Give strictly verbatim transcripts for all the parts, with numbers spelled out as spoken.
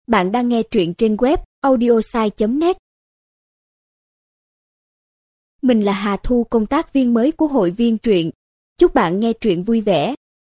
Bạn đang nghe truyện trên web audiosai chấm net. Mình là Hà Thu, công tác viên mới của hội viên truyện. Chúc bạn nghe truyện vui vẻ.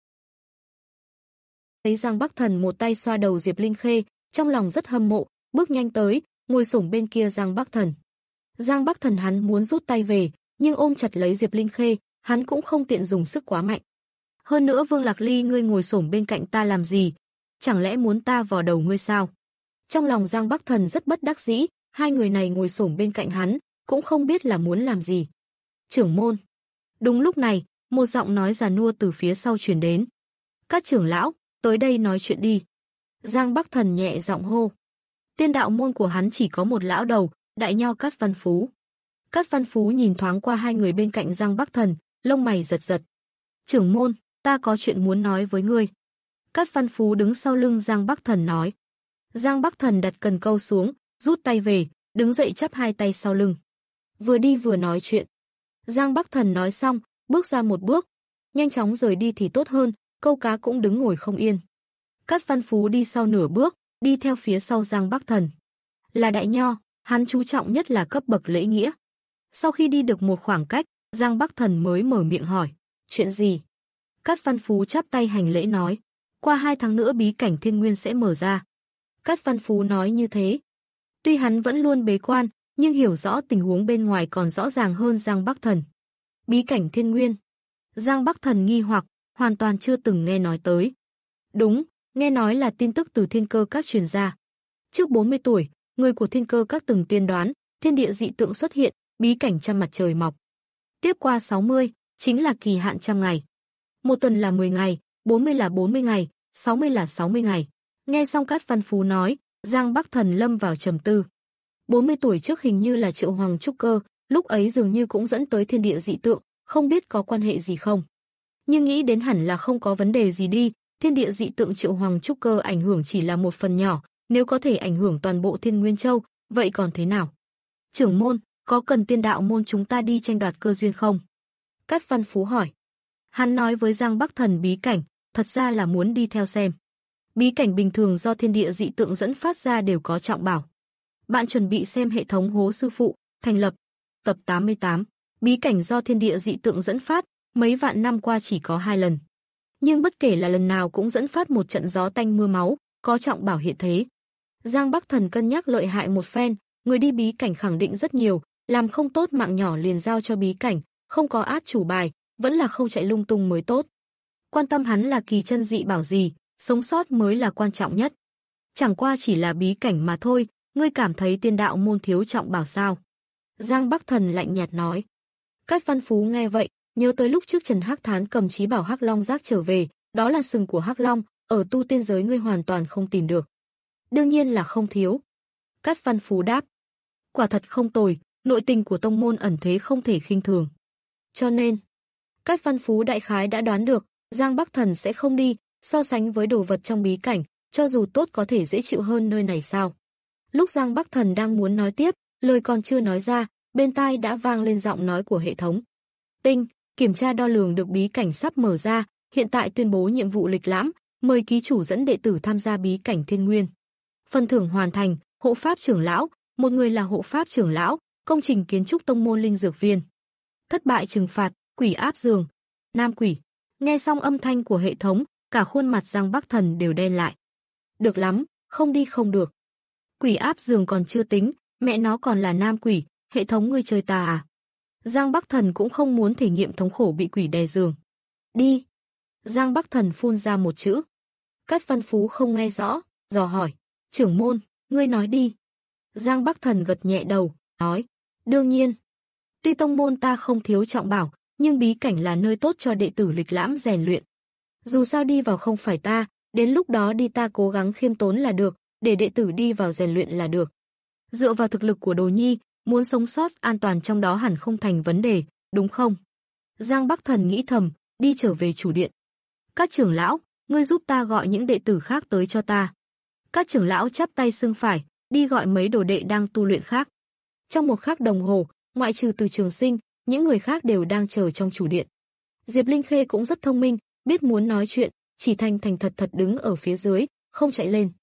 Thấy Giang Bắc Thần một tay xoa đầu Diệp Linh Khê, trong lòng rất hâm mộ, bước nhanh tới, ngồi xổm bên kia Giang Bắc Thần. Giang Bắc Thần hắn muốn rút tay về, nhưng ôm chặt lấy Diệp Linh Khê, hắn cũng không tiện dùng sức quá mạnh. Hơn nữa Vương Lạc Ly, ngươi ngồi xổm bên cạnh ta làm gì? Chẳng lẽ muốn ta vò đầu ngươi sao? Trong lòng Giang Bắc Thần rất bất đắc dĩ, hai người này ngồi xổm bên cạnh hắn, cũng không biết là muốn làm gì. Trưởng môn. Đúng lúc này, một giọng nói già nua từ phía sau truyền đến. Các trưởng lão, tới đây nói chuyện đi. Giang Bắc Thần nhẹ giọng hô. Tiên đạo môn của hắn chỉ có một lão đầu, đại nho Cát Văn Phú. Cát Văn Phú nhìn thoáng qua hai người bên cạnh Giang Bắc Thần, lông mày giật giật. Trưởng môn, ta có chuyện muốn nói với ngươi. Cát Văn Phú đứng sau lưng Giang Bắc Thần nói. Giang Bắc Thần đặt cần câu xuống, rút tay về, đứng dậy chắp hai tay sau lưng. Vừa đi vừa nói chuyện. Giang Bắc Thần nói xong, bước ra một bước. Nhanh chóng rời đi thì tốt hơn, câu cá cũng đứng ngồi không yên. Cát Văn Phú đi sau nửa bước, đi theo phía sau Giang Bắc Thần. Là đại nho, hắn chú trọng nhất là cấp bậc lễ nghĩa. Sau khi đi được một khoảng cách, Giang Bắc Thần mới mở miệng hỏi. Chuyện gì? Cát Văn Phú chắp tay hành lễ nói. Qua hai tháng nữa bí cảnh thiên nguyên sẽ mở ra. Cát Văn Phú nói như thế. Tuy hắn vẫn luôn bế quan, nhưng hiểu rõ tình huống bên ngoài còn rõ ràng hơn Giang Bắc Thần. Bí cảnh thiên nguyên. Giang Bắc Thần nghi hoặc, hoàn toàn chưa từng nghe nói tới. Đúng, nghe nói là tin tức từ Thiên Cơ Các truyền ra. Trước bốn mươi tuổi, người của Thiên Cơ Các từng tiên đoán, thiên địa dị tượng xuất hiện, bí cảnh trăm mặt trời mọc. Tiếp qua sáu mươi, chính là kỳ hạn trăm ngày. Một tuần là mười ngày, bốn mươi là bốn mươi ngày, sáu mươi là sáu mươi ngày. Nghe xong Cát Văn Phú nói, Giang Bắc Thần lâm vào trầm tư. bốn mươi tuổi trước hình như là Triệu Hoàng trúc cơ, lúc ấy dường như cũng dẫn tới thiên địa dị tượng, không biết có quan hệ gì không. Nhưng nghĩ đến hẳn là không có vấn đề gì đi, thiên địa dị tượng Triệu Hoàng trúc cơ ảnh hưởng chỉ là một phần nhỏ, nếu có thể ảnh hưởng toàn bộ Thiên Nguyên Châu, vậy còn thế nào? Trưởng môn, có cần tiên đạo môn chúng ta đi tranh đoạt cơ duyên không? Cát Văn Phú hỏi. Hắn nói với Giang Bắc Thần bí cảnh, thật ra là muốn đi theo xem. Bí cảnh bình thường do thiên địa dị tượng dẫn phát ra đều có trọng bảo. Bạn chuẩn bị xem hệ thống Hố Sư Phụ, thành lập. Tập tám mươi tám. Bí cảnh do thiên địa dị tượng dẫn phát, mấy vạn năm qua chỉ có hai lần. Nhưng bất kể là lần nào cũng dẫn phát một trận gió tanh mưa máu, có trọng bảo hiện thế. Giang Bắc Thần cân nhắc lợi hại một phen, người đi bí cảnh khẳng định rất nhiều, làm không tốt mạng nhỏ liền giao cho bí cảnh, không có át chủ bài, vẫn là không chạy lung tung mới tốt. Quan tâm hắn là kỳ chân dị bảo gì, sống sót mới là quan trọng nhất. Chẳng qua chỉ là bí cảnh mà thôi, ngươi cảm thấy tiên đạo môn thiếu trọng bảo sao? Giang Bắc Thần lạnh nhạt nói. Cát Văn Phú nghe vậy, nhớ tới lúc trước Trần Hắc Thán cầm chí bảo Hắc Long Giác trở về, đó là sừng của Hắc Long, ở tu tiên giới ngươi hoàn toàn không tìm được. Đương nhiên là không thiếu. Cát Văn Phú đáp. Quả thật không tồi, nội tình của tông môn ẩn thế không thể khinh thường. Cho nên, Cát Văn Phú đại khái đã đoán được, Giang Bắc Thần sẽ không đi, so sánh với đồ vật trong bí cảnh, cho dù tốt có thể dễ chịu hơn nơi này sao. Lúc Giang Bắc Thần đang muốn nói tiếp, lời còn chưa nói ra, bên tai đã vang lên giọng nói của hệ thống. Tinh, kiểm tra đo lường được bí cảnh sắp mở ra, hiện tại tuyên bố nhiệm vụ lịch lãm, mời ký chủ dẫn đệ tử tham gia bí cảnh thiên nguyên. Phần thưởng hoàn thành, hộ pháp trưởng lão, một người là hộ pháp trưởng lão, công trình kiến trúc tông môn linh dược viên. Thất bại trừng phạt, quỷ áp giường. Nam quỷ. Nghe xong âm thanh của hệ thống, cả khuôn mặt Giang Bắc Thần đều đen lại. Được lắm, không đi không được. Quỷ áp giường còn chưa tính, mẹ nó còn là nam quỷ, hệ thống ngươi chơi ta à? Giang Bắc Thần cũng không muốn thể nghiệm thống khổ bị quỷ đè giường. Đi. Giang Bắc Thần phun ra một chữ. Cát Văn Phú không nghe rõ, dò hỏi. Trưởng môn, ngươi nói đi. Giang Bắc Thần gật nhẹ đầu, nói. Đương nhiên. Tuy tông môn ta không thiếu trọng bảo, nhưng bí cảnh là nơi tốt cho đệ tử lịch lãm rèn luyện. Dù sao đi vào không phải ta, đến lúc đó đi ta cố gắng khiêm tốn là được, để đệ tử đi vào rèn luyện là được. Dựa vào thực lực của Đồ Nhi, muốn sống sót an toàn trong đó hẳn không thành vấn đề, đúng không? Giang Bắc Thần nghĩ thầm, đi trở về chủ điện. Các trưởng lão, ngươi giúp ta gọi những đệ tử khác tới cho ta. Các trưởng lão chắp tay xưng phải, đi gọi mấy đồ đệ đang tu luyện khác. Trong một khắc đồng hồ, ngoại trừ Từ Trường Sinh, những người khác đều đang chờ trong chủ điện. Diệp Linh Khê cũng rất thông minh, biết muốn nói chuyện, chỉ thành thành thật thật đứng ở phía dưới, không chạy lên.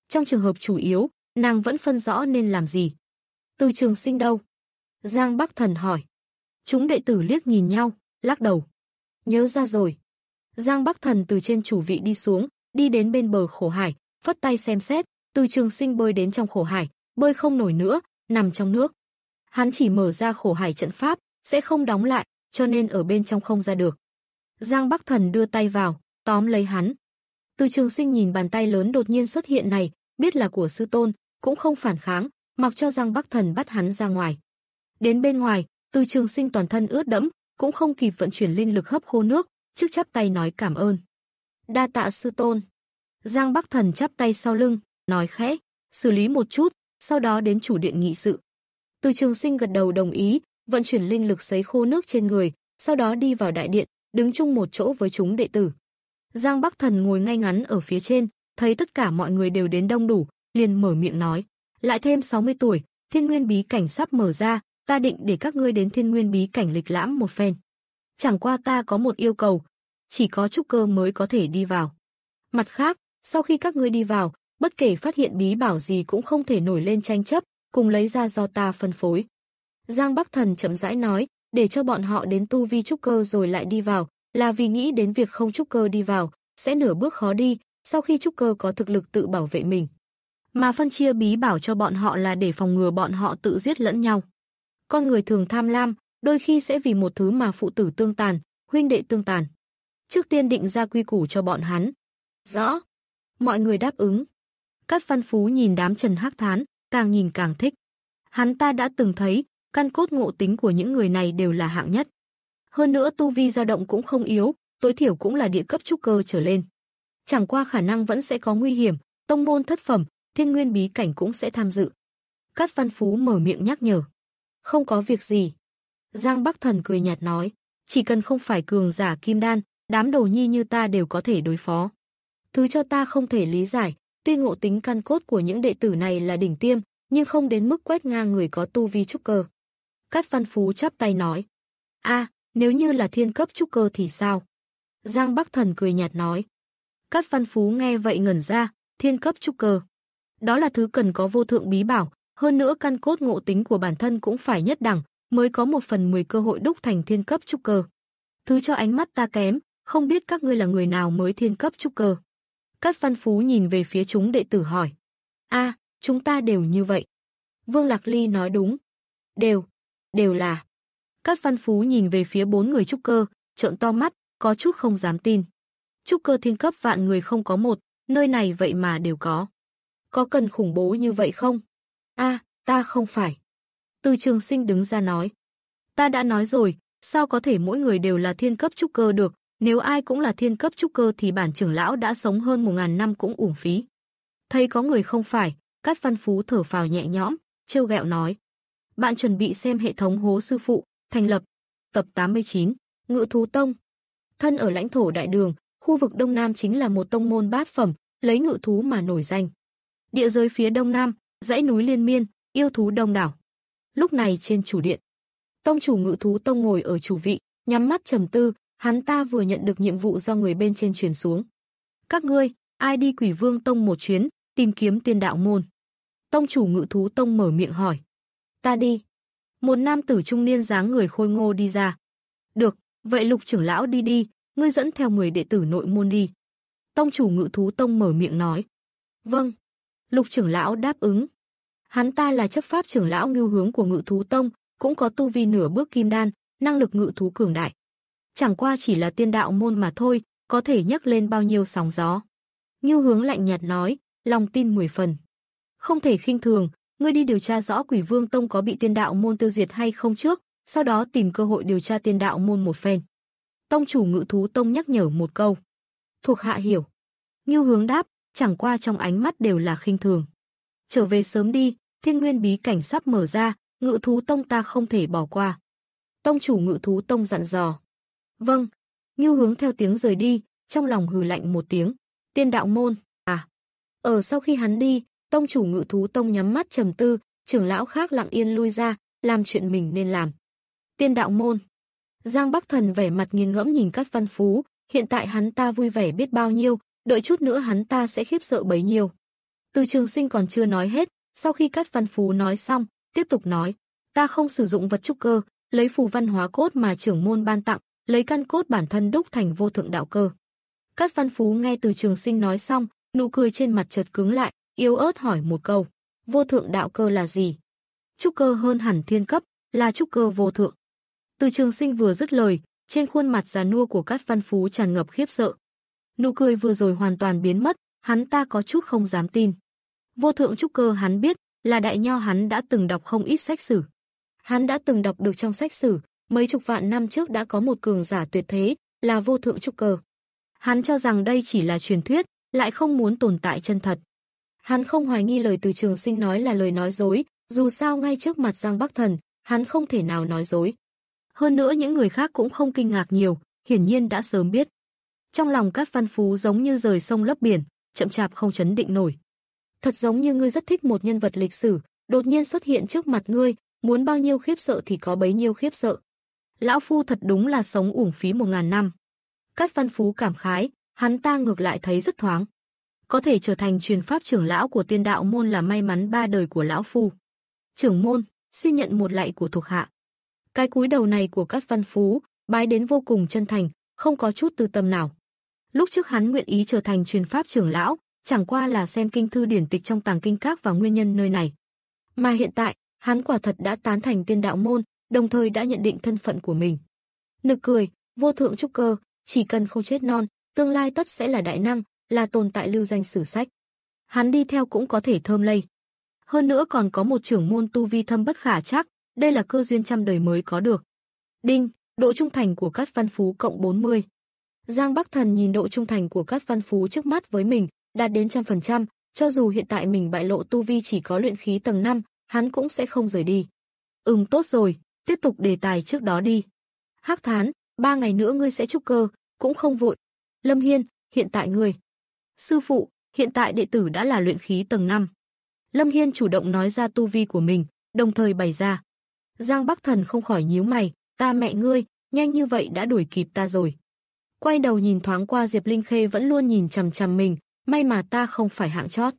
Trong trường hợp chủ yếu, nàng vẫn phân rõ nên làm gì. Từ Trường Sinh đâu? Giang Bắc Thần hỏi. Chúng đệ tử liếc nhìn nhau, lắc đầu. Nhớ ra rồi. Giang Bắc Thần từ trên chủ vị đi xuống, đi đến bên bờ khổ hải, phất tay xem xét, Từ Trường Sinh bơi đến trong khổ hải, bơi không nổi nữa, nằm trong nước. Hắn chỉ mở ra khổ hải trận pháp, sẽ không đóng lại, cho nên ở bên trong không ra được. Giang Bắc Thần đưa tay vào, tóm lấy hắn. Từ Trường Sinh nhìn bàn tay lớn đột nhiên xuất hiện này, biết là của sư tôn, cũng không phản kháng, mặc cho Giang Bắc Thần bắt hắn ra ngoài. Đến bên ngoài, Từ Trường Sinh toàn thân ướt đẫm, cũng không kịp vận chuyển linh lực hấp khô nước, trước chắp tay nói cảm ơn. Đa tạ sư tôn. Giang Bắc Thần chắp tay sau lưng, nói khẽ, xử lý một chút, sau đó đến chủ điện nghị sự. Từ Trường Sinh gật đầu đồng ý, vận chuyển linh lực sấy khô nước trên người, sau đó đi vào đại điện, đứng chung một chỗ với chúng đệ tử. Giang Bắc Thần ngồi ngay ngắn ở phía trên, thấy tất cả mọi người đều đến đông đủ, liền mở miệng nói, lại thêm sáu mươi tuổi, Thiên Nguyên bí cảnh sắp mở ra, ta định để các ngươi đến Thiên Nguyên bí cảnh lịch lãm một phen. Chẳng qua ta có một yêu cầu, chỉ có trúc cơ mới có thể đi vào. Mặt khác, sau khi các ngươi đi vào, bất kể phát hiện bí bảo gì cũng không thể nổi lên tranh chấp, cùng lấy ra do ta phân phối. Giang Bắc Thần chậm rãi nói, để cho bọn họ đến tu vi trúc cơ rồi lại đi vào, là vì nghĩ đến việc không trúc cơ đi vào, sẽ nửa bước khó đi, sau khi trúc cơ có thực lực tự bảo vệ mình. Mà phân chia bí bảo cho bọn họ là để phòng ngừa bọn họ tự giết lẫn nhau. Con người thường tham lam, đôi khi sẽ vì một thứ mà phụ tử tương tàn, huynh đệ tương tàn. Trước tiên định ra quy củ cho bọn hắn. Rõ. Mọi người đáp ứng. Cát Văn Phú nhìn đám Trần Hắc thán, càng nhìn càng thích. Hắn ta đã từng thấy, căn cốt ngộ tính của những người này đều là hạng nhất. Hơn nữa tu vi dao động cũng không yếu, tối thiểu cũng là địa cấp trúc cơ trở lên. Chẳng qua khả năng vẫn sẽ có nguy hiểm, tông môn thất phẩm, Thiên Nguyên bí cảnh cũng sẽ tham dự. Cát Văn Phú mở miệng nhắc nhở. Không có việc gì. Giang Bắc Thần cười nhạt nói, chỉ cần không phải cường giả kim đan, đám đồ nhi như ta đều có thể đối phó. Thứ cho ta không thể lý giải, tuy ngộ tính căn cốt của những đệ tử này là đỉnh tiêm, nhưng không đến mức quét ngang người có tu vi trúc cơ. Cát Văn Phú chắp tay nói, a, nếu như là thiên cấp trúc cơ thì sao? Giang Bắc Thần cười nhạt nói. Cát Văn Phú nghe vậy ngẩn ra, thiên cấp trúc cơ. Đó là thứ cần có vô thượng bí bảo, hơn nữa căn cốt ngộ tính của bản thân cũng phải nhất đẳng, mới có một phần mười cơ hội đúc thành thiên cấp trúc cơ. Thứ cho ánh mắt ta kém, không biết các ngươi là người nào mới thiên cấp trúc cơ. Cát Văn Phú nhìn về phía chúng đệ tử hỏi. A, chúng ta đều như vậy. Vương Lạc Ly nói đúng. Đều, đều là. Cát Văn Phú nhìn về phía bốn người trúc cơ, trợn to mắt, có chút không dám tin. Trúc cơ thiên cấp vạn người không có một, nơi này vậy mà đều có. Có cần khủng bố như vậy không? A, ta không phải. Từ Trường Sinh đứng ra nói. Ta đã nói rồi, sao có thể mỗi người đều là thiên cấp trúc cơ được, nếu ai cũng là thiên cấp trúc cơ thì bản trưởng lão đã sống hơn một ngàn năm cũng uổng phí. Thấy có người không phải, Cát Văn Phú thở phào nhẹ nhõm, trêu ghẹo nói. Bạn chuẩn bị xem hệ thống hố sư phụ, thành lập. Tập tám mươi chín, Ngự Thú Tông. Thân ở lãnh thổ Đại Đường, khu vực Đông Nam chính là một tông môn bát phẩm, lấy ngự thú mà nổi danh. Địa giới phía Đông Nam, dãy núi liên miên, yêu thú đông đảo. Lúc này trên chủ điện, tông chủ Ngự Thú Tông ngồi ở chủ vị, nhắm mắt trầm tư, hắn ta vừa nhận được nhiệm vụ do người bên trên truyền xuống. Các ngươi, ai đi Quỷ Vương Tông một chuyến, tìm kiếm tiên đạo môn? Tông chủ Ngự Thú Tông mở miệng hỏi. Ta đi. Một nam tử trung niên dáng người khôi ngô đi ra. Được, vậy Lục trưởng lão đi đi, ngươi dẫn theo mười đệ tử nội môn đi. Tông chủ Ngự Thú Tông mở miệng nói. Vâng. Lục trưởng lão đáp ứng. Hắn ta là chấp pháp trưởng lão Ngưu Hướng của Ngự Thú Tông, cũng có tu vi nửa bước kim đan, năng lực ngự thú cường đại. Chẳng qua chỉ là tiên đạo môn mà thôi, có thể nhấc lên bao nhiêu sóng gió. Ngưu Hướng lạnh nhạt nói, lòng tin mười phần. Không thể khinh thường, ngươi đi điều tra rõ Quỷ Vương Tông có bị tiên đạo môn tiêu diệt hay không trước, sau đó tìm cơ hội điều tra tiên đạo môn một phen. Tông chủ Ngự Thú Tông nhắc nhở một câu. Thuộc hạ hiểu. Ngưu Hướng đáp, chẳng qua trong ánh mắt đều là khinh thường. Trở về sớm đi, Thiên Nguyên bí cảnh sắp mở ra, Ngự Thú Tông ta không thể bỏ qua. Tông chủ Ngự Thú Tông dặn dò. Vâng. Ngưu Hướng theo tiếng rời đi, trong lòng hừ lạnh một tiếng. Tiên đạo môn, à. Ở sau khi hắn đi, tông chủ Ngự Thú Tông nhắm mắt trầm tư, trưởng lão khác lặng yên lui ra, làm chuyện mình nên làm. Tiên đạo môn. Giang Bắc Thần vẻ mặt nghiền ngẫm nhìn Cát Văn Phú, hiện tại hắn ta vui vẻ biết bao nhiêu, đợi chút nữa hắn ta sẽ khiếp sợ bấy nhiêu. Từ Trường Sinh còn chưa nói hết, sau khi Cát Văn Phú nói xong, tiếp tục nói, ta không sử dụng vật trúc cơ, lấy phù văn hóa cốt mà trưởng môn ban tặng, lấy căn cốt bản thân đúc thành vô thượng đạo cơ. Cát Văn Phú nghe Từ Trường Sinh nói xong, nụ cười trên mặt chợt cứng lại, yếu ớt hỏi một câu, vô thượng đạo cơ là gì? Trúc cơ hơn hẳn thiên cấp, là trúc cơ vô thượng. Từ Trường Sinh vừa dứt lời, trên khuôn mặt già nua của Cát Văn Phú tràn ngập khiếp sợ. Nụ cười vừa rồi hoàn toàn biến mất, hắn ta có chút không dám tin. Vô thượng trúc cơ hắn biết, là đại nho hắn đã từng đọc không ít sách sử. Hắn đã từng đọc được trong sách sử, mấy chục vạn năm trước đã có một cường giả tuyệt thế, là vô thượng trúc cơ. Hắn cho rằng đây chỉ là truyền thuyết, lại không muốn tồn tại chân thật. Hắn không hoài nghi lời Từ Trường Sinh nói là lời nói dối, dù sao ngay trước mặt Giang Bắc Thần, hắn không thể nào nói dối. Hơn nữa những người khác cũng không kinh ngạc nhiều, hiển nhiên đã sớm biết. Trong lòng Cát Văn Phú giống như rời sông lấp biển, chậm chạp không chấn định nổi. Thật giống như ngươi rất thích một nhân vật lịch sử, đột nhiên xuất hiện trước mặt ngươi, muốn bao nhiêu khiếp sợ thì có bấy nhiêu khiếp sợ. Lão phu thật đúng là sống uổng phí một ngàn năm. Cát Văn Phú cảm khái, hắn ta ngược lại thấy rất thoáng. Có thể trở thành truyền pháp trưởng lão của Tiên Đạo môn là may mắn ba đời của lão phu. Trưởng môn, xin nhận một lạy của thuộc hạ. Cái cúi đầu này của Cát Văn Phú, bái đến vô cùng chân thành, không có chút tư tâm nào. Lúc trước hắn nguyện ý trở thành truyền pháp trưởng lão, chẳng qua là xem kinh thư điển tịch trong tàng kinh các và nguyên nhân nơi này. Mà hiện tại, hắn quả thật đã tán thành Tiên Đạo môn, đồng thời đã nhận định thân phận của mình. Nực cười, vô thượng trúc cơ, chỉ cần không chết non, tương lai tất sẽ là đại năng, là tồn tại lưu danh sử sách. Hắn đi theo cũng có thể thơm lây. Hơn nữa còn có một trưởng môn tu vi thâm bất khả trắc, đây là cơ duyên trăm đời mới có được. Đinh, độ trung thành của Cát Văn Phú cộng bốn mươi. Giang Bắc Thần nhìn độ trung thành của Cát Văn Phú trước mắt với mình, đạt đến trăm phần trăm, cho dù hiện tại mình bại lộ tu vi chỉ có luyện khí tầng năm, hắn cũng sẽ không rời đi. Ừm tốt rồi, tiếp tục đề tài trước đó đi. Hắc Thán, ba ngày nữa ngươi sẽ trúc cơ, cũng không vội. Lâm Hiên, hiện tại ngươi. Sư phụ, hiện tại đệ tử đã là luyện khí tầng năm. Lâm Hiên chủ động nói ra tu vi của mình, đồng thời bày ra. Giang Bắc Thần không khỏi nhíu mày, ta mẹ ngươi, nhanh như vậy đã đuổi kịp ta rồi. Quay đầu nhìn thoáng qua Diệp Linh Khê vẫn luôn nhìn chằm chằm mình, may mà ta không phải hạng chót.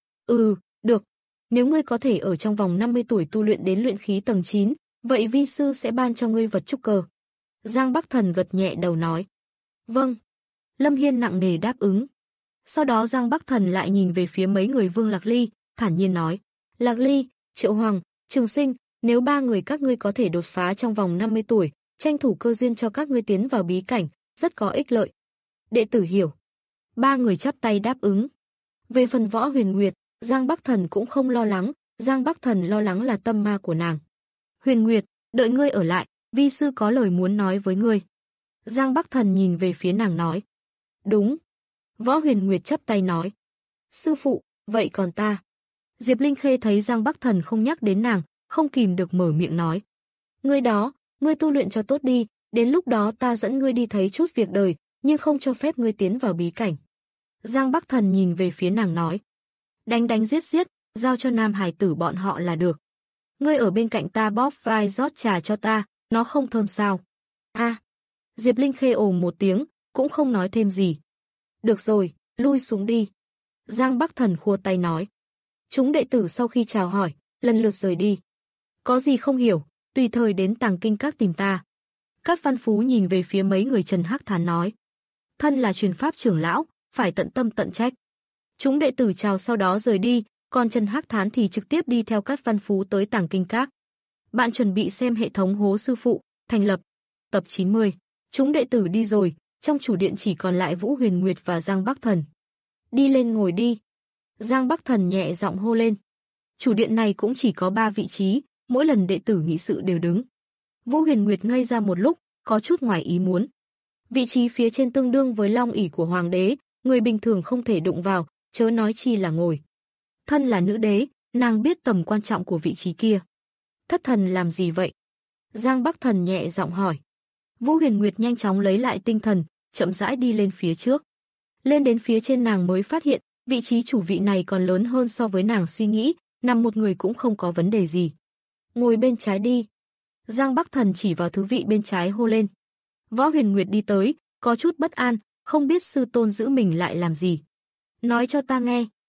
Ừ, được. Nếu ngươi có thể ở trong vòng năm mươi tuổi tu luyện đến luyện khí tầng chín, vậy vi sư sẽ ban cho ngươi vật trúc cơ. Giang Bắc Thần gật nhẹ đầu nói. Vâng. Lâm Hiên nặng nề đáp ứng. Sau đó Giang Bắc Thần lại nhìn về phía mấy người Vương Lạc Ly, thản nhiên nói. Lạc Ly, Triệu Hoàng, Trường Sinh, nếu ba người các ngươi có thể đột phá trong vòng năm mươi tuổi, tranh thủ cơ duyên cho các ngươi tiến vào bí cảnh, rất có ích lợi. Đệ tử hiểu. Ba người chắp tay đáp ứng. Về phần Võ Huyền Nguyệt, Giang Bắc Thần cũng không lo lắng, Giang Bắc Thần lo lắng là tâm ma của nàng. Huyền Nguyệt, đợi ngươi ở lại, vi sư có lời muốn nói với ngươi. Giang Bắc Thần nhìn về phía nàng nói. Đúng. Võ Huyền Nguyệt chắp tay nói. Sư phụ, vậy còn ta? Diệp Linh Khê thấy Giang Bắc Thần không nhắc đến nàng, không kìm được mở miệng nói. Ngươi đó, ngươi tu luyện cho tốt đi, đến lúc đó ta dẫn ngươi đi thấy chút việc đời, nhưng không cho phép ngươi tiến vào bí cảnh. Giang Bắc Thần nhìn về phía nàng nói. Đánh đánh giết giết, giao cho nam hài tử bọn họ là được. Ngươi ở bên cạnh ta bóp vai rót trà cho ta, nó không thơm sao? A. À, Diệp Linh Khê ồ một tiếng, cũng không nói thêm gì. Được rồi, lui xuống đi. Giang Bắc Thần khua tay nói. Chúng đệ tử sau khi chào hỏi, lần lượt rời đi. Có gì không hiểu, tùy thời đến tàng kinh các tìm ta. Cát Văn Phú nhìn về phía mấy người Trần Hắc Thán nói. Thân là truyền pháp trưởng lão, phải tận tâm tận trách. Chúng đệ tử chào sau đó rời đi, còn Trần Hắc Thán thì trực tiếp đi theo Cát Văn Phú tới tàng kinh các. Bạn chuẩn bị xem hệ thống hố sư phụ, thành lập. Tập chín mươi. Chúng đệ tử đi rồi, trong chủ điện chỉ còn lại Vũ Huyền Nguyệt và Giang Bắc Thần. Đi lên ngồi đi. Giang Bắc Thần nhẹ giọng hô lên. Chủ điện này cũng chỉ có ba vị trí, mỗi lần đệ tử nghị sự đều đứng. Vũ Huyền Nguyệt ngây ra một lúc, có chút ngoài ý muốn. Vị trí phía trên tương đương với long ỷ của hoàng đế, người bình thường không thể đụng vào, chớ nói chi là ngồi. Thân là nữ đế, nàng biết tầm quan trọng của vị trí kia. Thất thần làm gì vậy? Giang Bắc Thần nhẹ giọng hỏi. Vũ Huyền Nguyệt nhanh chóng lấy lại tinh thần, chậm rãi đi lên phía trước. Lên đến phía trên nàng mới phát hiện, vị trí chủ vị này còn lớn hơn so với nàng suy nghĩ, nằm một người cũng không có vấn đề gì. Ngồi bên trái đi. Giang Bắc Thần chỉ vào thứ vị bên trái hô lên. Võ Huyền Nguyệt đi tới, có chút bất an, không biết sư tôn giữ mình lại làm gì. Nói cho ta nghe.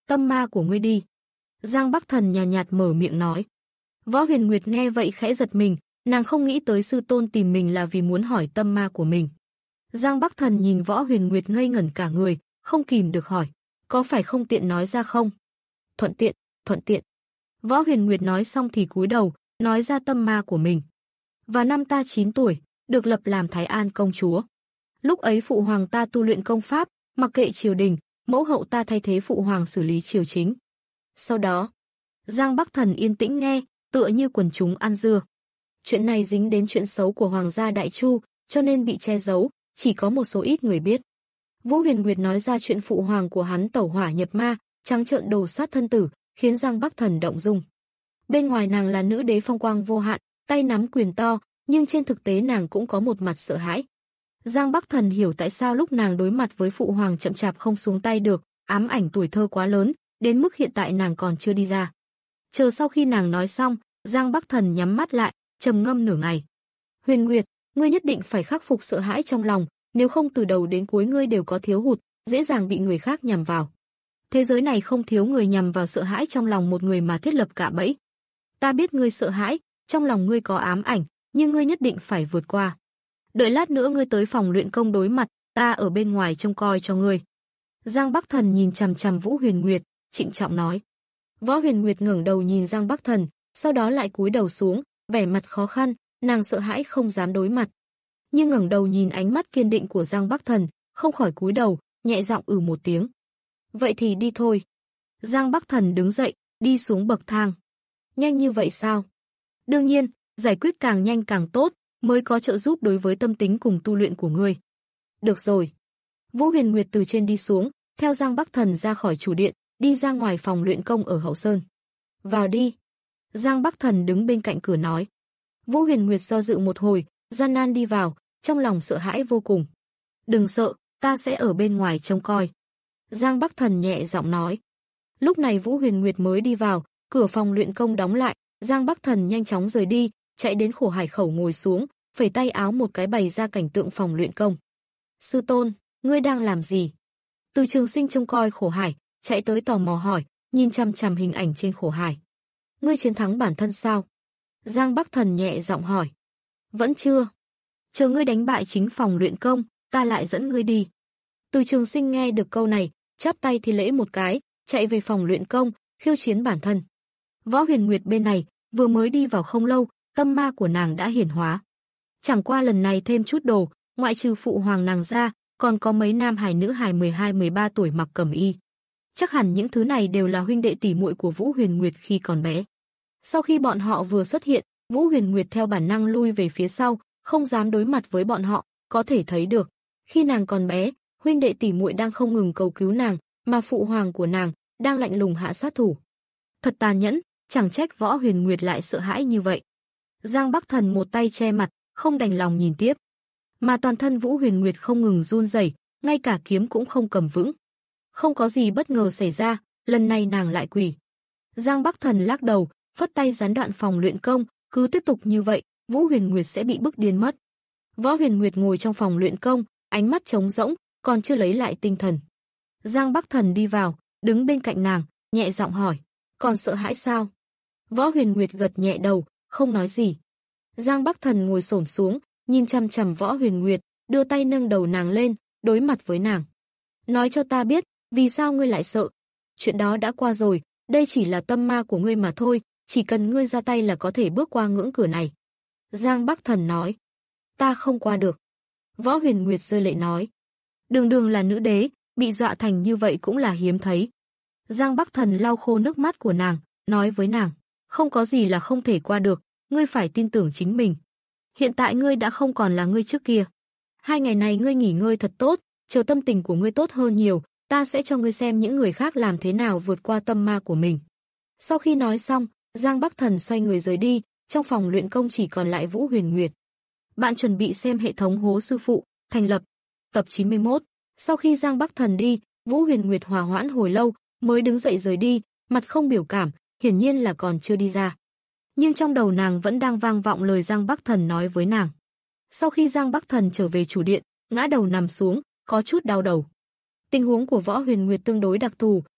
tâm ma của ngươi đi. Giang Bắc Thần nhàn nhạt, nhạt mở miệng nói. Võ Huyền Nguyệt nghe vậy khẽ giật mình, nàng không nghĩ tới sư tôn tìm mình là vì muốn hỏi tâm ma của mình. Giang Bắc Thần nhìn Võ Huyền Nguyệt ngây ngẩn cả người, không kìm được hỏi, có phải không tiện nói ra không? Thuận tiện, thuận tiện. Võ Huyền Nguyệt nói xong thì cúi đầu, nói ra tâm ma của mình. Và năm ta chín tuổi, được lập làm Thái An công chúa. Lúc ấy phụ hoàng ta tu luyện công pháp, mặc kệ triều đình, mẫu hậu ta thay thế phụ hoàng xử lý triều chính. Sau đó, Giang Bắc Thần yên tĩnh nghe, tựa như quần chúng ăn dưa. Chuyện này dính đến chuyện xấu của hoàng gia Đại Chu, cho nên bị che giấu, chỉ có một số ít người biết. Vũ Huyền Nguyệt nói ra chuyện phụ hoàng của hắn tẩu hỏa nhập ma, trắng trợn đồ sát thân tử, khiến Giang Bắc Thần động dung. Bên ngoài nàng là nữ đế phong quang vô hạn, tay nắm quyền to, nhưng trên thực tế nàng cũng có một mặt sợ hãi. Giang Bắc Thần hiểu tại sao lúc nàng đối mặt với phụ hoàng chậm chạp không xuống tay được, ám ảnh tuổi thơ quá lớn, đến mức hiện tại nàng còn chưa đi ra. Chờ sau khi nàng nói xong, Giang Bắc Thần nhắm mắt lại, trầm ngâm nửa ngày. Huyền Nguyệt, ngươi nhất định phải khắc phục sợ hãi trong lòng, nếu không từ đầu đến cuối ngươi đều có thiếu hụt, dễ dàng bị người khác nhằm vào. Thế giới này không thiếu người nhằm vào sợ hãi trong lòng một người mà thiết lập cạm bẫy. Ta biết ngươi sợ hãi, trong lòng ngươi có ám ảnh, nhưng ngươi nhất định phải vượt qua. Đợi lát nữa ngươi tới phòng luyện công đối mặt, ta ở bên ngoài trông coi cho ngươi. Giang Bắc Thần nhìn chằm chằm Vũ Huyền Nguyệt, trịnh trọng nói. Võ Huyền Nguyệt ngẩng đầu nhìn Giang Bắc Thần, sau đó lại cúi đầu xuống, vẻ mặt khó khăn, nàng sợ hãi không dám đối mặt. Nhưng ngẩng đầu nhìn ánh mắt kiên định của Giang Bắc Thần, không khỏi cúi đầu, nhẹ giọng ừ một tiếng. Vậy thì đi thôi. Giang Bắc Thần đứng dậy, đi xuống bậc thang. Nhanh như vậy sao? Đương nhiên, giải quyết càng nhanh càng tốt, mới có trợ giúp đối với tâm tính cùng tu luyện của ngươi. Được rồi. Vũ Huyền Nguyệt từ trên đi xuống, theo Giang Bắc Thần ra khỏi chủ điện, đi ra ngoài phòng luyện công ở hậu sơn. Vào đi. Giang Bắc Thần đứng bên cạnh cửa nói. Vũ Huyền Nguyệt do dự một hồi, gian nan đi vào, trong lòng sợ hãi vô cùng. Đừng sợ, ta sẽ ở bên ngoài trông coi. Giang Bắc Thần nhẹ giọng nói. Lúc này Vũ Huyền Nguyệt mới đi vào, cửa phòng luyện công đóng lại, Giang Bắc Thần nhanh chóng rời đi, chạy đến khổ hải khẩu ngồi xuống, phẩy tay áo một cái bày ra cảnh tượng phòng luyện công. Sư tôn, ngươi đang làm gì? Từ Trường Sinh trông coi khổ hải, chạy tới tò mò hỏi, nhìn chằm chằm hình ảnh trên khổ hải. Ngươi chiến thắng bản thân sao? Giang Bắc Thần nhẹ giọng hỏi. Vẫn chưa. Chờ ngươi đánh bại chính phòng luyện công, ta lại dẫn ngươi đi. Từ Trường Sinh nghe được câu này, chắp tay thi lễ một cái, chạy về phòng luyện công, khiêu chiến bản thân. Võ Huyền Nguyệt bên này, vừa mới đi vào không lâu, tâm ma của nàng đã hiển hóa. Chẳng qua lần này thêm chút đồ, ngoại trừ phụ hoàng nàng ra, còn có mấy nam hài nữ hài mười hai mười ba tuổi mặc cẩm y. Chắc hẳn những thứ này đều là huynh đệ tỷ muội của Vũ Huyền Nguyệt khi còn bé. Sau khi bọn họ vừa xuất hiện, Vũ Huyền Nguyệt theo bản năng lui về phía sau, không dám đối mặt với bọn họ, có thể thấy được. Khi nàng còn bé, huynh đệ tỷ muội đang không ngừng cầu cứu nàng, mà phụ hoàng của nàng đang lạnh lùng hạ sát thủ. Thật tàn nhẫn, chẳng trách Võ Huyền Nguyệt lại sợ hãi như vậy. Giang Bắc Thần một tay che mặt, không đành lòng nhìn tiếp. Mà toàn thân Vũ Huyền Nguyệt không ngừng run rẩy, ngay cả kiếm cũng không cầm vững. Không có gì bất ngờ xảy ra, lần này nàng lại quỳ. Giang Bắc Thần lắc đầu, phất tay gián đoạn phòng luyện công, cứ tiếp tục như vậy, Vũ Huyền Nguyệt sẽ bị bức điên mất. Võ Huyền Nguyệt ngồi trong phòng luyện công, ánh mắt trống rỗng, còn chưa lấy lại tinh thần. Giang Bắc Thần đi vào, đứng bên cạnh nàng, nhẹ giọng hỏi, còn sợ hãi sao? Võ Huyền Nguyệt gật nhẹ đầu, không nói gì. Giang Bắc Thần ngồi xổm xuống, nhìn chằm chằm Võ Huyền Nguyệt, đưa tay nâng đầu nàng lên, đối mặt với nàng. Nói cho ta biết, vì sao ngươi lại sợ? Chuyện đó đã qua rồi, đây chỉ là tâm ma của ngươi mà thôi, chỉ cần ngươi ra tay là có thể bước qua ngưỡng cửa này. Giang Bắc Thần nói. Ta không qua được. Võ Huyền Nguyệt rơi lệ nói. Đường đường là nữ đế, bị dọa thành như vậy cũng là hiếm thấy. Giang Bắc Thần lau khô nước mắt của nàng, nói với nàng, không có gì là không thể qua được, ngươi phải tin tưởng chính mình. Hiện tại ngươi đã không còn là ngươi trước kia. Hai ngày này ngươi nghỉ ngơi thật tốt, chờ tâm tình của ngươi tốt hơn nhiều, ta sẽ cho ngươi xem những người khác làm thế nào vượt qua tâm ma của mình. Sau khi nói xong, Giang Bắc Thần xoay người rời đi, trong phòng luyện công chỉ còn lại Vũ Huyền Nguyệt. Bạn chuẩn bị xem hệ thống Hố Sư Phụ, thành lập, tập chín mươi mốt. Sau khi Giang Bắc Thần đi, Vũ Huyền Nguyệt hòa hoãn hồi lâu, mới đứng dậy rời đi, mặt không biểu cảm, hiển nhiên là còn chưa đi ra. Nhưng trong đầu nàng vẫn đang vang vọng lời Giang Bắc Thần nói với nàng. Sau khi Giang Bắc Thần trở về chủ điện, ngã đầu nằm xuống, có chút đau đầu. Tình huống của Võ Huyền Nguyệt tương đối đặc thù,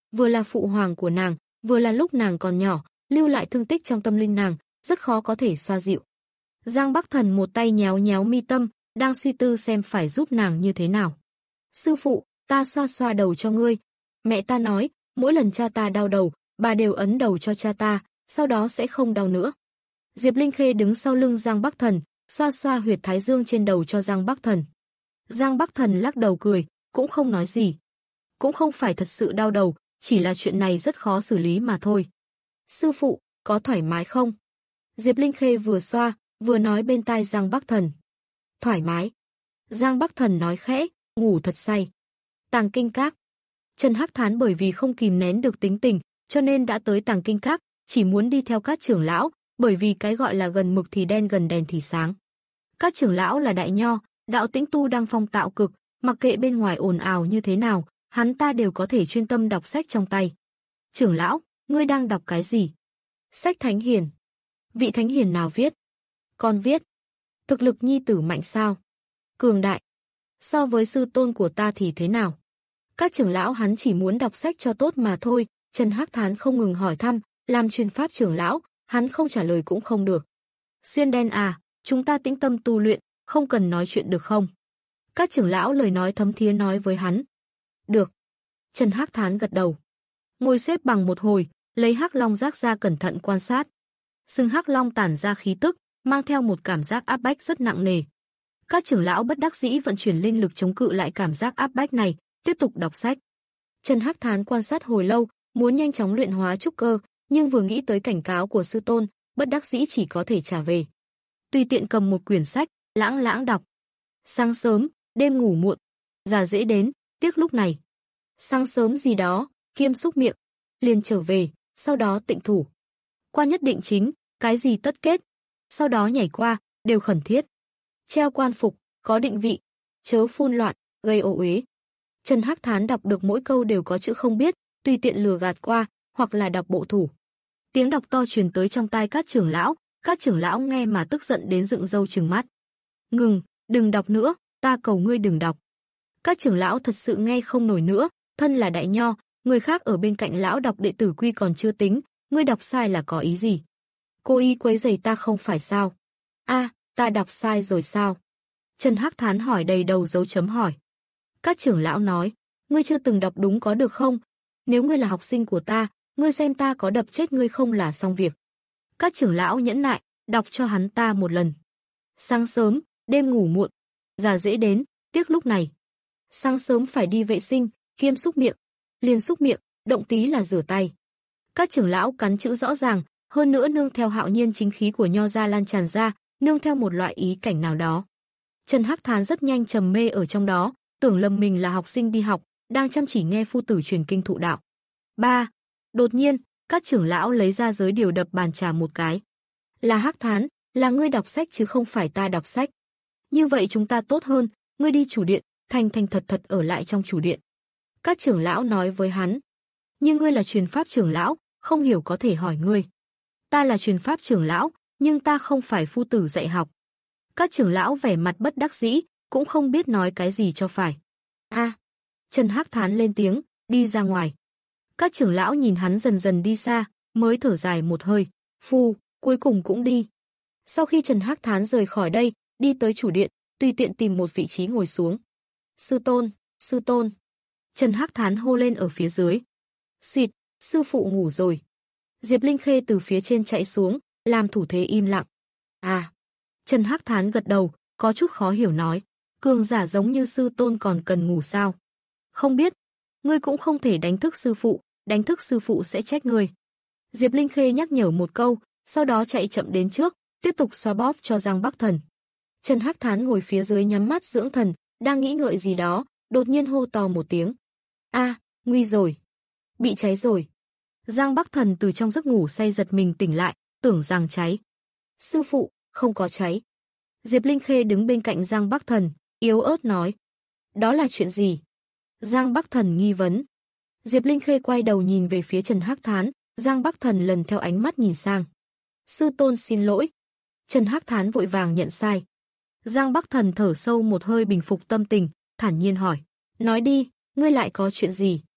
vừa là phụ hoàng của nàng, vừa là lúc nàng còn nhỏ, lưu lại thương tích trong tâm linh nàng, rất khó có thể xoa dịu. Giang Bắc Thần một tay nhéo nhéo mi tâm, đang suy tư xem phải giúp nàng như thế nào. Sư phụ, ta xoa xoa đầu cho ngươi. Mẹ ta nói, mỗi lần cha ta đau đầu, bà đều ấn đầu cho cha ta, sau đó sẽ không đau nữa. Diệp Linh Khê đứng sau lưng Giang Bắc Thần, xoa xoa huyệt thái dương trên đầu cho Giang Bắc Thần. Giang Bắc Thần lắc đầu cười, cũng không nói gì. Cũng không phải thật sự đau đầu, chỉ là chuyện này rất khó xử lý mà thôi. Sư phụ, có thoải mái không? Diệp Linh Khê vừa xoa, vừa nói bên tai Giang Bắc Thần. Thoải mái. Giang Bắc Thần nói khẽ, ngủ thật say. Tàng Kinh Các. Trần Hắc Thán bởi vì không kìm nén được tính tình, cho nên đã tới Tàng Kinh Các, chỉ muốn đi theo các trưởng lão, bởi vì cái gọi là gần mực thì đen gần đèn thì sáng. Các trưởng lão là đại nho, đạo tĩnh tu đang phong tạo cực, mặc kệ bên ngoài ồn ào như thế nào, hắn ta đều có thể chuyên tâm đọc sách trong tay. Trưởng lão, ngươi đang đọc cái gì? Sách Thánh Hiền. Vị Thánh Hiền nào viết? Con viết. Thực lực nhi tử mạnh sao? Cường đại. So với sư tôn của ta thì thế nào? Các trưởng lão hắn chỉ muốn đọc sách cho tốt mà thôi. Trần Hắc Thán không ngừng hỏi thăm, làm truyền pháp trưởng lão, hắn không trả lời cũng không được. Xuyên đen à, chúng ta tĩnh tâm tu luyện, không cần nói chuyện được không? Các trưởng lão lời nói thấm thía nói với hắn. Được. Trần Hắc Thán gật đầu. Ngồi xếp bằng một hồi, lấy hắc long giác ra cẩn thận quan sát. Sừng hắc long tản ra khí tức, mang theo một cảm giác áp bách rất nặng nề. Các trưởng lão bất đắc dĩ vận chuyển linh lực chống cự lại cảm giác áp bách này, tiếp tục đọc sách. Trần Hắc Thán quan sát hồi lâu, muốn nhanh chóng luyện hóa trúc cơ, nhưng vừa nghĩ tới cảnh cáo của sư tôn, bất đắc dĩ chỉ có thể trả về. Tùy tiện cầm một quyển sách, lãng lãng đọc. Sáng sớm, đêm ngủ muộn, già dễ đến, tiếc lúc này. Sáng sớm gì đó, kiêm xúc miệng, liền trở về, sau đó tịnh thủ. Qua nhất định chính, cái gì tất kết, sau đó nhảy qua, đều khẩn thiết. Treo quan phục, có định vị, chớ phun loạn, gây ồ uế. Trần Hắc Thán đọc được mỗi câu đều có chữ không biết, tùy tiện lừa gạt qua, hoặc là đọc bộ thủ. Tiếng đọc to truyền tới trong tai các trưởng lão, các trưởng lão nghe mà tức giận đến dựng râu trừng mắt. Ngừng, đừng đọc nữa, ta cầu ngươi đừng đọc. Các trưởng lão thật sự nghe không nổi nữa, thân là đại nho, người khác ở bên cạnh lão đọc đệ tử quy còn chưa tính, ngươi đọc sai là có ý gì? Cô y quấy rầy ta không phải sao? A, ta đọc sai rồi sao? Trần Hắc Thán hỏi đầy đầu dấu chấm hỏi. Các trưởng lão nói, ngươi chưa từng đọc đúng có được không? Nếu ngươi là học sinh của ta, ngươi xem ta có đập chết ngươi không là xong việc. Các trưởng lão nhẫn nại, đọc cho hắn ta một lần. Sáng sớm, đêm ngủ muộn, già dễ đến, tiếc lúc này. Sáng sớm phải đi vệ sinh, kiêm xúc miệng, liền xúc miệng, động tí là rửa tay. Các trưởng lão cắn chữ rõ ràng, hơn nữa nương theo hạo nhiên chính khí của nho gia lan tràn ra, nương theo một loại ý cảnh nào đó. Trần Hắc Thán rất nhanh trầm mê ở trong đó, tưởng lầm mình là học sinh đi học, đang chăm chỉ nghe phu tử truyền kinh thụ đạo. ba. Đột nhiên, các trưởng lão lấy ra giới điều đập bàn trà một cái. Là Hắc Thán, là ngươi đọc sách chứ không phải ta đọc sách. Như vậy chúng ta tốt hơn, ngươi đi chủ điện, thành thành thật thật ở lại trong chủ điện. Các trưởng lão nói với hắn. Nhưng ngươi là truyền pháp trưởng lão, không hiểu có thể hỏi ngươi. Ta là truyền pháp trưởng lão, nhưng ta không phải phu tử dạy học. Các trưởng lão vẻ mặt bất đắc dĩ, cũng không biết nói cái gì cho phải. A, à, Trần Hắc Thán lên tiếng, đi ra ngoài. Các trưởng lão nhìn hắn dần dần đi xa, mới thở dài một hơi, phu, cuối cùng cũng đi. Sau khi Trần Hắc Thán rời khỏi đây, đi tới chủ điện, tùy tiện tìm một vị trí ngồi xuống. Sư tôn, sư tôn. Trần Hắc Thán hô lên ở phía dưới. Xuyệt, sư phụ ngủ rồi. Diệp Linh Khê từ phía trên chạy xuống, làm thủ thế im lặng. À, Trần Hắc Thán gật đầu, có chút khó hiểu nói. Cường giả giống như sư tôn còn cần ngủ sao? Không biết, ngươi cũng không thể đánh thức sư phụ, đánh thức sư phụ sẽ trách ngươi. Diệp Linh Khê nhắc nhở một câu, sau đó chạy chậm đến trước, tiếp tục xoa bóp cho Giang Bắc Thần. Trần Hắc Thán ngồi phía dưới nhắm mắt dưỡng thần, đang nghĩ ngợi gì đó, đột nhiên hô to một tiếng. A, à, nguy rồi. Bị cháy rồi. Giang Bắc Thần từ trong giấc ngủ say giật mình tỉnh lại, tưởng rằng cháy. Sư phụ, không có cháy. Diệp Linh Khê đứng bên cạnh Giang Bắc Thần, yếu ớt nói. Đó là chuyện gì? Giang Bắc Thần nghi vấn. Diệp Linh Khê quay đầu nhìn về phía Trần Hắc Thán, Giang Bắc Thần lần theo ánh mắt nhìn sang. Sư tôn xin lỗi. Trần Hắc Thán vội vàng nhận sai. Giang Bắc Thần thở sâu một hơi bình phục tâm tình, thản nhiên hỏi. Nói đi, ngươi lại có chuyện gì?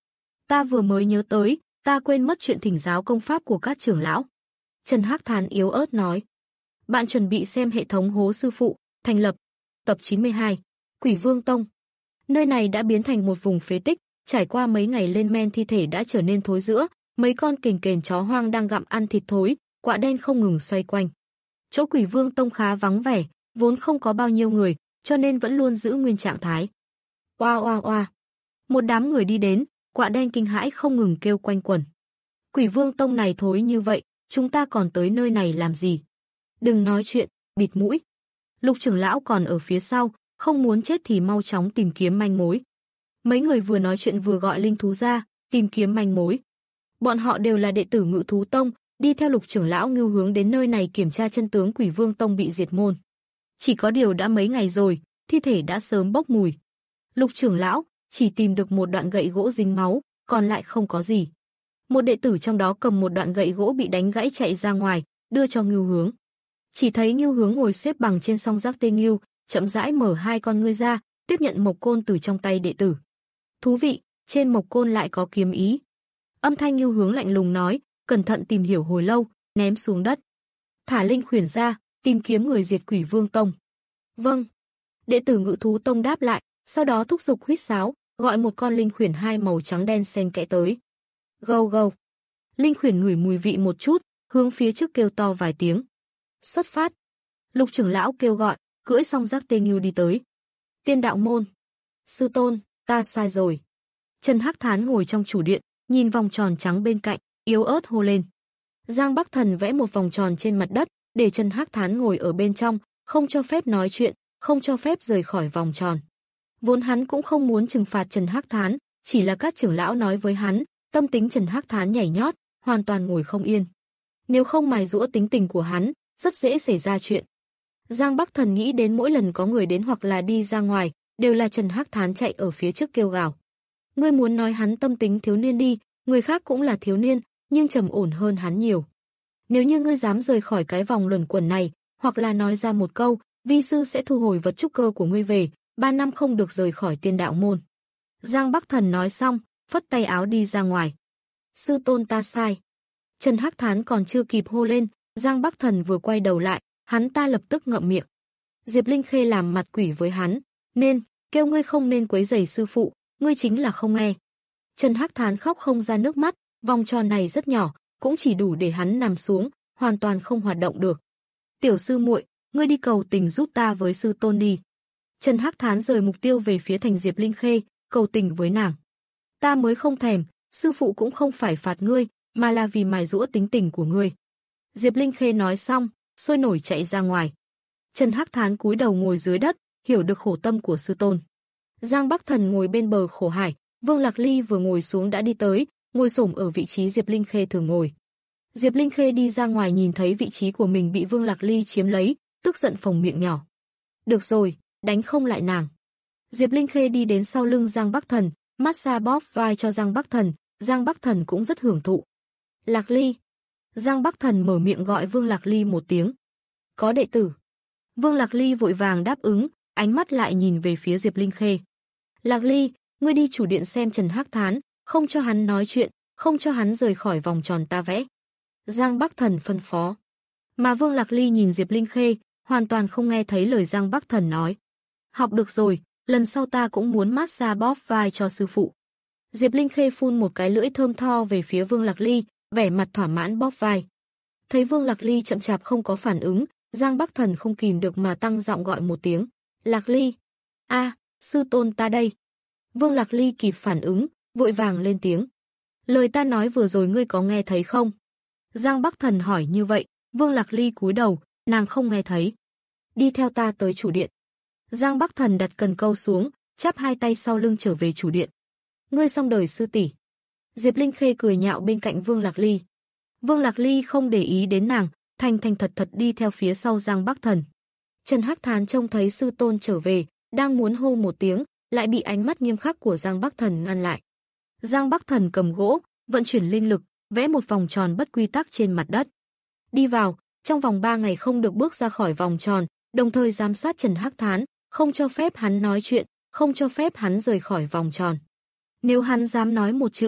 Ta vừa mới nhớ tới, ta quên mất chuyện thỉnh giáo công pháp của các trưởng lão. Trần Hắc Thán yếu ớt nói. Bạn chuẩn bị xem hệ thống hố sư phụ, thành lập. Tập chín mươi hai, Quỷ Vương Tông. Nơi này đã biến thành một vùng phế tích, trải qua mấy ngày lên men thi thể đã trở nên thối rữa, mấy con kền kền chó hoang đang gặm ăn thịt thối, quạ đen không ngừng xoay quanh. Chỗ Quỷ Vương Tông khá vắng vẻ, vốn không có bao nhiêu người, cho nên vẫn luôn giữ nguyên trạng thái. Oa oa oa. Một đám người đi đến, quạ đen kinh hãi không ngừng kêu quanh quẩn. Quỷ Vương Tông này thối như vậy, chúng ta còn tới nơi này làm gì? Đừng nói chuyện, bịt mũi. Lục trưởng lão còn ở phía sau, không muốn chết thì mau chóng tìm kiếm manh mối. Mấy người vừa nói chuyện vừa gọi linh thú ra, tìm kiếm manh mối. Bọn họ đều là đệ tử Ngự Thú Tông, đi theo Lục trưởng lão Ngưu hướng đến nơi này kiểm tra chân tướng Quỷ Vương Tông bị diệt môn. Chỉ có điều đã mấy ngày rồi, thi thể đã sớm bốc mùi. Lục trưởng lão chỉ tìm được một đoạn gậy gỗ dính máu, còn lại không có gì. Một đệ tử trong đó cầm một đoạn gậy gỗ bị đánh gãy chạy ra ngoài, đưa cho Ngưu hướng. Chỉ thấy Ngưu hướng ngồi xếp bằng trên song giác tê Ngưu, chậm rãi mở hai con ngươi ra, tiếp nhận mộc côn từ trong tay đệ tử. Thú vị, trên mộc côn lại có kiếm ý. Âm thanh Ngưu hướng lạnh lùng nói, cẩn thận tìm hiểu hồi lâu, ném xuống đất. Thả linh khuyển ra, tìm kiếm người diệt Quỷ Vương Tông. Vâng. Đệ tử Ngự Thú Tông đáp lại, sau đó thúc giục huýt sáo, gọi một con linh khuyển hai màu trắng đen xen kẽ tới. Gâu gâu. Linh khuyển ngửi mùi vị một chút, hướng phía trước kêu to vài tiếng. Xuất phát. Lục trưởng lão kêu gọi, cưỡi song giác tê Ngưu đi tới. Tiên đạo môn. Sư tôn, ta sai rồi. Trần Hắc Thán ngồi trong chủ điện, nhìn vòng tròn trắng bên cạnh, yếu ớt hô lên. Giang Bắc Thần vẽ một vòng tròn trên mặt đất, để Trần Hắc Thán ngồi ở bên trong, không cho phép nói chuyện, không cho phép rời khỏi vòng tròn. Vốn hắn cũng không muốn trừng phạt Trần Hắc Thán, chỉ là các trưởng lão nói với hắn, tâm tính Trần Hắc Thán nhảy nhót, hoàn toàn ngồi không yên. Nếu không mài giũa tính tình của hắn, rất dễ xảy ra chuyện. Giang Bắc Thần nghĩ đến mỗi lần có người đến hoặc là đi ra ngoài, đều là Trần Hắc Thán chạy ở phía trước kêu gào. Ngươi muốn nói hắn tâm tính thiếu niên đi, người khác cũng là thiếu niên, nhưng trầm ổn hơn hắn nhiều. Nếu như ngươi dám rời khỏi cái vòng luẩn quẩn này, hoặc là nói ra một câu, vi sư sẽ thu hồi vật trúc cơ của ngươi về, ba năm không được rời khỏi tiên đạo môn. Giang Bắc Thần nói xong, phất tay áo đi ra ngoài. Sư tôn ta sai. Trần Hắc Thán còn chưa kịp hô lên, Giang Bắc Thần vừa quay đầu lại, hắn ta lập tức ngậm miệng. Diệp Linh Khê làm mặt quỷ với hắn, nên, kêu ngươi không nên quấy rầy sư phụ, ngươi chính là không nghe. Trần Hắc Thán khóc không ra nước mắt, vòng tròn này rất nhỏ, cũng chỉ đủ để hắn nằm xuống, hoàn toàn không hoạt động được. Tiểu sư muội, ngươi đi cầu tình giúp ta với sư tôn đi. Trần Hắc Thán rời mục tiêu về phía thành Diệp Linh Khê, cầu tình với nàng. Ta mới không thèm, sư phụ cũng không phải phạt ngươi, mà là vì mài giũa tính tình của ngươi. Diệp Linh Khê nói xong, sôi nổi chạy ra ngoài. Trần Hắc Thán cúi đầu ngồi dưới đất, hiểu được khổ tâm của sư tôn. Giang Bắc Thần ngồi bên bờ khổ hải, Vương Lạc Ly vừa ngồi xuống đã đi tới, ngồi xổm ở vị trí Diệp Linh Khê thường ngồi. Diệp Linh Khê đi ra ngoài nhìn thấy vị trí của mình bị Vương Lạc Ly chiếm lấy, tức giận phồng miệng nhỏ. Được rồi, đánh không lại nàng. Diệp Linh Khê đi đến sau lưng Giang Bắc Thần, massage bóp vai cho Giang Bắc Thần, Giang Bắc Thần cũng rất hưởng thụ. Lạc Ly. Giang Bắc Thần mở miệng gọi Vương Lạc Ly một tiếng. Có đệ tử. Vương Lạc Ly vội vàng đáp ứng, ánh mắt lại nhìn về phía Diệp Linh Khê. Lạc Ly, ngươi đi chủ điện xem Trần Hắc Thán, không cho hắn nói chuyện, không cho hắn rời khỏi vòng tròn ta vẽ. Giang Bắc Thần phân phó. Mà Vương Lạc Ly nhìn Diệp Linh Khê, hoàn toàn không nghe thấy lời Giang Bắc Thần nói. Học được rồi, lần sau ta cũng muốn massage bóp vai cho sư phụ. Diệp Linh Khê phun một cái lưỡi thơm tho về phía Vương Lạc Ly, vẻ mặt thỏa mãn bóp vai. Thấy Vương Lạc Ly chậm chạp không có phản ứng, Giang Bắc Thần không kìm được mà tăng giọng gọi một tiếng. Lạc Ly. A, sư tôn ta đây. Vương Lạc Ly kịp phản ứng, vội vàng lên tiếng. Lời ta nói vừa rồi ngươi có nghe thấy không? Giang Bắc Thần hỏi như vậy, Vương Lạc Ly cúi đầu, nàng không nghe thấy. Đi theo ta tới chủ điện. Giang Bắc Thần đặt cần câu xuống, chắp hai tay sau lưng trở về chủ điện. Ngươi xong đời sư tỷ. Diệp Linh Khê cười nhạo bên cạnh Vương Lạc Ly. Vương Lạc Ly không để ý đến nàng, thành thành thật thật đi theo phía sau Giang Bắc Thần. Trần Hắc Thán trông thấy sư tôn trở về, đang muốn hô một tiếng, lại bị ánh mắt nghiêm khắc của Giang Bắc Thần ngăn lại. Giang Bắc Thần cầm gỗ, vận chuyển linh lực, vẽ một vòng tròn bất quy tắc trên mặt đất. Đi vào, trong vòng ba ngày không được bước ra khỏi vòng tròn, đồng thời giám sát Trần Hắc Thán, không cho phép hắn nói chuyện, không cho phép hắn rời khỏi vòng tròn. Nếu hắn dám nói một chữ,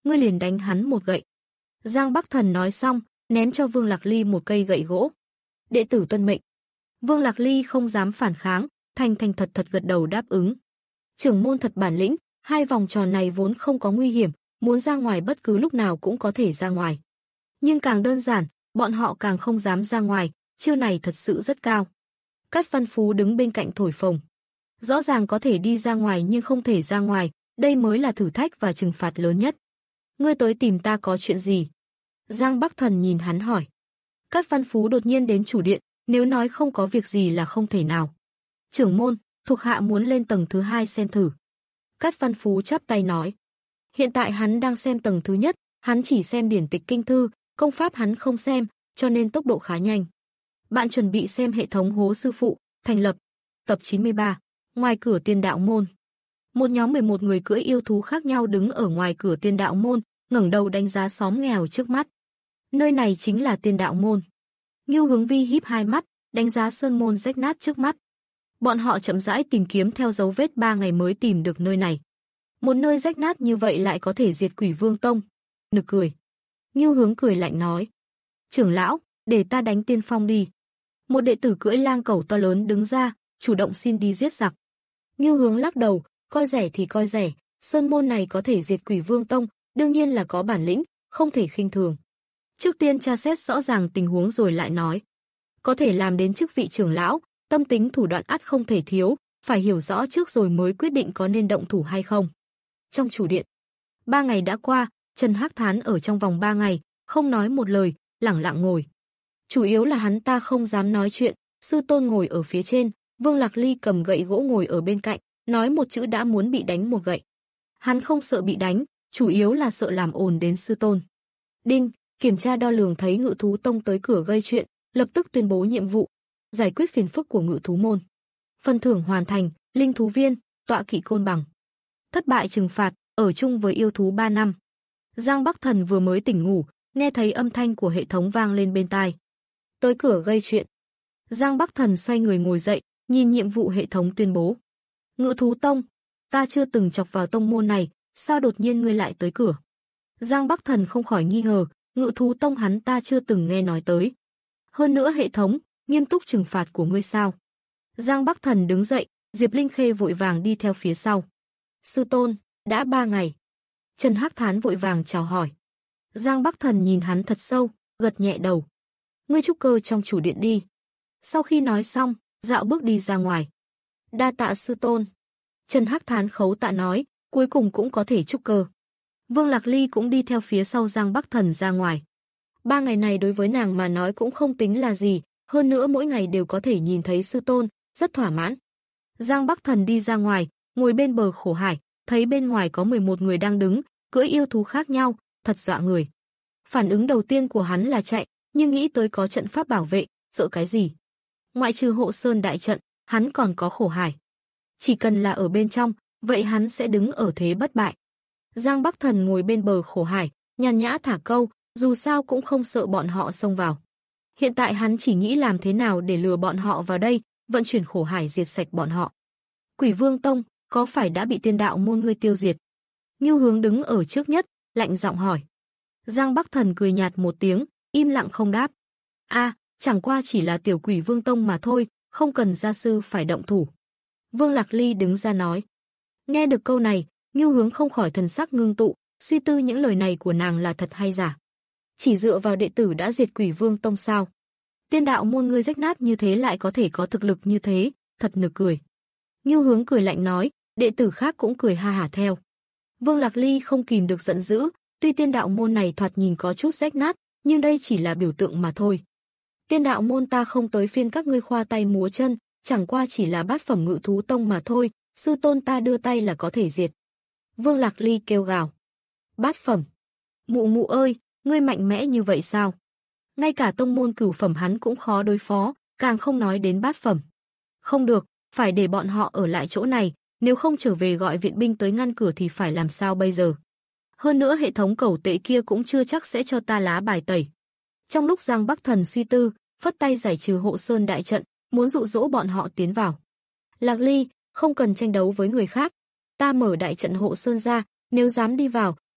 ngươi liền đánh hắn một gậy. Giang Bắc Thần nói xong, ném cho Vương Lạc Ly một cây gậy gỗ. Đệ tử tuân mệnh. Vương Lạc Ly không dám phản kháng, thành thành thật thật gật đầu đáp ứng. Trưởng môn thật bản lĩnh, hai vòng tròn này vốn không có nguy hiểm, muốn ra ngoài bất cứ lúc nào cũng có thể ra ngoài. Nhưng càng đơn giản, bọn họ càng không dám ra ngoài, chiêu này thật sự rất cao. Cát Văn Phú đứng bên cạnh thổi phồng. Rõ ràng có thể đi ra ngoài nhưng không thể ra ngoài, đây mới là thử thách và trừng phạt lớn nhất. Ngươi tới tìm ta có chuyện gì? Giang Bắc Thần nhìn hắn hỏi. Cát Văn Phú đột nhiên đến chủ điện, nếu nói không có việc gì là không thể nào. Trưởng môn, thuộc hạ muốn lên tầng thứ hai xem thử. Cát Văn Phú chắp tay nói. Hiện tại hắn đang xem tầng thứ nhất, hắn chỉ xem điển tịch kinh thư, công pháp hắn không xem, cho nên tốc độ khá nhanh. Bạn chuẩn bị xem hệ thống hố sư phụ, thành lập. Tập chín mươi ba, ngoài cửa Tiên Đạo môn. Một nhóm mười một người cưỡi yêu thú khác nhau đứng ở ngoài cửa Tiên Đạo môn, ngẩng đầu đánh giá xóm nghèo trước mắt. Nơi này chính là Tiên Đạo môn. Ngưu Hướng Vi híp hai mắt, đánh giá sơn môn rách nát trước mắt. Bọn họ chậm rãi tìm kiếm theo dấu vết ba ngày mới tìm được nơi này. Một nơi rách nát như vậy lại có thể diệt Quỷ Vương Tông. Nực cười. Ngưu Hướng cười lạnh nói. Trưởng lão, để ta đánh tiên phong đi. Một đệ tử cưỡi lang cẩu to lớn đứng ra, chủ động xin đi giết giặc. Ngưu Hướng lắc đầu, coi rẻ thì coi rẻ, sơn môn này có thể diệt Quỷ Vương Tông, đương nhiên là có bản lĩnh, không thể khinh thường. Trước tiên tra xét rõ ràng tình huống rồi lại nói. Có thể làm đến chức vị trưởng lão, tâm tính thủ đoạn ắt không thể thiếu, phải hiểu rõ trước rồi mới quyết định có nên động thủ hay không. Trong chủ điện, ba ngày đã qua, Trần Hắc Thán ở trong vòng ba ngày, không nói một lời, lẳng lặng ngồi. Chủ yếu là hắn ta không dám nói chuyện, sư tôn ngồi ở phía trên, Vương Lạc Ly cầm gậy gỗ ngồi ở bên cạnh, nói một chữ đã muốn bị đánh một gậy. Hắn không sợ bị đánh, chủ yếu là sợ làm ồn đến sư tôn. Đinh, kiểm tra đo lường thấy Ngự Thú Tông tới cửa gây chuyện, lập tức tuyên bố nhiệm vụ, giải quyết phiền phức của Ngự Thú môn. Phần thưởng hoàn thành, linh thú viên, tọa kỵ côn bằng. Thất bại trừng phạt, ở chung với yêu thú ba năm. Giang Bắc Thần vừa mới tỉnh ngủ, nghe thấy âm thanh của hệ thống vang lên bên tai. Tới cửa gây chuyện. Giang Bắc Thần xoay người ngồi dậy, nhìn nhiệm vụ hệ thống tuyên bố. Ngự Thú Tông, ta chưa từng chọc vào tông môn này, sao đột nhiên ngươi lại tới cửa? Giang Bắc Thần không khỏi nghi ngờ, Ngự Thú Tông hắn ta chưa từng nghe nói tới. Hơn nữa hệ thống, nghiêm túc trừng phạt của ngươi sao? Giang Bắc Thần đứng dậy, Diệp Linh Khê vội vàng đi theo phía sau. Sư tôn, đã ba ngày. Trần Hắc Thán vội vàng chào hỏi. Giang Bắc Thần nhìn hắn thật sâu, gật nhẹ đầu. Ngươi trúc cơ trong chủ điện đi. Sau khi nói xong, dạo bước đi ra ngoài. Đa tạ sư tôn. Trần Hắc Thán khấu tạ nói, cuối cùng cũng có thể trúc cơ. Vương Lạc Ly cũng đi theo phía sau Giang Bắc Thần ra ngoài. Ba ngày này đối với nàng mà nói cũng không tính là gì, hơn nữa mỗi ngày đều có thể nhìn thấy sư tôn, rất thỏa mãn. Giang Bắc Thần đi ra ngoài, ngồi bên bờ khổ hải, thấy bên ngoài có mười một người đang đứng, cưỡi yêu thú khác nhau, thật dọa người. Phản ứng đầu tiên của hắn là chạy, nhưng nghĩ tới có trận pháp bảo vệ, sợ cái gì? Ngoại trừ hộ sơn đại trận, hắn còn có khổ hải. Chỉ cần là ở bên trong, vậy hắn sẽ đứng ở thế bất bại. Giang Bắc Thần ngồi bên bờ khổ hải, nhàn nhã thả câu, dù sao cũng không sợ bọn họ xông vào. Hiện tại hắn chỉ nghĩ làm thế nào để lừa bọn họ vào đây, vận chuyển khổ hải diệt sạch bọn họ. Quỷ Vương Tông, có phải đã bị Tiên Đạo môn ngươi tiêu diệt? Ngưu Hướng đứng ở trước nhất, lạnh giọng hỏi. Giang Bắc Thần cười nhạt một tiếng, im lặng không đáp. A, chẳng qua chỉ là tiểu Quỷ Vương Tông mà thôi, không cần gia sư phải động thủ. Vương Lạc Ly đứng ra nói. Nghe được câu này, Ngưu Hướng không khỏi thần sắc ngưng tụ, suy tư những lời này của nàng là thật hay giả. Chỉ dựa vào đệ tử đã diệt Quỷ Vương Tông sao? Tiên Đạo môn ngươi rách nát như thế lại có thể có thực lực như thế, thật nực cười. Ngưu Hướng cười lạnh nói, đệ tử khác cũng cười ha hả theo. Vương Lạc Ly không kìm được giận dữ, tuy Tiên Đạo môn này thoạt nhìn có chút rách nát, nhưng đây chỉ là biểu tượng mà thôi. Tiên Đạo môn ta không tới phiên các ngươi khoa tay múa chân, chẳng qua chỉ là bát phẩm Ngự Thú Tông mà thôi, sư tôn ta đưa tay là có thể diệt. Vương Lạc Ly kêu gào. Bát phẩm? Mụ mụ ơi, ngươi mạnh mẽ như vậy sao? Ngay cả tông môn cửu phẩm hắn cũng khó đối phó, càng không nói đến bát phẩm. Không được, phải để bọn họ ở lại chỗ này, nếu không trở về gọi viện binh tới ngăn cửa thì phải làm sao bây giờ? Hơn nữa hệ thống cẩu tệ kia cũng chưa chắc sẽ cho ta lá bài tẩy. Trong lúc Giang Bắc Thần suy tư, phất tay giải trừ hộ sơn đại trận, muốn dụ dỗ bọn họ tiến vào. Lạc Ly, không cần tranh đấu với người khác. Ta mở đại trận hộ sơn ra, nếu dám đi vào,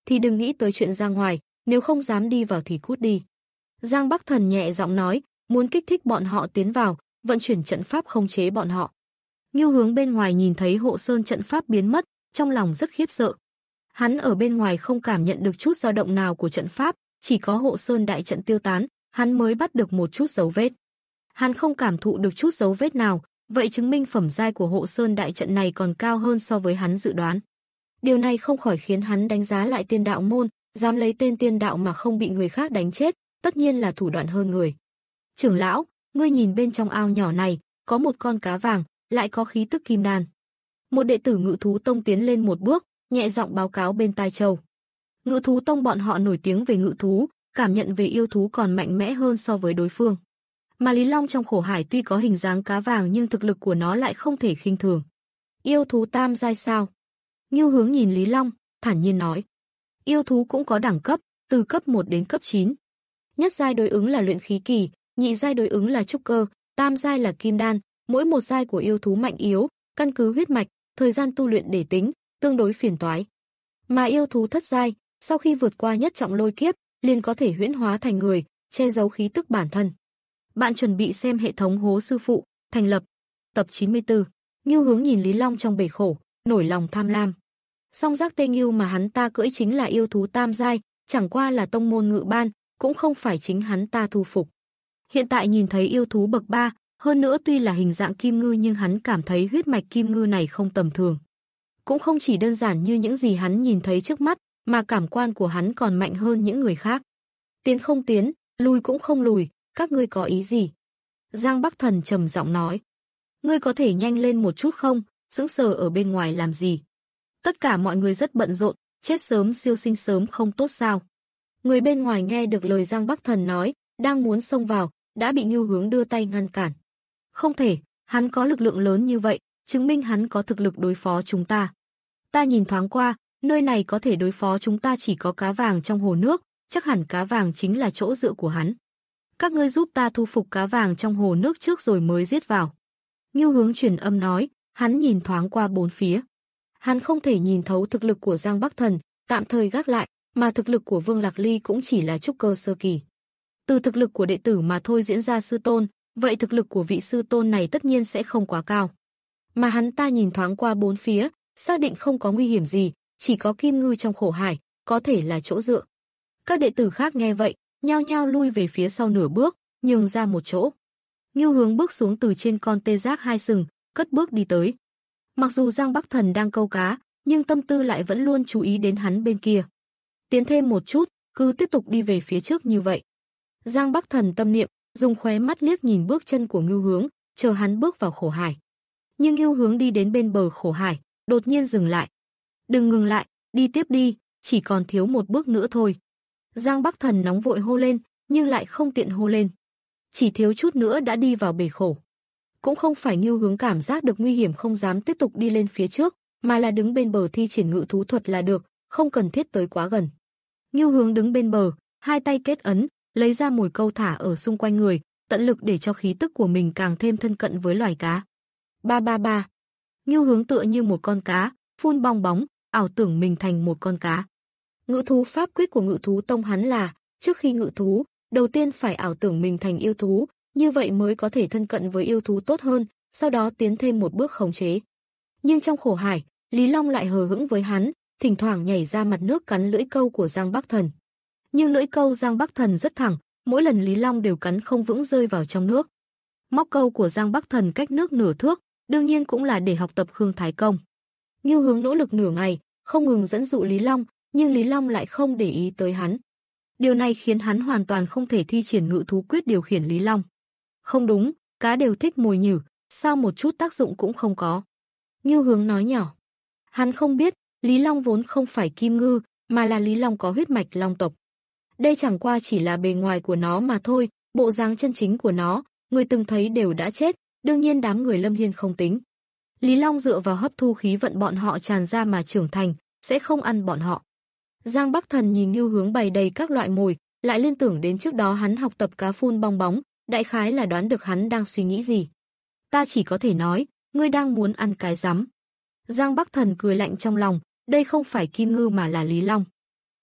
thì đừng nghĩ tới chuyện ra ngoài, nếu không dám đi vào thì cút đi. Giang Bắc Thần nhẹ giọng nói, muốn kích thích bọn họ tiến vào, vận chuyển trận pháp khống chế bọn họ. Ngưu Hướng bên ngoài nhìn thấy hộ sơn trận pháp biến mất, trong lòng rất khiếp sợ. Hắn ở bên ngoài không cảm nhận được chút dao động nào của trận pháp, chỉ có hộ sơn đại trận tiêu tán, hắn mới bắt được một chút dấu vết. Hắn không cảm thụ được chút dấu vết nào, vậy chứng minh phẩm giai của hộ sơn đại trận này còn cao hơn so với hắn dự đoán. Điều này không khỏi khiến hắn đánh giá lại tiên đạo môn, dám lấy tên tiên đạo mà không bị người khác đánh chết, tất nhiên là thủ đoạn hơn người. Trưởng lão, ngươi nhìn bên trong ao nhỏ này, có một con cá vàng, lại có khí tức kim đan. Một đệ tử Ngự Thú Tông tiến lên một bước, nhẹ giọng báo cáo bên tai Châu. Ngự Thú Tông bọn họ nổi tiếng về ngự thú, cảm nhận về yêu thú còn mạnh mẽ hơn so với đối phương. Mà Lý Long trong khổ hải tuy có hình dáng cá vàng nhưng thực lực của nó lại không thể khinh thường. Yêu thú tam giai sao? Ngưu Hướng nhìn Lý Long, thản nhiên nói. Yêu thú cũng có đẳng cấp, từ cấp một đến cấp chín. Nhất giai đối ứng là luyện khí kỳ, nhị giai đối ứng là trúc cơ, tam giai là kim đan, mỗi một giai của yêu thú mạnh yếu, căn cứ huyết mạch, thời gian tu luyện để tính, tương đối phiền toái. Mà yêu thú thất giai, sau khi vượt qua nhất trọng lôi kiếp, liền có thể huyễn hóa thành người, che giấu khí tức bản thân. Bạn chuẩn bị xem hệ thống Hố Sư Phụ, thành lập. Tập chín mươi tư. Ngưu Hướng nhìn Lý Long trong bể khổ, nổi lòng tham lam. Song giác tê ngưu mà hắn ta cưỡi chính là yêu thú tam giai, chẳng qua là tông môn ngự ban, cũng không phải chính hắn ta thu phục. Hiện tại nhìn thấy yêu thú bậc ba, hơn nữa tuy là hình dạng kim ngư nhưng hắn cảm thấy huyết mạch kim ngư này không tầm thường. Cũng không chỉ đơn giản như những gì hắn nhìn thấy trước mắt, mà cảm quan của hắn còn mạnh hơn những người khác. Tiến không tiến, lùi cũng không lùi, các ngươi có ý gì? Giang Bắc Thần trầm giọng nói. Ngươi có thể nhanh lên một chút không, sững sờ ở bên ngoài làm gì? Tất cả mọi người rất bận rộn, chết sớm siêu sinh sớm không tốt sao? Người bên ngoài nghe được lời Giang Bắc Thần nói, đang muốn xông vào, đã bị Ngưu Hướng đưa tay ngăn cản. Không thể, hắn có lực lượng lớn như vậy, chứng minh hắn có thực lực đối phó chúng ta. Ta nhìn thoáng qua, nơi này có thể đối phó chúng ta chỉ có cá vàng trong hồ nước, chắc hẳn cá vàng chính là chỗ dựa của hắn. Các ngươi giúp ta thu phục cá vàng trong hồ nước trước rồi mới giết vào. Ngưu Hướng truyền âm nói, hắn nhìn thoáng qua bốn phía. Hắn không thể nhìn thấu thực lực của Giang Bắc Thần, tạm thời gác lại, mà thực lực của Vương Lạc Ly cũng chỉ là trúc cơ sơ kỳ. Từ thực lực của đệ tử mà thôi diễn ra sư tôn, vậy thực lực của vị sư tôn này tất nhiên sẽ không quá cao. Mà hắn ta nhìn thoáng qua bốn phía, xác định không có nguy hiểm gì, chỉ có kim ngư trong khổ hải, có thể là chỗ dựa. Các đệ tử khác nghe vậy, nhao nhao lui về phía sau nửa bước, nhường ra một chỗ. Ngưu Hướng bước xuống từ trên con tê giác hai sừng, cất bước đi tới. Mặc dù Giang Bắc Thần đang câu cá, nhưng tâm tư lại vẫn luôn chú ý đến hắn bên kia. Tiến thêm một chút, cứ tiếp tục đi về phía trước như vậy. Giang Bắc Thần tâm niệm, dùng khóe mắt liếc nhìn bước chân của Ngưu Hướng, chờ hắn bước vào khổ hải. Nhưng Ngưu Hướng đi đến bên bờ khổ hải, đột nhiên dừng lại. Đừng ngừng lại, đi tiếp đi, chỉ còn thiếu một bước nữa thôi. Giang Bắc Thần nóng vội hô lên, nhưng lại không tiện hô lên. Chỉ thiếu chút nữa đã đi vào bể khổ. Cũng không phải Ngưu Hướng cảm giác được nguy hiểm không dám tiếp tục đi lên phía trước, mà là đứng bên bờ thi triển ngự thú thuật là được, không cần thiết tới quá gần. Ngưu Hướng đứng bên bờ, hai tay kết ấn, lấy ra mồi câu thả ở xung quanh người, tận lực để cho khí tức của mình càng thêm thân cận với loài cá. Ba ba ba. Ngưu Hướng tựa như một con cá, phun bong bóng, ảo tưởng mình thành một con cá. Ngự thú pháp quyết của Ngự Thú Tông hắn là, trước khi ngự thú, đầu tiên phải ảo tưởng mình thành yêu thú, như vậy mới có thể thân cận với yêu thú tốt hơn, sau đó tiến thêm một bước khống chế. Nhưng trong khổ hải, Lý Long lại hờ hững với hắn, thỉnh thoảng nhảy ra mặt nước cắn lưỡi câu của Giang Bắc Thần. Nhưng lưỡi câu Giang Bắc Thần rất thẳng, mỗi lần Lý Long đều cắn không vững rơi vào trong nước. Móc câu của Giang Bắc Thần cách nước nửa thước, đương nhiên cũng là để học tập Khương Thái Công. Ngưu Hướng nỗ lực nửa ngày, không ngừng dẫn dụ Lý Long, nhưng Lý Long lại không để ý tới hắn. Điều này khiến hắn hoàn toàn không thể thi triển ngự thú quyết điều khiển Lý Long. Không đúng, cá đều thích mồi nhử, sao một chút tác dụng cũng không có. Ngưu Hướng nói nhỏ. Hắn không biết, Lý Long vốn không phải kim ngư, mà là Lý Long có huyết mạch long tộc. Đây chẳng qua chỉ là bề ngoài của nó mà thôi, bộ dáng chân chính của nó, người từng thấy đều đã chết, đương nhiên đám người Lâm Hiên không tính. Lý Long dựa vào hấp thu khí vận bọn họ tràn ra mà trưởng thành, sẽ không ăn bọn họ. Giang Bắc Thần nhìn Ngưu Hướng bày đầy các loại mồi, lại liên tưởng đến trước đó hắn học tập cá phun bong bóng, đại khái là đoán được hắn đang suy nghĩ gì. Ta chỉ có thể nói, ngươi đang muốn ăn cái rắm. Giang Bắc Thần cười lạnh trong lòng, đây không phải kim ngư mà là Lý Long.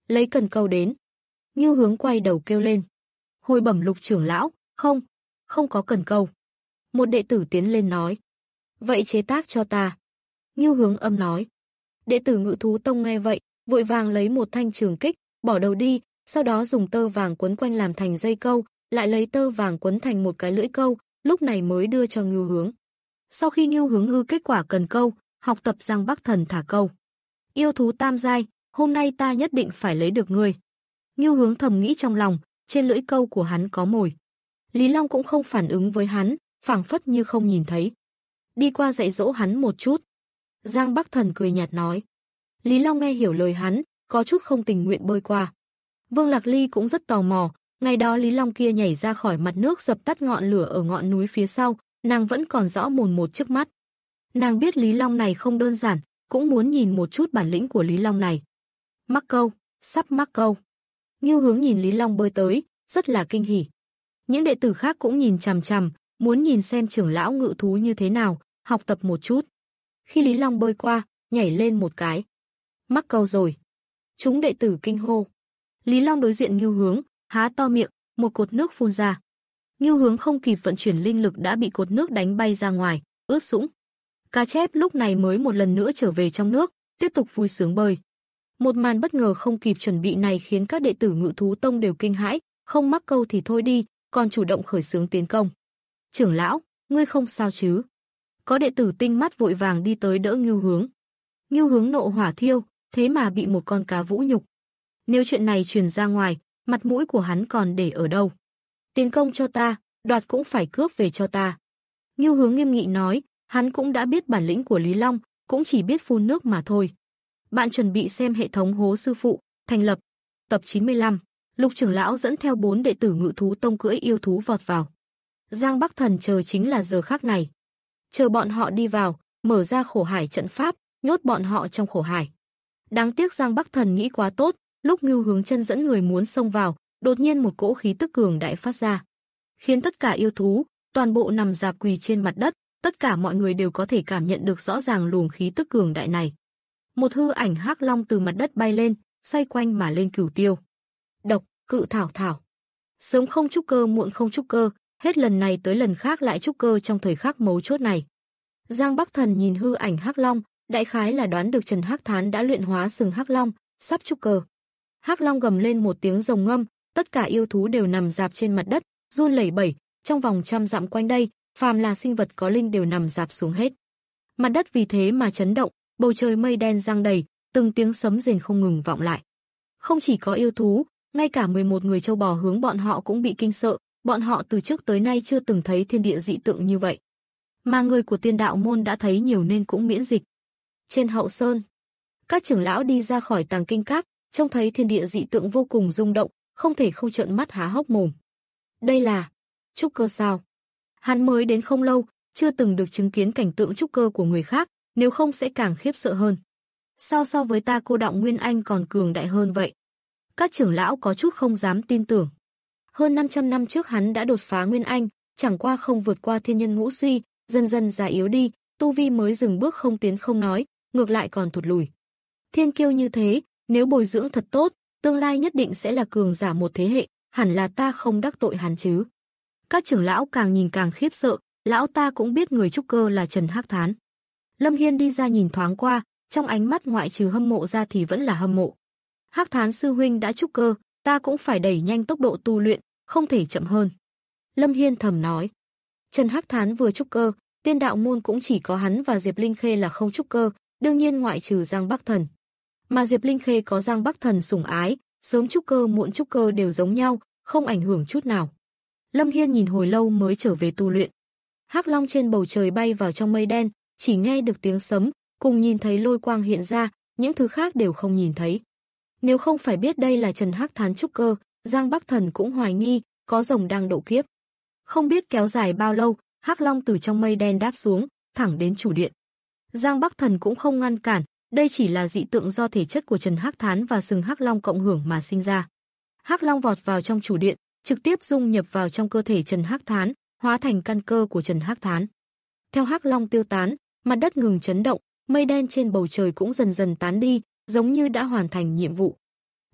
Lấy cần câu đến. Ngưu Hướng quay đầu kêu lên. Hồi bẩm Lục trưởng lão, không, không có cần câu. Một đệ tử tiến lên nói. Vậy chế tác cho ta. Ngưu Hướng âm nói. Đệ tử Ngự Thú Tông nghe vậy, vội vàng lấy một thanh trường kích, bỏ đầu đi, sau đó dùng tơ vàng quấn quanh làm thành dây câu, lại lấy tơ vàng quấn thành một cái lưỡi câu, lúc này mới đưa cho Ngưu Hướng. Sau khi Ngưu Hướng ngư kết quả cần câu, học tập Giang Bắc Thần thả câu. Yêu thú tam giai, hôm nay ta nhất định phải lấy được ngươi. Ngưu Hướng thầm nghĩ trong lòng, trên lưỡi câu của hắn có mồi. Lý Long cũng không phản ứng với hắn, phảng phất như không nhìn thấy. Đi qua dạy dỗ hắn một chút. Giang Bắc Thần cười nhạt nói. Lý Long nghe hiểu lời hắn, có chút không tình nguyện bơi qua. Vương Lạc Ly cũng rất tò mò, ngày đó Lý Long kia nhảy ra khỏi mặt nước dập tắt ngọn lửa ở ngọn núi phía sau, nàng vẫn còn rõ mồn một trước mắt. Nàng biết Lý Long này không đơn giản, cũng muốn nhìn một chút bản lĩnh của Lý Long này. Mắc câu, sắp mắc câu. Ngưu Hướng nhìn Lý Long bơi tới, rất là kinh hỉ. Những đệ tử khác cũng nhìn chằm chằm, muốn nhìn xem trưởng lão ngự thú như thế nào, học tập một chút. Khi Lý Long bơi qua, nhảy lên một cái. Mắc câu rồi. Chúng đệ tử kinh hô. Lý Long đối diện Ngưu Hướng, há to miệng, một cột nước phun ra. Ngưu Hướng không kịp vận chuyển linh lực đã bị cột nước đánh bay ra ngoài, ướt sũng. Cá chép lúc này mới một lần nữa trở về trong nước, tiếp tục vui sướng bơi. Một màn bất ngờ không kịp chuẩn bị này khiến các đệ tử Ngự Thú Tông đều kinh hãi, không mắc câu thì thôi đi, còn chủ động khởi xướng tiến công. Trưởng lão, ngươi không sao chứ? Có đệ tử tinh mắt vội vàng đi tới đỡ Ngưu Hướng. Ngưu Hướng nộ hỏa thiêu, thế mà bị một con cá vũ nhục. Nếu chuyện này truyền ra ngoài, mặt mũi của hắn còn để ở đâu? Tiến công cho ta, đoạt cũng phải cướp về cho ta. Ngưu Hướng nghiêm nghị nói, hắn cũng đã biết bản lĩnh của Lý Long, cũng chỉ biết phun nước mà thôi. Bạn chuẩn bị xem hệ thống hố sư phụ, thành lập. Tập chín mươi lăm, Lục trưởng lão dẫn theo bốn đệ tử Ngự Thú Tông cưỡi yêu thú vọt vào. Giang Bắc Thần chờ chính là giờ khắc này. Chờ bọn họ đi vào, mở ra khổ hải trận pháp, nhốt bọn họ trong khổ hải. Đáng tiếc Giang Bắc Thần nghĩ quá tốt, lúc Ngưu Hướng chân dẫn người muốn xông vào, đột nhiên một cỗ khí tức cường đại phát ra, khiến tất cả yêu thú toàn bộ nằm rạp quỳ trên mặt đất, tất cả mọi người đều có thể cảm nhận được rõ ràng luồng khí tức cường đại này. Một hư ảnh hắc long từ mặt đất bay lên, xoay quanh mà lên cửu tiêu. Độc, cự thảo thảo. Sớm không trúc cơ muộn không trúc cơ, hết lần này tới lần khác lại trúc cơ trong thời khắc mấu chốt này. Giang Bắc Thần nhìn hư ảnh hắc long, đại khái là đoán được Trần Hắc Thán đã luyện hóa sừng hắc long, sắp trúc cơ. Hắc long gầm lên một tiếng rồng ngâm, tất cả yêu thú đều nằm rạp trên mặt đất, run lẩy bẩy, trong vòng trăm dặm quanh đây, phàm là sinh vật có linh đều nằm rạp xuống hết. Mặt đất vì thế mà chấn động, bầu trời mây đen giăng đầy, từng tiếng sấm rền không ngừng vọng lại. Không chỉ có yêu thú, ngay cả mười một người châu bò hướng bọn họ cũng bị kinh sợ, bọn họ từ trước tới nay chưa từng thấy thiên địa dị tượng như vậy. Mà người của Tiên Đạo môn đã thấy nhiều nên cũng miễn dịch. Trên hậu sơn, các trưởng lão đi ra khỏi Tàng Kinh Các, trông thấy thiên địa dị tượng vô cùng rung động, không thể không trợn mắt há hốc mồm. Đây là trúc cơ sao? Hắn mới đến không lâu, chưa từng được chứng kiến cảnh tượng trúc cơ của người khác, nếu không sẽ càng khiếp sợ hơn. Sao so với ta cô Đọng Nguyên Anh còn cường đại hơn vậy? Các trưởng lão có chút không dám tin tưởng. Hơn năm trăm năm trước hắn đã đột phá Nguyên Anh, chẳng qua không vượt qua thiên nhân ngũ suy, dần dần già yếu đi, tu vi mới dừng bước không tiến không nói, ngược lại còn thụt lùi. Thiên kiêu như thế, nếu bồi dưỡng thật tốt, tương lai nhất định sẽ là cường giả một thế hệ, hẳn là ta không đắc tội hắn chứ. Các trưởng lão càng nhìn càng khiếp sợ, lão ta cũng biết người trúc cơ là Trần Hắc Thán. Lâm Hiên đi ra nhìn thoáng qua, trong ánh mắt ngoại trừ hâm mộ ra thì vẫn là hâm mộ. Hắc Thán sư huynh đã trúc cơ, ta cũng phải đẩy nhanh tốc độ tu luyện, không thể chậm hơn. Lâm Hiên thầm nói. Trần Hắc Thán vừa trúc cơ, Tiên Đạo môn cũng chỉ có hắn và Diệp Linh Khê là không trúc cơ, đương nhiên ngoại trừ Giang Bắc Thần. Mà Diệp Linh Khê có Giang Bắc Thần sủng ái, sớm trúc cơ muộn trúc cơ đều giống nhau, không ảnh hưởng chút nào. Lâm Hiên nhìn hồi lâu mới trở về tu luyện. Hắc long trên bầu trời bay vào trong mây đen, chỉ nghe được tiếng sấm, cùng nhìn thấy lôi quang hiện ra, những thứ khác đều không nhìn thấy. Nếu không phải biết đây là Trần Hắc Thán trúc cơ, Giang Bắc Thần cũng hoài nghi có rồng đang độ kiếp. Không biết kéo dài bao lâu, Hắc long từ trong mây đen đáp xuống, thẳng đến chủ điện. Giang Bắc Thần cũng không ngăn cản, đây chỉ là dị tượng do thể chất của Trần Hắc Thán và sừng Hắc long cộng hưởng mà sinh ra. Hắc long vọt vào trong chủ điện, trực tiếp dung nhập vào trong cơ thể Trần Hắc Thán, hóa thành căn cơ của Trần Hắc Thán. Theo Hắc long tiêu tán, mặt đất ngừng chấn động, mây đen trên bầu trời cũng dần dần tán đi, giống như đã hoàn thành nhiệm vụ.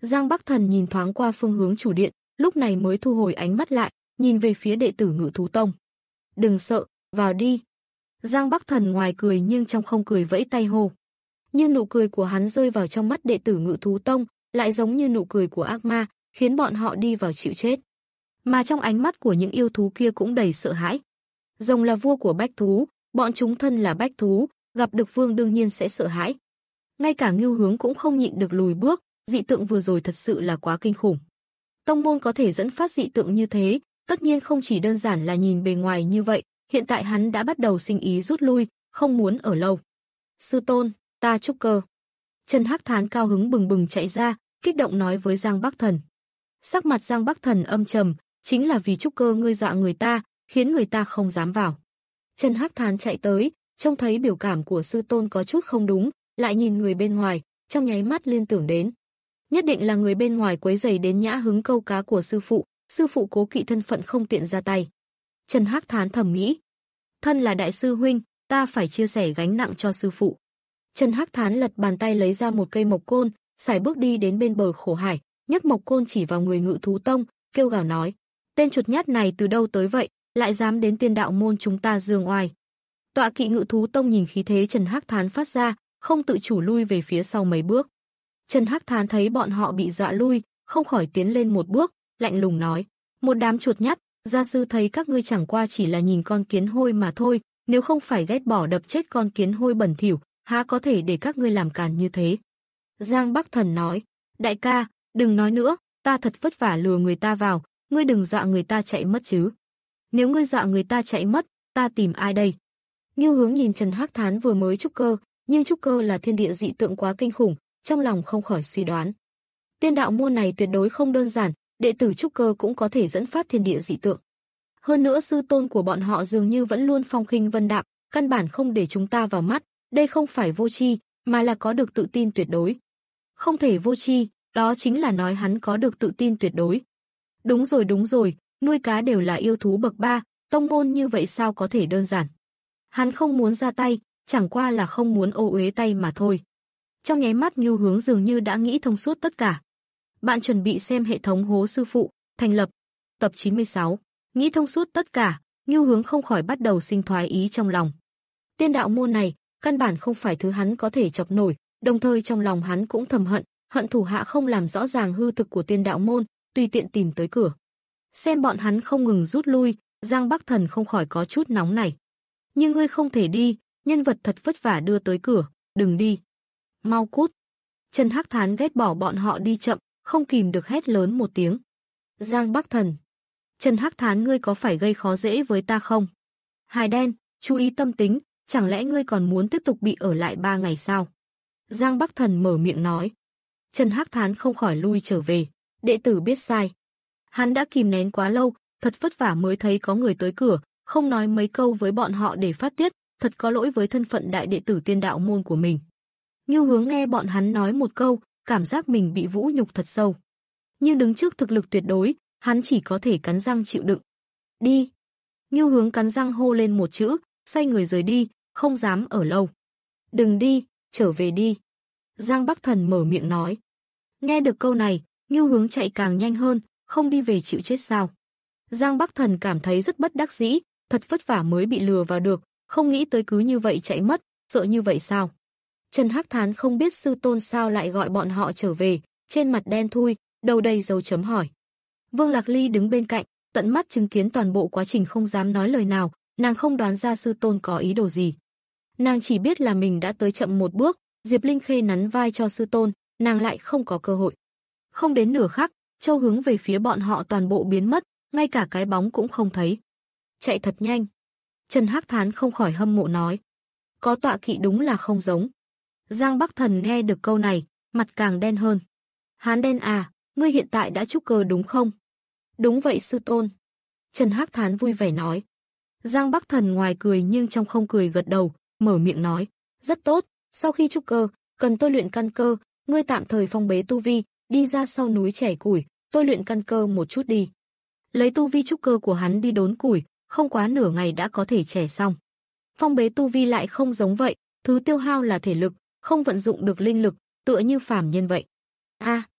Giang Bắc Thần nhìn thoáng qua phương hướng chủ điện, lúc này mới thu hồi ánh mắt lại, nhìn về phía đệ tử Ngự Thú Tông. Đừng sợ, vào đi. Giang Bắc Thần ngoài cười nhưng trong không cười vẫy tay hô. Nhưng nụ cười của hắn rơi vào trong mắt đệ tử Ngự Thú Tông, lại giống như nụ cười của ác ma, khiến bọn họ đi vào chịu chết. Mà trong ánh mắt của những yêu thú kia cũng đầy sợ hãi. Rồng là vua của bách thú, bọn chúng thân là bách thú, gặp được vương đương nhiên sẽ sợ hãi. Ngay cả Ngưu Hướng cũng không nhịn được lùi bước, dị tượng vừa rồi thật sự là quá kinh khủng. Tông môn có thể dẫn phát dị tượng như thế, tất nhiên không chỉ đơn giản là nhìn bề ngoài như vậy, hiện tại hắn đã bắt đầu sinh ý rút lui, không muốn ở lâu. Sư tôn, ta trúc cơ. Trần Hắc Thán cao hứng bừng bừng chạy ra, kích động nói với Giang Bắc Thần. Sắc mặt Giang Bắc Thần âm trầm, chính là vì trúc cơ ngươi dọa người ta, khiến người ta không dám vào. Trần Hắc Thán chạy tới, trông thấy biểu cảm của sư tôn có chút không đúng, lại nhìn người bên ngoài, trong nháy mắt liên tưởng đến. Nhất định là người bên ngoài quấy rầy đến nhã hứng câu cá của sư phụ, sư phụ cố kỵ thân phận không tiện ra tay. Trần Hắc Thán thầm nghĩ, thân là đại sư huynh, ta phải chia sẻ gánh nặng cho sư phụ. Trần Hắc Thán lật bàn tay lấy ra một cây mộc côn, sải bước đi đến bên bờ khổ hải, nhấc mộc côn chỉ vào người Ngự Thú Tông, kêu gào nói: "Tên chuột nhát này từ đâu tới vậy, lại dám đến Tiên Đạo môn chúng ta giương oai?" Tọa kỵ Ngự Thú Tông nhìn khí thế Trần Hắc Thán phát ra, không tự chủ lui về phía sau mấy bước. Trần Hắc Thán thấy bọn họ bị dọa lui, không khỏi tiến lên một bước, lạnh lùng nói: "Một đám chuột nhát, gia sư thấy các ngươi chẳng qua chỉ là nhìn con kiến hôi mà thôi, nếu không phải ghét bỏ đập chết con kiến hôi bẩn thỉu, há có thể để các ngươi làm càn như thế." Giang Bắc Thần nói: "Đại ca, đừng nói nữa, ta thật vất vả lừa người ta vào, ngươi đừng dọa người ta chạy mất chứ. Nếu ngươi dọa người ta chạy mất, ta tìm ai đây?" Ngưu Hướng nhìn Trần Hắc Thán vừa mới trúc cơ, nhưng trúc cơ là thiên địa dị tượng quá kinh khủng, trong lòng không khỏi suy đoán. Tiên Đạo môn này tuyệt đối không đơn giản, đệ tử trúc cơ cũng có thể dẫn phát thiên địa dị tượng. Hơn nữa sư tôn của bọn họ dường như vẫn luôn phong khinh vân đạm, căn bản không để chúng ta vào mắt, đây không phải vô tri, mà là có được tự tin tuyệt đối. Không thể vô tri, đó chính là nói hắn có được tự tin tuyệt đối. Đúng rồi đúng rồi, nuôi cá đều là yêu thú bậc ba, tông môn như vậy sao có thể đơn giản. Hắn không muốn ra tay, chẳng qua là không muốn ô uế tay mà thôi. Trong nháy mắt Ngưu Hướng dường như đã nghĩ thông suốt tất cả. Bạn chuẩn bị xem hệ thống hố sư phụ, thành lập, tập chín mươi sáu. Nghĩ thông suốt tất cả, Ngưu Hướng không khỏi bắt đầu sinh thoái ý trong lòng. Tiên Đạo môn này, căn bản không phải thứ hắn có thể chọc nổi, đồng thời trong lòng hắn cũng thầm hận, hận thủ hạ không làm rõ ràng hư thực của Tiên Đạo môn, tùy tiện tìm tới cửa. Xem bọn hắn không ngừng rút lui, Giang Bắc Thần không khỏi có chút nóng này. Nhưng ngươi không thể đi, nhân vật thật vất vả đưa tới cửa, đừng đi. Mau cút. Trần Hắc Thán ghét bỏ bọn họ đi chậm, không kìm được hét lớn một tiếng. Giang Bắc Thần. Trần Hắc Thán, ngươi có phải gây khó dễ với ta không? Hài đen, chú ý tâm tính, chẳng lẽ ngươi còn muốn tiếp tục bị ở lại ba ngày sao? Giang Bắc Thần mở miệng nói. Trần Hắc Thán không khỏi lui trở về, đệ tử biết sai. Hắn đã kìm nén quá lâu, thật vất vả mới thấy có người tới cửa, không nói mấy câu với bọn họ để phát tiết, thật có lỗi với thân phận đại đệ tử Tiên Đạo môn của mình. Ngưu Hướng nghe bọn hắn nói một câu, cảm giác mình bị vũ nhục thật sâu. Nhưng đứng trước thực lực tuyệt đối, hắn chỉ có thể cắn răng chịu đựng. Đi. Ngưu Hướng cắn răng hô lên một chữ, xoay người rời đi, không dám ở lâu. Đừng đi, trở về đi. Giang Bắc Thần mở miệng nói. Nghe được câu này, Ngưu Hướng chạy càng nhanh hơn, không đi về chịu chết sao? Giang Bắc Thần cảm thấy rất bất đắc dĩ, thật vất vả mới bị lừa vào được, không nghĩ tới cứ như vậy chạy mất, sợ như vậy sao? Trần Hắc Thán không biết sư tôn sao lại gọi bọn họ trở về, trên mặt đen thui, đầu đầy dấu chấm hỏi. Vương Lạc Ly đứng bên cạnh, tận mắt chứng kiến toàn bộ quá trình không dám nói lời nào, nàng không đoán ra sư tôn có ý đồ gì. Nàng chỉ biết là mình đã tới chậm một bước, Diệp Linh Khê nắn vai cho sư tôn, nàng lại không có cơ hội. Không đến nửa khắc, Châu hướng về phía bọn họ toàn bộ biến mất, ngay cả cái bóng cũng không thấy. Chạy thật nhanh. Trần Hắc Thán không khỏi hâm mộ nói. Có tọa kỵ đúng là không giống. Giang Bắc Thần nghe được câu này, mặt càng đen hơn. Hán đen à, ngươi hiện tại đã trúc cơ đúng không? Đúng vậy sư tôn. Trần Hắc Thán vui vẻ nói. Giang Bắc Thần ngoài cười nhưng trong không cười gật đầu, mở miệng nói. Rất tốt, sau khi trúc cơ, cần tôi luyện căn cơ, ngươi tạm thời phong bế tu vi, đi ra sau núi chẻ củi, tôi luyện căn cơ một chút đi. Lấy tu vi trúc cơ của hắn đi đốn củi, không quá nửa ngày đã có thể chẻ xong. Phong bế tu vi lại không giống vậy, thứ tiêu hao là thể lực, không vận dụng được linh lực, tựa như phàm nhân vậy. A,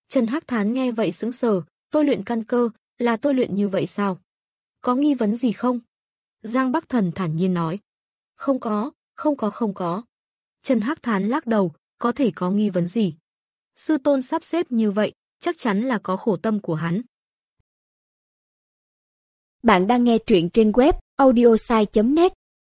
Trần Hắc Thán nghe vậy sững sờ, tôi luyện căn cơ, là tôi luyện như vậy sao? Có nghi vấn gì không? Giang Bắc Thần thản nhiên nói. Không có, không có không có. Trần Hắc Thán lắc đầu, có thể có nghi vấn gì? Sư tôn sắp xếp như vậy, chắc chắn là có khổ tâm của hắn. Bạn đang nghe truyện trên web audiosai chấm net.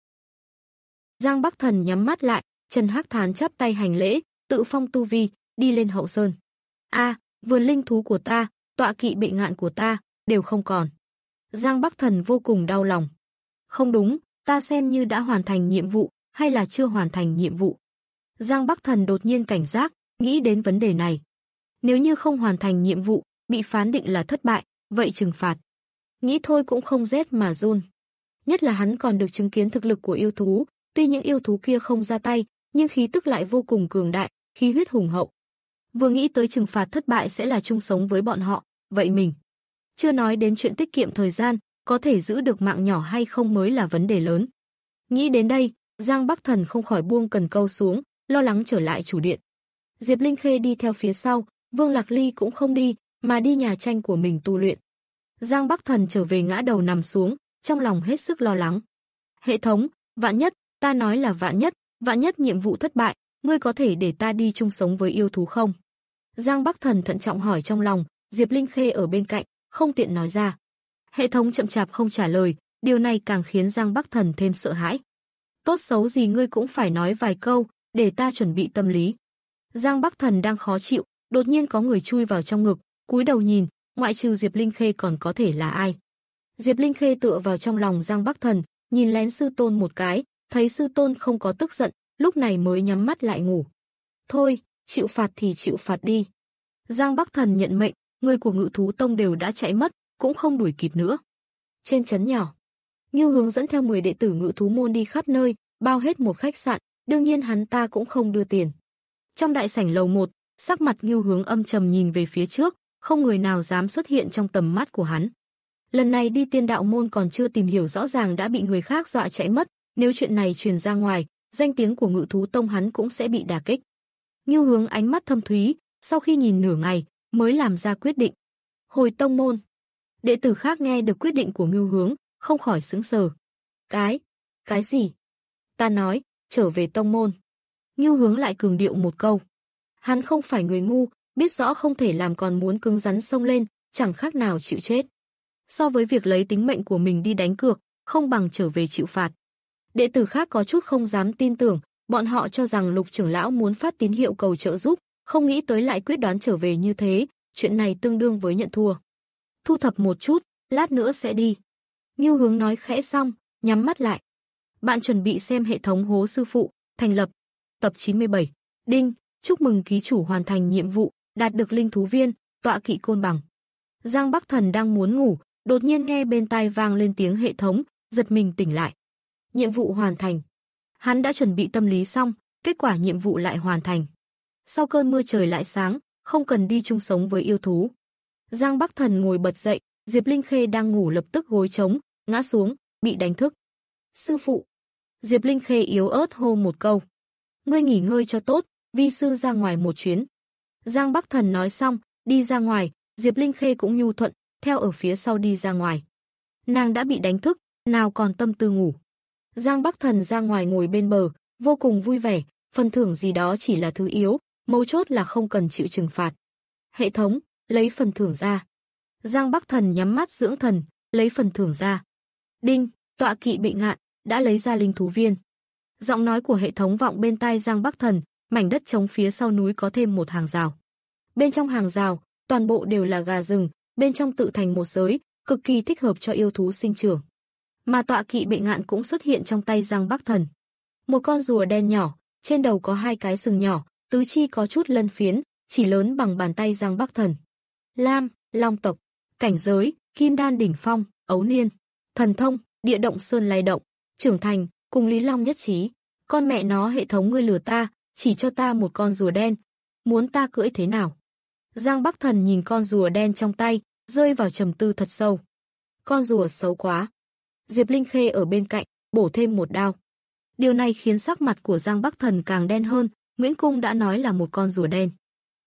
Giang Bắc Thần nhắm mắt lại, Trần Hắc Thán chắp tay hành lễ, tự phong tu vi, đi lên hậu sơn. A, à, vườn linh thú của ta, tọa kỵ bệ ngạn của ta, đều không còn. Giang Bắc Thần vô cùng đau lòng. Không đúng, ta xem như đã hoàn thành nhiệm vụ, hay là chưa hoàn thành nhiệm vụ. Giang Bắc Thần đột nhiên cảnh giác, nghĩ đến vấn đề này. Nếu như không hoàn thành nhiệm vụ, bị phán định là thất bại, vậy trừng phạt. Nghĩ thôi cũng không rét mà run. Nhất là hắn còn được chứng kiến thực lực của yêu thú, tuy những yêu thú kia không ra tay, nhưng khí tức lại vô cùng cường đại, khí huyết hùng hậu. Vừa nghĩ tới trừng phạt thất bại sẽ là chung sống với bọn họ, vậy mình. Chưa nói đến chuyện tiết kiệm thời gian, có thể giữ được mạng nhỏ hay không mới là vấn đề lớn. Nghĩ đến đây, Giang Bắc Thần không khỏi buông cần câu xuống, lo lắng trở lại chủ điện. Diệp Linh Khê đi theo phía sau, Vương Lạc Ly cũng không đi, mà đi nhà tranh của mình tu luyện. Giang Bắc Thần trở về ngã đầu nằm xuống, trong lòng hết sức lo lắng. Hệ thống, vạn nhất, ta nói là vạn nhất, vạn nhất nhiệm vụ thất bại, ngươi có thể để ta đi chung sống với yêu thú không? Giang Bắc Thần thận trọng hỏi trong lòng, Diệp Linh Khê ở bên cạnh, không tiện nói ra. Hệ thống chậm chạp không trả lời, điều này càng khiến Giang Bắc Thần thêm sợ hãi. Tốt xấu gì ngươi cũng phải nói vài câu, để ta chuẩn bị tâm lý. Giang Bắc Thần đang khó chịu, đột nhiên có người chui vào trong ngực, cúi đầu nhìn, ngoại trừ Diệp Linh Khê còn có thể là ai. Diệp Linh Khê tựa vào trong lòng Giang Bắc Thần, nhìn lén sư tôn một cái, thấy sư tôn không có tức giận, lúc này mới nhắm mắt lại ngủ. Thôi, chịu phạt thì chịu phạt đi. Giang Bắc Thần nhận mệnh, người của Ngự Thú Tông đều đã chạy mất, cũng không đuổi kịp nữa. Trên trấn nhỏ, Ngưu Hướng dẫn theo mười đệ tử Ngự Thú môn đi khắp nơi, bao hết một khách sạn, đương nhiên hắn ta cũng không đưa tiền. Trong đại sảnh lầu một, sắc mặt Ngưu Hướng âm trầm nhìn về phía trước, không người nào dám xuất hiện trong tầm mắt của hắn. Lần này đi Tiên Đạo môn còn chưa tìm hiểu rõ ràng đã bị người khác dọa chạy mất, nếu chuyện này truyền ra ngoài, danh tiếng của Ngự Thú Tông hắn cũng sẽ bị đả kích. Ngưu Hướng ánh mắt thâm thúy, sau khi nhìn nửa ngày, mới làm ra quyết định. Hồi tông môn. Đệ tử khác nghe được quyết định của Ngưu Hướng, không khỏi sững sờ. Cái? Cái gì? Ta nói, trở về tông môn. Ngưu Hướng lại cường điệu một câu. Hắn không phải người ngu, biết rõ không thể làm còn muốn cứng rắn xông lên, chẳng khác nào chịu chết. So với việc lấy tính mệnh của mình đi đánh cược, không bằng trở về chịu phạt. Đệ tử khác có chút không dám tin tưởng, bọn họ cho rằng Lục trưởng lão muốn phát tín hiệu cầu trợ giúp, không nghĩ tới lại quyết đoán trở về như thế, chuyện này tương đương với nhận thua. Thu thập một chút, lát nữa sẽ đi. Ngưu Hướng nói khẽ xong, nhắm mắt lại. Bạn chuẩn bị xem hệ thống Hố Sư Phụ, thành lập. Tập chín mươi bảy. Đinh, chúc mừng ký chủ hoàn thành nhiệm vụ, đạt được linh thú viên, tọa kỵ côn bằng. Giang Bắc Thần đang muốn ngủ, đột nhiên nghe bên tai vang lên tiếng hệ thống, giật mình tỉnh lại. Nhiệm vụ hoàn thành. Hắn đã chuẩn bị tâm lý xong, kết quả nhiệm vụ lại hoàn thành. Sau cơn mưa trời lại sáng, không cần đi chung sống với yêu thú. Giang Bắc Thần ngồi bật dậy, Diệp Linh Khê đang ngủ lập tức gối trống, ngã xuống, bị đánh thức. Sư phụ. Diệp Linh Khê yếu ớt hô một câu. Ngươi nghỉ ngơi cho tốt, vi sư ra ngoài một chuyến. Giang Bắc Thần nói xong, đi ra ngoài, Diệp Linh Khê cũng nhu thuận, theo ở phía sau đi ra ngoài. Nàng đã bị đánh thức, nào còn tâm tư ngủ. Giang Bắc Thần ra ngoài ngồi bên bờ, vô cùng vui vẻ, phần thưởng gì đó chỉ là thứ yếu, mấu chốt là không cần chịu trừng phạt. Hệ thống, lấy phần thưởng ra. Giang Bắc Thần nhắm mắt dưỡng thần, lấy phần thưởng ra. Đinh, tọa kỵ bị ngạn, đã lấy ra linh thú viên. Giọng nói của hệ thống vọng bên tai Giang Bắc Thần, mảnh đất trống phía sau núi có thêm một hàng rào. Bên trong hàng rào, toàn bộ đều là gà rừng, bên trong tự thành một giới, cực kỳ thích hợp cho yêu thú sinh trưởng. Mà tọa kỵ bệ ngạn cũng xuất hiện trong tay Giang Bắc Thần. Một con rùa đen nhỏ, trên đầu có hai cái sừng nhỏ, tứ chi có chút lân phiến, chỉ lớn bằng bàn tay Giang Bắc Thần. Lam, Long tộc, cảnh giới, Kim Đan đỉnh phong, ấu niên, thần thông, địa động sơn lay động, trưởng thành, cùng Lý Long nhất trí. Con mẹ nó, hệ thống ngươi lừa ta, chỉ cho ta một con rùa đen, muốn ta cưỡi thế nào? Giang Bắc Thần nhìn con rùa đen trong tay, rơi vào trầm tư thật sâu. Con rùa xấu quá. Diệp Linh Khê ở bên cạnh, bổ thêm một đao. Điều này khiến sắc mặt của Giang Bắc Thần càng đen hơn, Nguyễn Cung đã nói là một con rùa đen.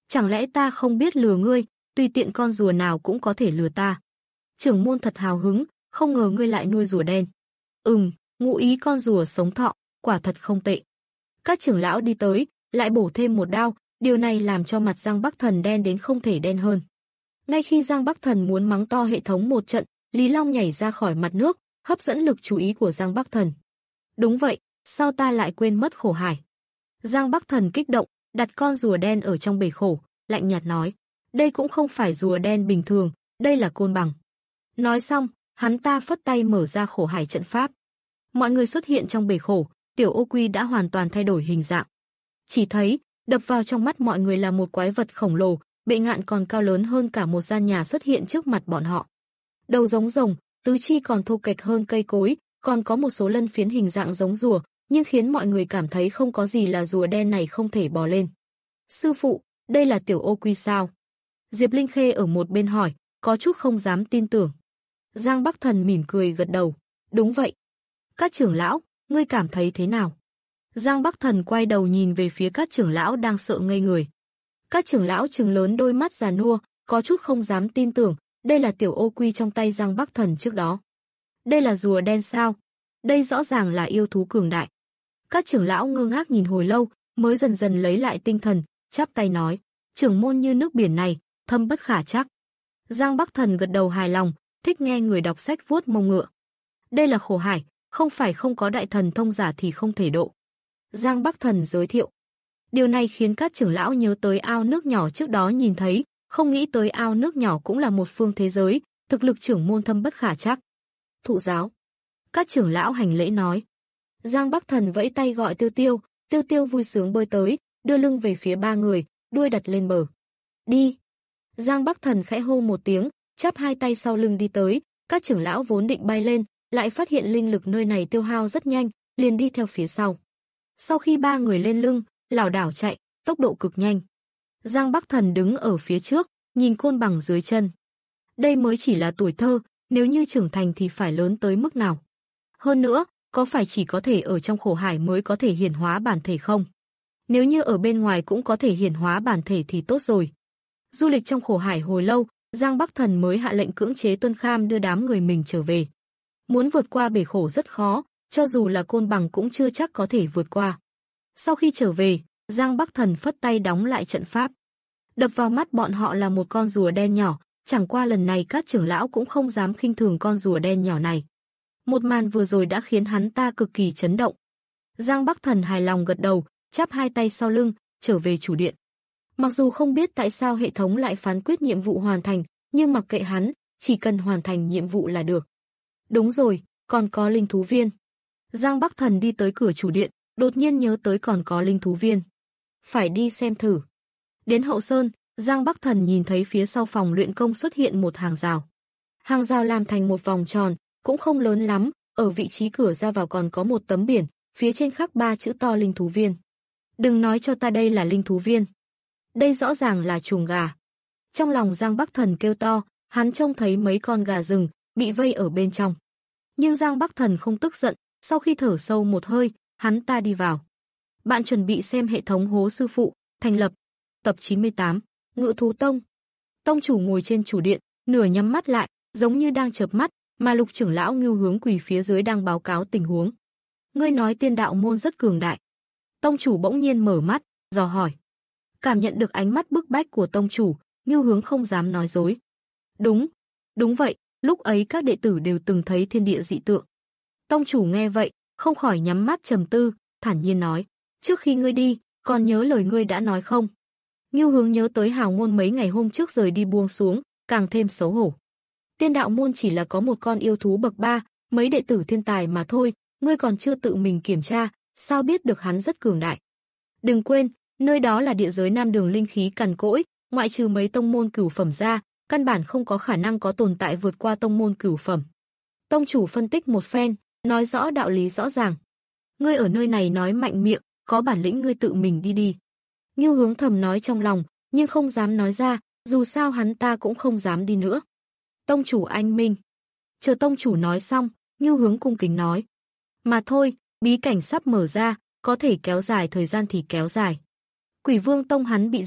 Chẳng lẽ ta không biết lừa ngươi, tùy tiện con rùa nào cũng có thể lừa ta. Trưởng môn thật hào hứng, không ngờ ngươi lại nuôi rùa đen. Ừm, ngụ ý con rùa sống thọ, quả thật không tệ. Các trưởng lão đi tới, lại bổ thêm một đao, điều này làm cho mặt Giang Bắc Thần đen đến không thể đen hơn. Ngay khi Giang Bắc Thần muốn mắng to hệ thống một trận, Lý Long nhảy ra khỏi mặt nước, hấp dẫn lực chú ý của Giang Bắc Thần. Đúng vậy, sao ta lại quên mất khổ hải? Giang Bắc Thần kích động, đặt con rùa đen ở trong bể khổ, lạnh nhạt nói, đây cũng không phải rùa đen bình thường, đây là côn bằng. Nói xong, hắn ta phất tay mở ra khổ hải trận pháp. Mọi người xuất hiện trong bể khổ, Tiểu Ô Quy đã hoàn toàn thay đổi hình dạng. Chỉ thấy, đập vào trong mắt mọi người là một quái vật khổng lồ, bệ ngạn còn cao lớn hơn cả một gian nhà xuất hiện trước mặt bọn họ. Đầu giống rồng, tứ chi còn thô kệch hơn cây cối, còn có một số lân phiến hình dạng giống rùa, nhưng khiến mọi người cảm thấy không có gì là rùa đen này không thể bò lên. Sư phụ, đây là Tiểu Ô Quy sao? Diệp Linh Khê ở một bên hỏi, có chút không dám tin tưởng. Giang Bắc Thần mỉm cười gật đầu, đúng vậy. Các trưởng lão, ngươi cảm thấy thế nào? Giang Bắc Thần quay đầu nhìn về phía các trưởng lão đang sợ ngây người. Các trưởng lão trừng lớn đôi mắt già nua, có chút không dám tin tưởng, đây là Tiểu Ô Quy trong tay Giang Bắc Thần trước đó. Đây là rùa đen sao? Đây rõ ràng là yêu thú cường đại. Các trưởng lão ngơ ngác nhìn hồi lâu, mới dần dần lấy lại tinh thần, chắp tay nói, trưởng môn như nước biển này, thâm bất khả trắc. Giang Bắc Thần gật đầu hài lòng, thích nghe người đọc sách vuốt mông ngựa. Đây là khổ hải, không phải không có đại thần thông giả thì không thể độ. Giang Bắc Thần giới thiệu. Điều này khiến các trưởng lão nhớ tới ao nước nhỏ trước đó nhìn thấy, không nghĩ tới ao nước nhỏ cũng là một phương thế giới, thực lực trưởng môn thâm bất khả trắc. Thụ giáo. Các trưởng lão hành lễ nói. Giang Bắc Thần vẫy tay gọi Tiêu Tiêu, Tiêu Tiêu vui sướng bơi tới, đưa lưng về phía ba người, đuôi đặt lên bờ. Đi. Giang Bắc Thần khẽ hô một tiếng, chắp hai tay sau lưng đi tới, các trưởng lão vốn định bay lên, lại phát hiện linh lực nơi này tiêu hao rất nhanh, liền đi theo phía sau. Sau khi ba người lên lưng, lảo đảo chạy, tốc độ cực nhanh. Giang Bắc Thần đứng ở phía trước, nhìn côn bằng dưới chân. Đây mới chỉ là tuổi thơ, nếu như trưởng thành thì phải lớn tới mức nào? Hơn nữa, có phải chỉ có thể ở trong khổ hải mới có thể hiển hóa bản thể không? Nếu như ở bên ngoài cũng có thể hiển hóa bản thể thì tốt rồi. Du lịch trong khổ hải hồi lâu, Giang Bắc Thần mới hạ lệnh cưỡng chế Tuân Kham đưa đám người mình trở về. Muốn vượt qua bể khổ rất khó, cho dù là côn bằng cũng chưa chắc có thể vượt qua. Sau khi trở về, Giang Bắc Thần phất tay đóng lại trận pháp. Đập vào mắt bọn họ là một con rùa đen nhỏ, chẳng qua lần này các trưởng lão cũng không dám khinh thường con rùa đen nhỏ này. Một màn vừa rồi đã khiến hắn ta cực kỳ chấn động. Giang Bắc Thần hài lòng gật đầu, chắp hai tay sau lưng, trở về chủ điện. Mặc dù không biết tại sao hệ thống lại phán quyết nhiệm vụ hoàn thành, nhưng mặc kệ hắn, chỉ cần hoàn thành nhiệm vụ là được. Đúng rồi, còn có linh thú viên. Giang Bắc Thần đi tới cửa chủ điện, đột nhiên nhớ tới còn có linh thú viên. Phải đi xem thử. Đến hậu sơn, Giang Bắc Thần nhìn thấy phía sau phòng luyện công xuất hiện một hàng rào. Hàng rào làm thành một vòng tròn, cũng không lớn lắm, ở vị trí cửa ra vào còn có một tấm biển, phía trên khắc ba chữ to linh thú viên. Đừng nói cho ta đây là linh thú viên. Đây rõ ràng là chuồng gà. Trong lòng Giang Bắc Thần kêu to, hắn trông thấy mấy con gà rừng bị vây ở bên trong. Nhưng Giang Bắc Thần không tức giận, sau khi thở sâu một hơi, hắn ta đi vào. Bạn chuẩn bị xem hệ thống hố sư phụ, thành lập. Tập chín mươi tám, Ngự thú tông. Tông chủ ngồi trên chủ điện, nửa nhắm mắt lại, giống như đang chợp mắt, mà Lục trưởng lão Ngưu Hướng quỳ phía dưới đang báo cáo tình huống. Ngươi nói tiên đạo môn rất cường đại. Tông chủ bỗng nhiên mở mắt, dò hỏi. Cảm nhận được ánh mắt bức bách của tông chủ, Ngưu Hướng không dám nói dối. Đúng, đúng vậy, lúc ấy các đệ tử đều từng thấy thiên địa dị tượng. Tông chủ nghe vậy, không khỏi nhắm mắt trầm tư, thản nhiên nói, trước khi ngươi đi, còn nhớ lời ngươi đã nói không? Ngưu Hướng nhớ tới hào ngôn mấy ngày hôm trước rời đi buông xuống, càng thêm xấu hổ. Tiên đạo môn chỉ là có một con yêu thú bậc ba, mấy đệ tử thiên tài mà thôi, ngươi còn chưa tự mình kiểm tra, sao biết được hắn rất cường đại? Đừng quên, nơi đó là địa giới Nam Đường linh khí cằn cỗi, ngoại trừ mấy tông môn cửu phẩm ra, căn bản không có khả năng có tồn tại vượt qua tông môn cửu phẩm. Tông chủ phân tích một phen, nói rõ đạo lý rõ ràng. Ngươi ở nơi này nói mạnh miệng, có bản lĩnh ngươi tự mình đi đi. Ngưu Hướng thầm nói trong lòng, nhưng không dám nói ra, dù sao hắn ta cũng không dám đi nữa. Tông chủ anh minh. Chờ tông chủ nói xong, Ngưu Hướng cung kính nói. Mà thôi, bí cảnh sắp mở ra, có thể kéo dài thời gian thì kéo dài. Quỷ Vương Tông hắn bị diệt,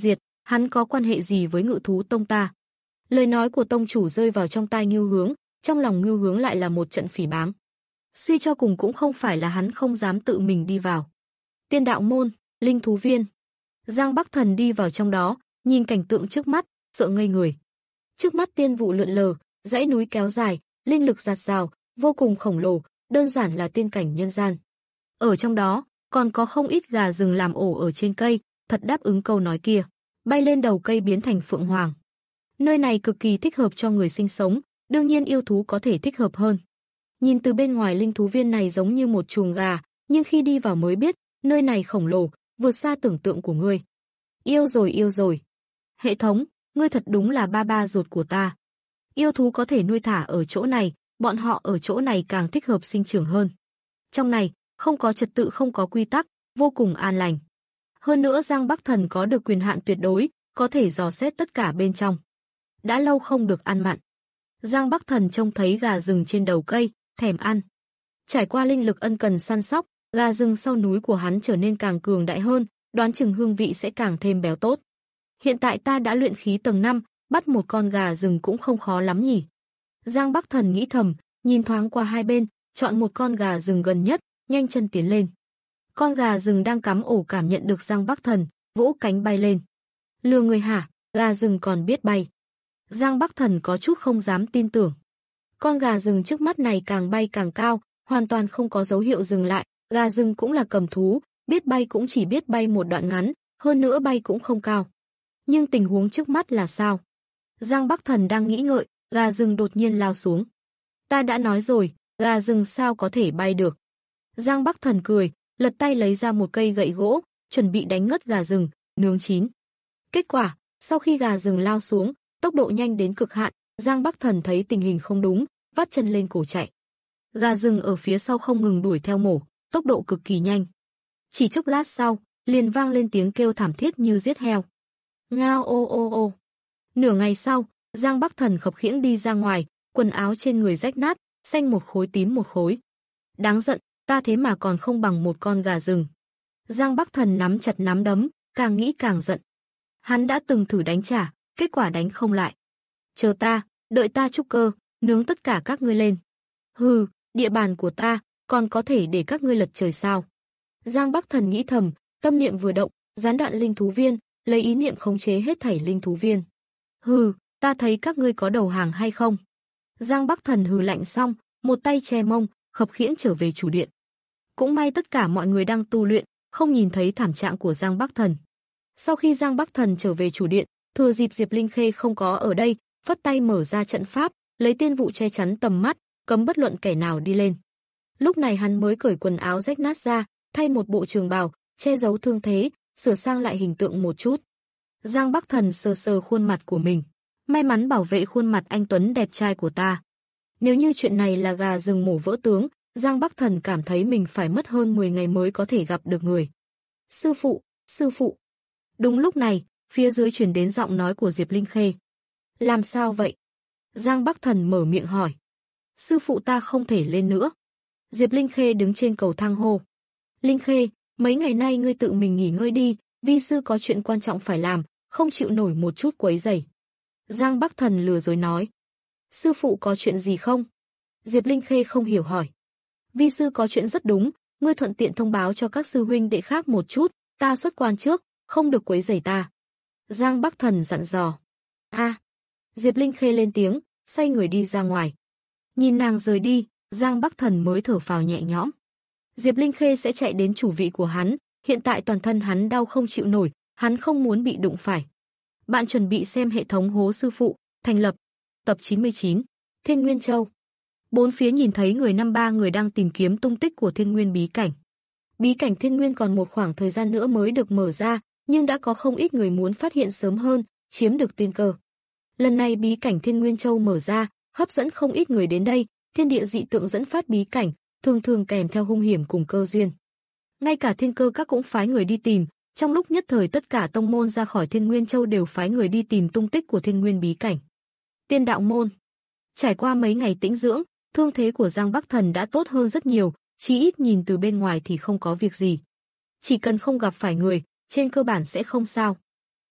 hắn có quan hệ gì với Ngự thú tông ta? Lời nói của tông chủ rơi vào trong tai Ngưu Hướng, trong lòng Ngưu Hướng lại là một trận phỉ báng. Suy cho cùng cũng không phải là hắn không dám tự mình đi vào. Tiên đạo môn, linh thú viên. Giang Bắc Thần đi vào trong đó, nhìn cảnh tượng trước mắt, sợ ngây người. Trước mắt tiên vụ lượn lờ, dãy núi kéo dài, linh lực dạt dào, vô cùng khổng lồ, đơn giản là tiên cảnh nhân gian. Ở trong đó, còn có không ít gà rừng làm ổ ở trên cây, thật đáp ứng câu nói kia. Bay lên đầu cây biến thành phượng hoàng. Nơi này cực kỳ thích hợp cho người sinh sống, đương nhiên yêu thú có thể thích hợp hơn. Nhìn từ bên ngoài linh thú viên này giống như một chuồng gà, nhưng khi đi vào mới biết, nơi này khổng lồ, vượt xa tưởng tượng của ngươi. Yêu rồi yêu rồi. Hệ thống, ngươi thật đúng là ba ba ruột của ta. Yêu thú có thể nuôi thả ở chỗ này, bọn họ ở chỗ này càng thích hợp sinh trưởng hơn. Trong này, không có trật tự không có quy tắc, vô cùng an lành. Hơn nữa Giang Bắc Thần có được quyền hạn tuyệt đối, có thể dò xét tất cả bên trong. Đã lâu không được ăn mặn. Giang Bắc Thần trông thấy gà rừng trên đầu cây, thèm ăn. Trải qua linh lực ân cần săn sóc, gà rừng sau núi của hắn trở nên càng cường đại hơn, đoán chừng hương vị sẽ càng thêm béo tốt. Hiện tại ta đã luyện khí tầng năm, bắt một con gà rừng cũng không khó lắm nhỉ. Giang Bắc Thần nghĩ thầm, nhìn thoáng qua hai bên, chọn một con gà rừng gần nhất, nhanh chân tiến lên. Con gà rừng đang cắm ổ cảm nhận được Giang Bắc Thần, vỗ cánh bay lên. Lừa người hả, gà rừng còn biết bay. Giang Bắc Thần có chút không dám tin tưởng. Con gà rừng trước mắt này càng bay càng cao, hoàn toàn không có dấu hiệu dừng lại, gà rừng cũng là cầm thú, biết bay cũng chỉ biết bay một đoạn ngắn, hơn nữa bay cũng không cao. Nhưng tình huống trước mắt là sao? Giang Bắc Thần đang nghĩ ngợi, gà rừng đột nhiên lao xuống. Ta đã nói rồi, gà rừng sao có thể bay được. Giang Bắc Thần cười, lật tay lấy ra một cây gậy gỗ, chuẩn bị đánh ngất gà rừng, nướng chín. Kết quả, sau khi gà rừng lao xuống, tốc độ nhanh đến cực hạn, Giang Bắc Thần thấy tình hình không đúng, vắt chân lên cổ chạy. Gà rừng ở phía sau không ngừng đuổi theo mổ, tốc độ cực kỳ nhanh. Chỉ chốc lát sau, liền vang lên tiếng kêu thảm thiết như giết heo. Ngao ô ô ô. Nửa ngày sau, Giang Bắc Thần khập khiễng đi ra ngoài, quần áo trên người rách nát, xanh một khối tím một khối. Đáng giận, ta thế mà còn không bằng một con gà rừng. Giang Bắc Thần nắm chặt nắm đấm, càng nghĩ càng giận. Hắn đã từng thử đánh trả, kết quả đánh không lại. Chờ ta, đợi ta trúc cơ, nướng tất cả các ngươi lên. Hừ, địa bàn của ta, còn có thể để các ngươi lật trời sao? Giang Bắc Thần nghĩ thầm, tâm niệm vừa động, gián đoạn linh thú viên, lấy ý niệm khống chế hết thảy linh thú viên. Hừ, ta thấy các ngươi có đầu hàng hay không? Giang Bắc Thần hừ lạnh xong, một tay che mông, khập khiễng trở về chủ điện. Cũng may tất cả mọi người đang tu luyện, không nhìn thấy thảm trạng của Giang Bắc Thần. Sau khi Giang Bắc Thần trở về chủ điện, thừa dịp Diệp Linh Khê không có ở đây, phất tay mở ra trận pháp, lấy tiên vụ che chắn tầm mắt, cấm bất luận kẻ nào đi lên. Lúc này hắn mới cởi quần áo rách nát ra, thay một bộ trường bào, che giấu thương thế, sửa sang lại hình tượng một chút. Giang Bắc Thần sờ sờ khuôn mặt của mình, may mắn bảo vệ khuôn mặt anh tuấn đẹp trai của ta. Nếu như chuyện này là gà rừng mổ vỡ tướng, Giang Bắc Thần cảm thấy mình phải mất hơn mười ngày mới có thể gặp được người. Sư phụ, sư phụ. Đúng lúc này, phía dưới truyền đến giọng nói của Diệp Linh Khê. Làm sao vậy? Giang Bắc Thần mở miệng hỏi. Sư phụ ta không thể lên nữa. Diệp Linh Khê đứng trên cầu thang hô. Linh Khê, mấy ngày nay ngươi tự mình nghỉ ngơi đi, vi sư có chuyện quan trọng phải làm, không chịu nổi một chút quấy rầy. Giang Bắc Thần lừa dối nói. Sư phụ có chuyện gì không? Diệp Linh Khê không hiểu hỏi. Vi sư có chuyện rất đúng, ngươi thuận tiện thông báo cho các sư huynh đệ khác một chút, ta xuất quan trước, không được quấy rầy ta. Giang Bắc Thần dặn dò. A. À. Diệp Linh Khê lên tiếng, xoay người đi ra ngoài. Nhìn nàng rời đi, Giang Bắc Thần mới thở phào nhẹ nhõm. Diệp Linh Khê sẽ chạy đến chủ vị của hắn, hiện tại toàn thân hắn đau không chịu nổi, hắn không muốn bị đụng phải. Bạn chuẩn bị xem hệ thống hố sư phụ, thành lập. Tập chín mươi chín, Thiên Nguyên Châu. Bốn phía nhìn thấy người năm ba người đang tìm kiếm tung tích của Thiên Nguyên bí cảnh. Bí cảnh Thiên Nguyên còn một khoảng thời gian nữa mới được mở ra, nhưng đã có không ít người muốn phát hiện sớm hơn, chiếm được tiên cơ. Lần này bí cảnh Thiên Nguyên Châu mở ra, hấp dẫn không ít người đến đây, thiên địa dị tượng dẫn phát bí cảnh, thường thường kèm theo hung hiểm cùng cơ duyên. Ngay cả Thiên Cơ Các cũng phái người đi tìm, trong lúc nhất thời tất cả tông môn ra khỏi Thiên Nguyên Châu đều phái người đi tìm tung tích của Thiên Nguyên bí cảnh. Tiên đạo môn. Trải qua mấy ngày tĩnh dưỡng, thương thế của Giang Bắc Thần đã tốt hơn rất nhiều, chí ít nhìn từ bên ngoài thì không có việc gì. Chỉ cần không gặp phải người, trên cơ bản sẽ không sao.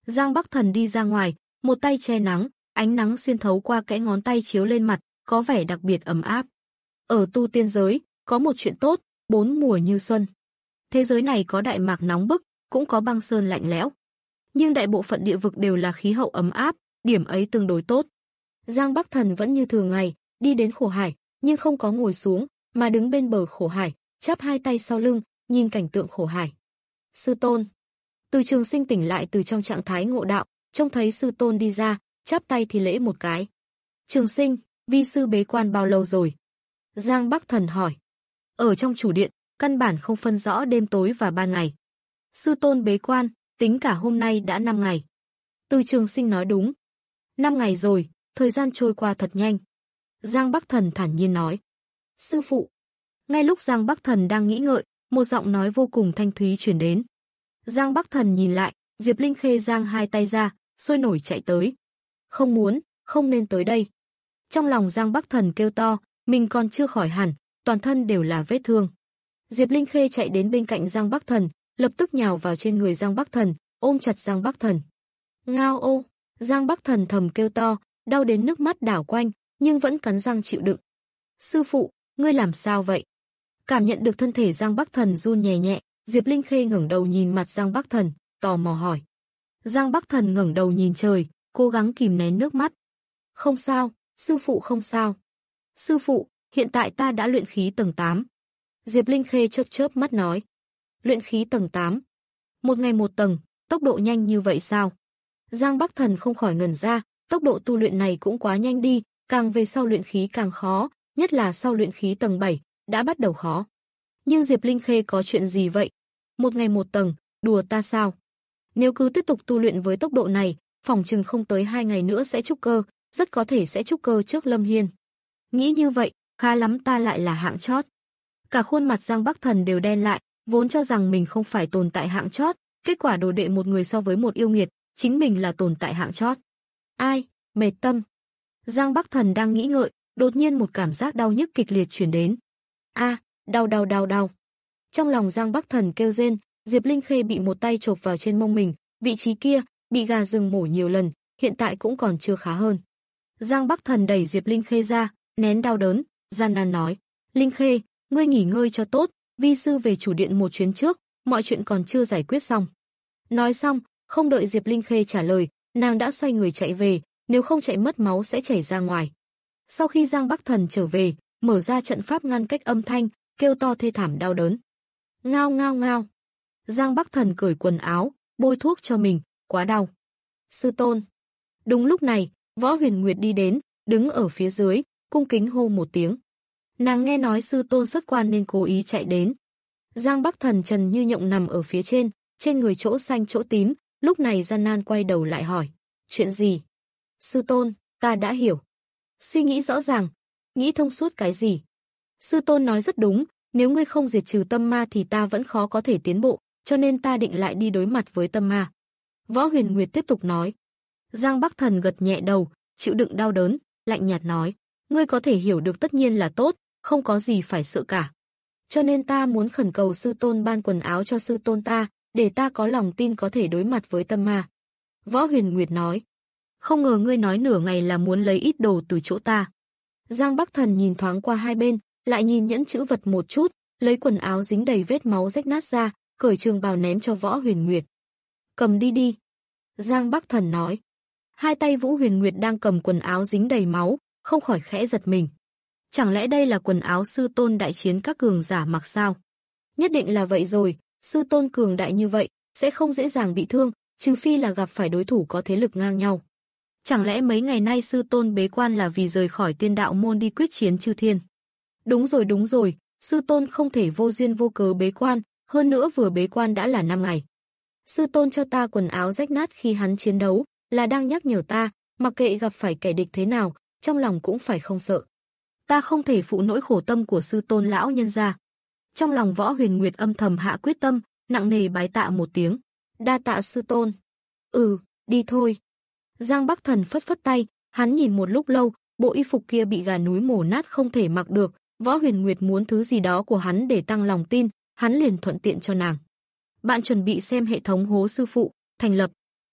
Giang Bắc Thần đi ra ngoài, một tay che nắng, ánh nắng xuyên thấu qua kẽ ngón tay chiếu lên mặt, có vẻ đặc biệt ấm áp. Ở tu tiên giới, có một chuyện tốt, bốn mùa như xuân. Thế giới này có đại mạc nóng bức, cũng có băng sơn lạnh lẽo. Nhưng đại bộ phận địa vực đều là khí hậu ấm áp, điểm ấy tương đối tốt. Giang Bắc Thần vẫn như thường ngày, đi đến khổ hải, nhưng không có ngồi xuống, mà đứng bên bờ khổ hải, chắp hai tay sau lưng, nhìn cảnh tượng khổ hải. Sư tôn. Từ Trường Sinh tỉnh lại từ trong trạng thái ngộ đạo, trông thấy sư tôn đi ra, chắp tay thì lễ một cái. Trường Sinh, vi sư bế quan bao lâu rồi? Giang Bắc Thần hỏi. Ở trong chủ điện, căn bản không phân rõ đêm tối và ban ngày. Sư tôn bế quan, tính cả hôm nay đã năm ngày. Từ Trường Sinh nói đúng. Năm ngày rồi, thời gian trôi qua thật nhanh. Giang Bắc Thần thản nhiên nói. Sư phụ. Ngay lúc Giang Bắc Thần đang nghĩ ngợi, một giọng nói vô cùng thanh thúy truyền đến. Giang Bắc Thần nhìn lại, Diệp Linh Khê giang hai tay ra, sôi nổi chạy tới. Không muốn, không nên tới đây. Trong lòng Giang Bắc Thần kêu to, mình còn chưa khỏi hẳn, toàn thân đều là vết thương. Diệp Linh Khê chạy đến bên cạnh Giang Bắc Thần, lập tức nhào vào trên người Giang Bắc Thần, ôm chặt Giang Bắc Thần. Ngao ô, Giang Bắc Thần thầm kêu to, đau đến nước mắt đảo quanh, nhưng vẫn cắn răng chịu đựng. Sư phụ, ngươi làm sao vậy? Cảm nhận được thân thể Giang Bắc Thần run nhẹ nhẹ, Diệp Linh Khê ngẩng đầu nhìn mặt Giang Bắc Thần, tò mò hỏi. Giang Bắc Thần ngẩng đầu nhìn trời, cố gắng kìm nén nước mắt. Không sao, sư phụ không sao. Sư phụ, hiện tại ta đã luyện khí tầng tám. Diệp Linh Khê chớp chớp mắt nói. Luyện khí tầng tám. Một ngày một tầng, tốc độ nhanh như vậy sao? Giang Bắc Thần không khỏi ngẩn ra, tốc độ tu luyện này cũng quá nhanh đi, càng về sau luyện khí càng khó, nhất là sau luyện khí tầng bảy, đã bắt đầu khó. Nhưng Diệp Linh Khê có chuyện gì vậy? Một ngày một tầng, đùa ta sao? Nếu cứ tiếp tục tu luyện với tốc độ này, phỏng chừng không tới hai ngày nữa sẽ trúc cơ, rất có thể sẽ trúc cơ trước Lâm Hiên. Nghĩ như vậy, khá lắm ta lại là hạng chót. Cả khuôn mặt Giang Bắc Thần đều đen lại, vốn cho rằng mình không phải tồn tại hạng chót, kết quả đồ đệ một người so với một yêu nghiệt, chính mình là tồn tại hạng chót. Ai, mệt tâm. Giang Bắc Thần đang nghĩ ngợi, đột nhiên một cảm giác đau nhức kịch liệt truyền đến. A, đau đau đau đau. Trong lòng Giang Bắc Thần kêu rên, Diệp Linh Khê bị một tay chộp vào trên mông mình, vị trí kia bị gà rừng mổ nhiều lần, hiện tại cũng còn chưa khá hơn. Giang Bắc Thần đẩy Diệp Linh Khê ra, nén đau đớn, gian nan nói: "Linh Khê, ngươi nghỉ ngơi cho tốt, vi sư về chủ điện một chuyến trước, mọi chuyện còn chưa giải quyết xong." Nói xong, không đợi Diệp Linh Khê trả lời, nàng đã xoay người chạy về, nếu không chạy mất máu sẽ chảy ra ngoài. Sau khi Giang Bắc Thần trở về, mở ra trận pháp ngăn cách âm thanh, kêu to thê thảm đau đớn. Ngao ngao ngao. Giang Bắc Thần cởi quần áo, bôi thuốc cho mình, quá đau. Sư tôn. Đúng lúc này, Võ Huyền Nguyệt đi đến, đứng ở phía dưới, cung kính hô một tiếng. Nàng nghe nói sư tôn xuất quan nên cố ý chạy đến. Giang Bắc Thần trần như nhộng nằm ở phía trên, trên người chỗ xanh chỗ tím, lúc này gian nan quay đầu lại hỏi. Chuyện gì? Sư tôn, ta đã hiểu. Suy nghĩ rõ ràng, nghĩ thông suốt cái gì? Sư tôn nói rất đúng, nếu ngươi không diệt trừ tâm ma thì ta vẫn khó có thể tiến bộ, cho nên ta định lại đi đối mặt với tâm ma. Võ Huyền Nguyệt tiếp tục nói. Giang Bắc Thần gật nhẹ đầu, chịu đựng đau đớn, lạnh nhạt nói. Ngươi có thể hiểu được tất nhiên là tốt, không có gì phải sợ cả. Cho nên ta muốn khẩn cầu sư tôn ban quần áo cho sư tôn ta, để ta có lòng tin có thể đối mặt với tâm ma. Võ Huyền Nguyệt nói. Không ngờ ngươi nói nửa ngày là muốn lấy ít đồ từ chỗ ta. Giang Bắc Thần nhìn thoáng qua hai bên, lại nhìn nhẫn chữ vật một chút, lấy quần áo dính đầy vết máu rách nát ra, cởi trường bào ném cho Võ Huyền Nguyệt. Cầm đi đi. Giang Bắc Thần nói. Hai tay Vũ Huyền Nguyệt đang cầm quần áo dính đầy máu, không khỏi khẽ giật mình. Chẳng lẽ đây là quần áo sư tôn đại chiến các cường giả mặc sao? Nhất định là vậy rồi, sư tôn cường đại như vậy, sẽ không dễ dàng bị thương, trừ phi là gặp phải đối thủ có thế lực ngang nhau. Chẳng lẽ mấy ngày nay sư tôn bế quan là vì rời khỏi tiên đạo môn đi quyết chiến chư thiên? Đúng rồi đúng rồi, sư tôn không thể vô duyên vô cớ bế quan, hơn nữa vừa bế quan đã là năm ngày. Sư tôn cho ta quần áo rách nát khi hắn chiến đấu, là đang nhắc nhở ta, mặc kệ gặp phải kẻ địch thế nào, trong lòng cũng phải không sợ. Ta không thể phụ nỗi khổ tâm của sư tôn lão nhân gia. Trong lòng Võ Huyền Nguyệt âm thầm hạ quyết tâm, nặng nề bái tạ một tiếng. Đa tạ sư tôn. Ừ, đi thôi. Giang Bắc Thần phất phất tay, hắn nhìn một lúc lâu, bộ y phục kia bị gà núi mổ nát không thể mặc được, Võ Huyền Nguyệt muốn thứ gì đó của hắn để tăng lòng tin, hắn liền thuận tiện cho nàng. Bạn chuẩn bị xem hệ thống hố sư phụ, thành lập.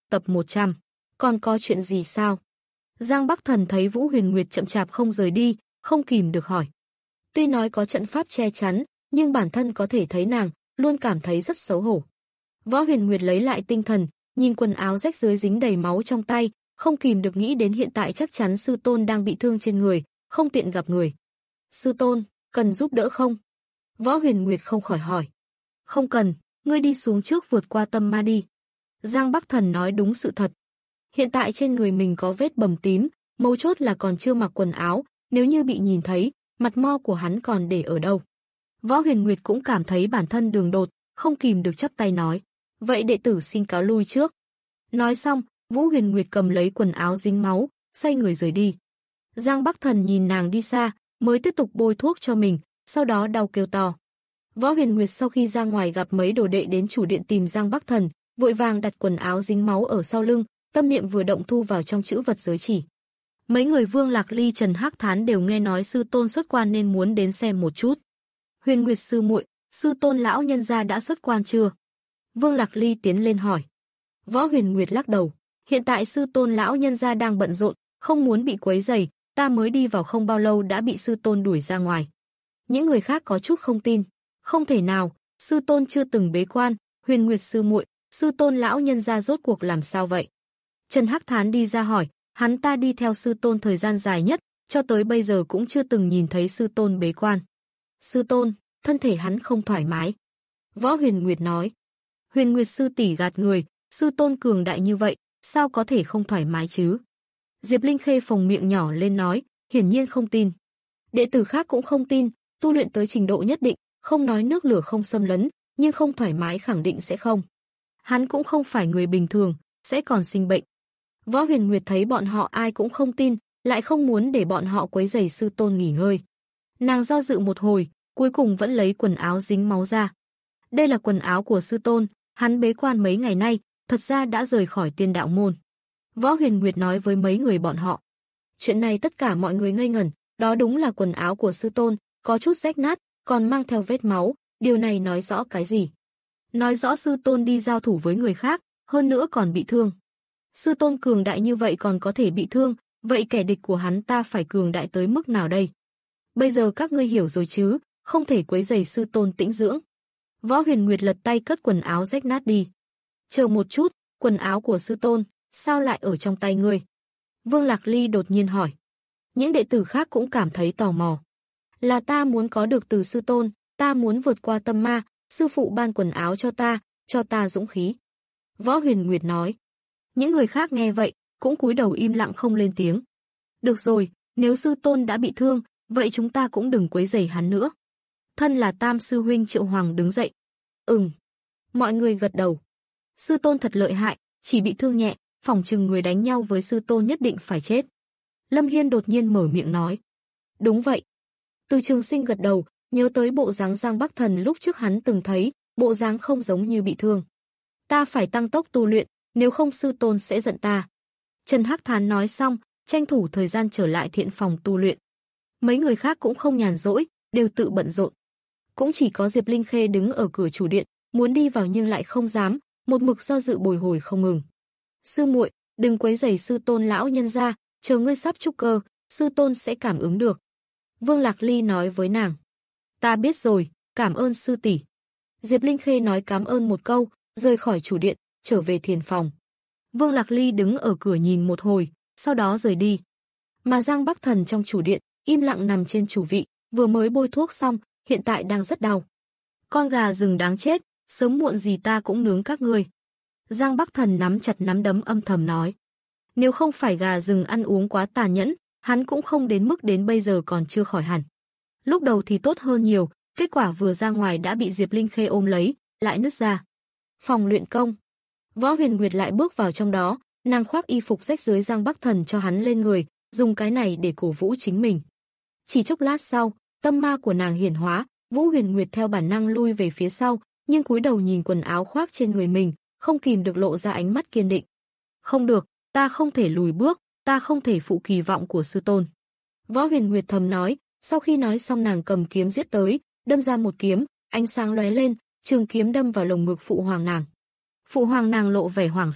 tập một trăm. Còn có chuyện gì sao? Giang Bắc Thần thấy Vũ Huyền Nguyệt chậm chạp không rời đi, không kìm được hỏi. Tuy nói có trận pháp che chắn, nhưng bản thân có thể thấy nàng, luôn cảm thấy rất xấu hổ. Võ Huyền Nguyệt lấy lại tinh thần, nhìn quần áo rách rưới dính đầy máu trong tay, không kìm được nghĩ đến hiện tại chắc chắn sư tôn đang bị thương trên người, không tiện gặp người. Sư tôn, cần giúp đỡ không? Võ Huyền Nguyệt không khỏi hỏi. Không cần, ngươi đi xuống trước vượt qua tâm ma đi. Giang Bắc Thần nói đúng sự thật. Hiện tại trên người mình có vết bầm tím, mấu chốt là còn chưa mặc quần áo, nếu như bị nhìn thấy, mặt mo của hắn còn để ở đâu. Võ Huyền Nguyệt cũng cảm thấy bản thân đường đột, không kìm được chắp tay nói. Vậy đệ tử xin cáo lui trước. Nói xong, Vũ Huyền Nguyệt cầm lấy quần áo dính máu, xoay người rời đi. Giang Bắc Thần nhìn nàng đi xa, mới tiếp tục bôi thuốc cho mình, sau đó đau kêu to. Võ Huyền Nguyệt sau khi ra ngoài gặp mấy đồ đệ đến chủ điện tìm Giang Bắc Thần, vội vàng đặt quần áo dính máu ở sau lưng, tâm niệm vừa động thu vào trong chữ vật giới chỉ. Mấy người Vương Lạc Ly, Trần Hắc Thán đều nghe nói sư tôn xuất quan nên muốn đến xem một chút. Huyền Nguyệt sư muội, sư tôn lão nhân gia đã xuất quan chưa? Vương Lạc Ly tiến lên hỏi. Võ Huyền Nguyệt lắc đầu, hiện tại sư tôn lão nhân gia đang bận rộn, không muốn bị quấy rầy, ta mới đi vào không bao lâu đã bị sư tôn đuổi ra ngoài. Những người khác có chút không tin. Không thể nào, sư tôn chưa từng bế quan, Huyền Nguyệt sư muội, sư tôn lão nhân gia rốt cuộc làm sao vậy? Trần Hắc Thán đi ra hỏi, hắn ta đi theo sư tôn thời gian dài nhất, cho tới bây giờ cũng chưa từng nhìn thấy sư tôn bế quan. Sư tôn, thân thể hắn không thoải mái. Võ Huyền Nguyệt nói. Huyền Nguyệt sư tỷ gạt người, sư tôn cường đại như vậy, sao có thể không thoải mái chứ? Diệp Linh Khê phồng miệng nhỏ lên nói, hiển nhiên không tin. Đệ tử khác cũng không tin, tu luyện tới trình độ nhất định, không nói nước lửa không xâm lấn, nhưng không thoải mái khẳng định sẽ không. Hắn cũng không phải người bình thường, sẽ còn sinh bệnh. Võ Huyền Nguyệt thấy bọn họ ai cũng không tin, lại không muốn để bọn họ quấy rầy sư tôn nghỉ ngơi. Nàng do dự một hồi, cuối cùng vẫn lấy quần áo dính máu ra. Đây là quần áo của sư tôn, hắn bế quan mấy ngày nay, thật ra đã rời khỏi Tiên Đạo môn. Võ Huyền Nguyệt nói với mấy người bọn họ. Chuyện này tất cả mọi người ngây ngẩn, đó đúng là quần áo của sư tôn, có chút rách nát, còn mang theo vết máu, điều này nói rõ cái gì? Nói rõ sư tôn đi giao thủ với người khác, hơn nữa còn bị thương. Sư tôn cường đại như vậy còn có thể bị thương, vậy kẻ địch của hắn ta phải cường đại tới mức nào đây? Bây giờ các ngươi hiểu rồi chứ, không thể quấy rầy sư tôn tĩnh dưỡng. Võ Huyền Nguyệt lật tay cất quần áo rách nát đi. Chờ một chút, quần áo của sư tôn, sao lại ở trong tay ngươi? Vương Lạc Ly đột nhiên hỏi. Những đệ tử khác cũng cảm thấy tò mò. Là ta muốn có được từ sư tôn, ta muốn vượt qua tâm ma, sư phụ ban quần áo cho ta, cho ta dũng khí. Võ Huyền Nguyệt nói. Những người khác nghe vậy, cũng cúi đầu im lặng không lên tiếng. Được rồi, nếu sư tôn đã bị thương, vậy chúng ta cũng đừng quấy rầy hắn nữa. Thân là tam sư huynh Triệu Hoàng đứng dậy. Ừm. Mọi người gật đầu. Sư tôn thật lợi hại, chỉ bị thương nhẹ, phỏng chừng người đánh nhau với sư tôn nhất định phải chết. Lâm Hiên đột nhiên mở miệng nói. Đúng vậy. Từ Trường Sinh gật đầu, nhớ tới bộ dáng Giang Bắc Thần lúc trước hắn từng thấy, bộ dáng không giống như bị thương. Ta phải tăng tốc tu luyện, nếu không sư tôn sẽ giận ta. Trần Hắc Thán nói xong, tranh thủ thời gian trở lại thiện phòng tu luyện. Mấy người khác cũng không nhàn rỗi, đều tự bận rộn. Cũng chỉ có Diệp Linh Khê đứng ở cửa chủ điện, muốn đi vào nhưng lại không dám, một mực do dự bồi hồi không ngừng. Sư muội, đừng quấy rầy sư tôn lão nhân gia, chờ ngươi sắp trúc cơ, sư tôn sẽ cảm ứng được. Vương Lạc Ly nói với nàng. Ta biết rồi, cảm ơn sư tỷ. Diệp Linh Khê nói cảm ơn một câu, rời khỏi chủ điện, trở về thiền phòng. Vương Lạc Ly đứng ở cửa nhìn một hồi, sau đó rời đi. Mà Giang Bắc Thần trong chủ điện, im lặng nằm trên chủ vị, vừa mới bôi thuốc xong, hiện tại đang rất đau. Con gà rừng đáng chết, sớm muộn gì ta cũng nướng các ngươi. Giang Bắc Thần nắm chặt nắm đấm âm thầm nói. Nếu không phải gà rừng ăn uống quá tàn nhẫn, hắn cũng không đến mức đến bây giờ còn chưa khỏi hẳn. Lúc đầu thì tốt hơn nhiều, kết quả vừa ra ngoài đã bị Diệp Linh Khê ôm lấy, lại nứt ra. Phòng luyện công. Võ Huyền Nguyệt lại bước vào trong đó, nàng khoác y phục rách dưới Giang Bắc Thần cho hắn lên người, dùng cái này để cổ vũ chính mình. Chỉ chốc lát sau, tâm ma của nàng hiển hóa, Vũ Huyền Nguyệt theo bản năng lui về phía sau, nhưng cúi đầu nhìn quần áo khoác trên người mình, không kìm được lộ ra ánh mắt kiên định. Không được, ta không thể lùi bước, ta không thể phụ kỳ vọng của sư tôn. Võ Huyền Nguyệt thầm nói, sau khi nói xong nàng cầm kiếm giết tới, đâm ra một kiếm, ánh sáng lóe lên, trường kiếm đâm vào lồng ngực phụ hoàng nàng. Phụ hoàng nàng lộ vẻ hoảng sợ,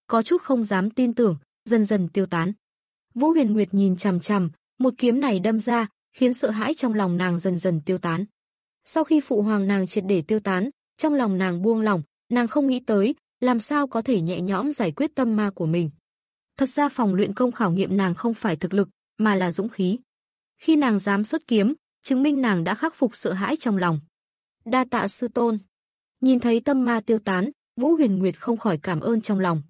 có chút không dám tin tưởng, dần dần tiêu tán. Vũ Huyền Nguyệt nhìn chằm chằm, một kiếm này đâm ra, khiến sợ hãi trong lòng nàng dần dần tiêu tán. Sau khi phụ hoàng nàng triệt để tiêu tán, trong lòng nàng buông lỏng, nàng không nghĩ tới, làm sao có thể nhẹ nhõm giải quyết tâm ma của mình. Thật ra phòng luyện công khảo nghiệm nàng không phải thực lực, mà là dũng khí. Khi nàng dám xuất kiếm, chứng minh nàng đã khắc phục sợ hãi trong lòng. Đa tạ sư tôn. Nhìn thấy tâm ma tiêu tán, Vũ Huyền Nguyệt không khỏi cảm ơn trong lòng.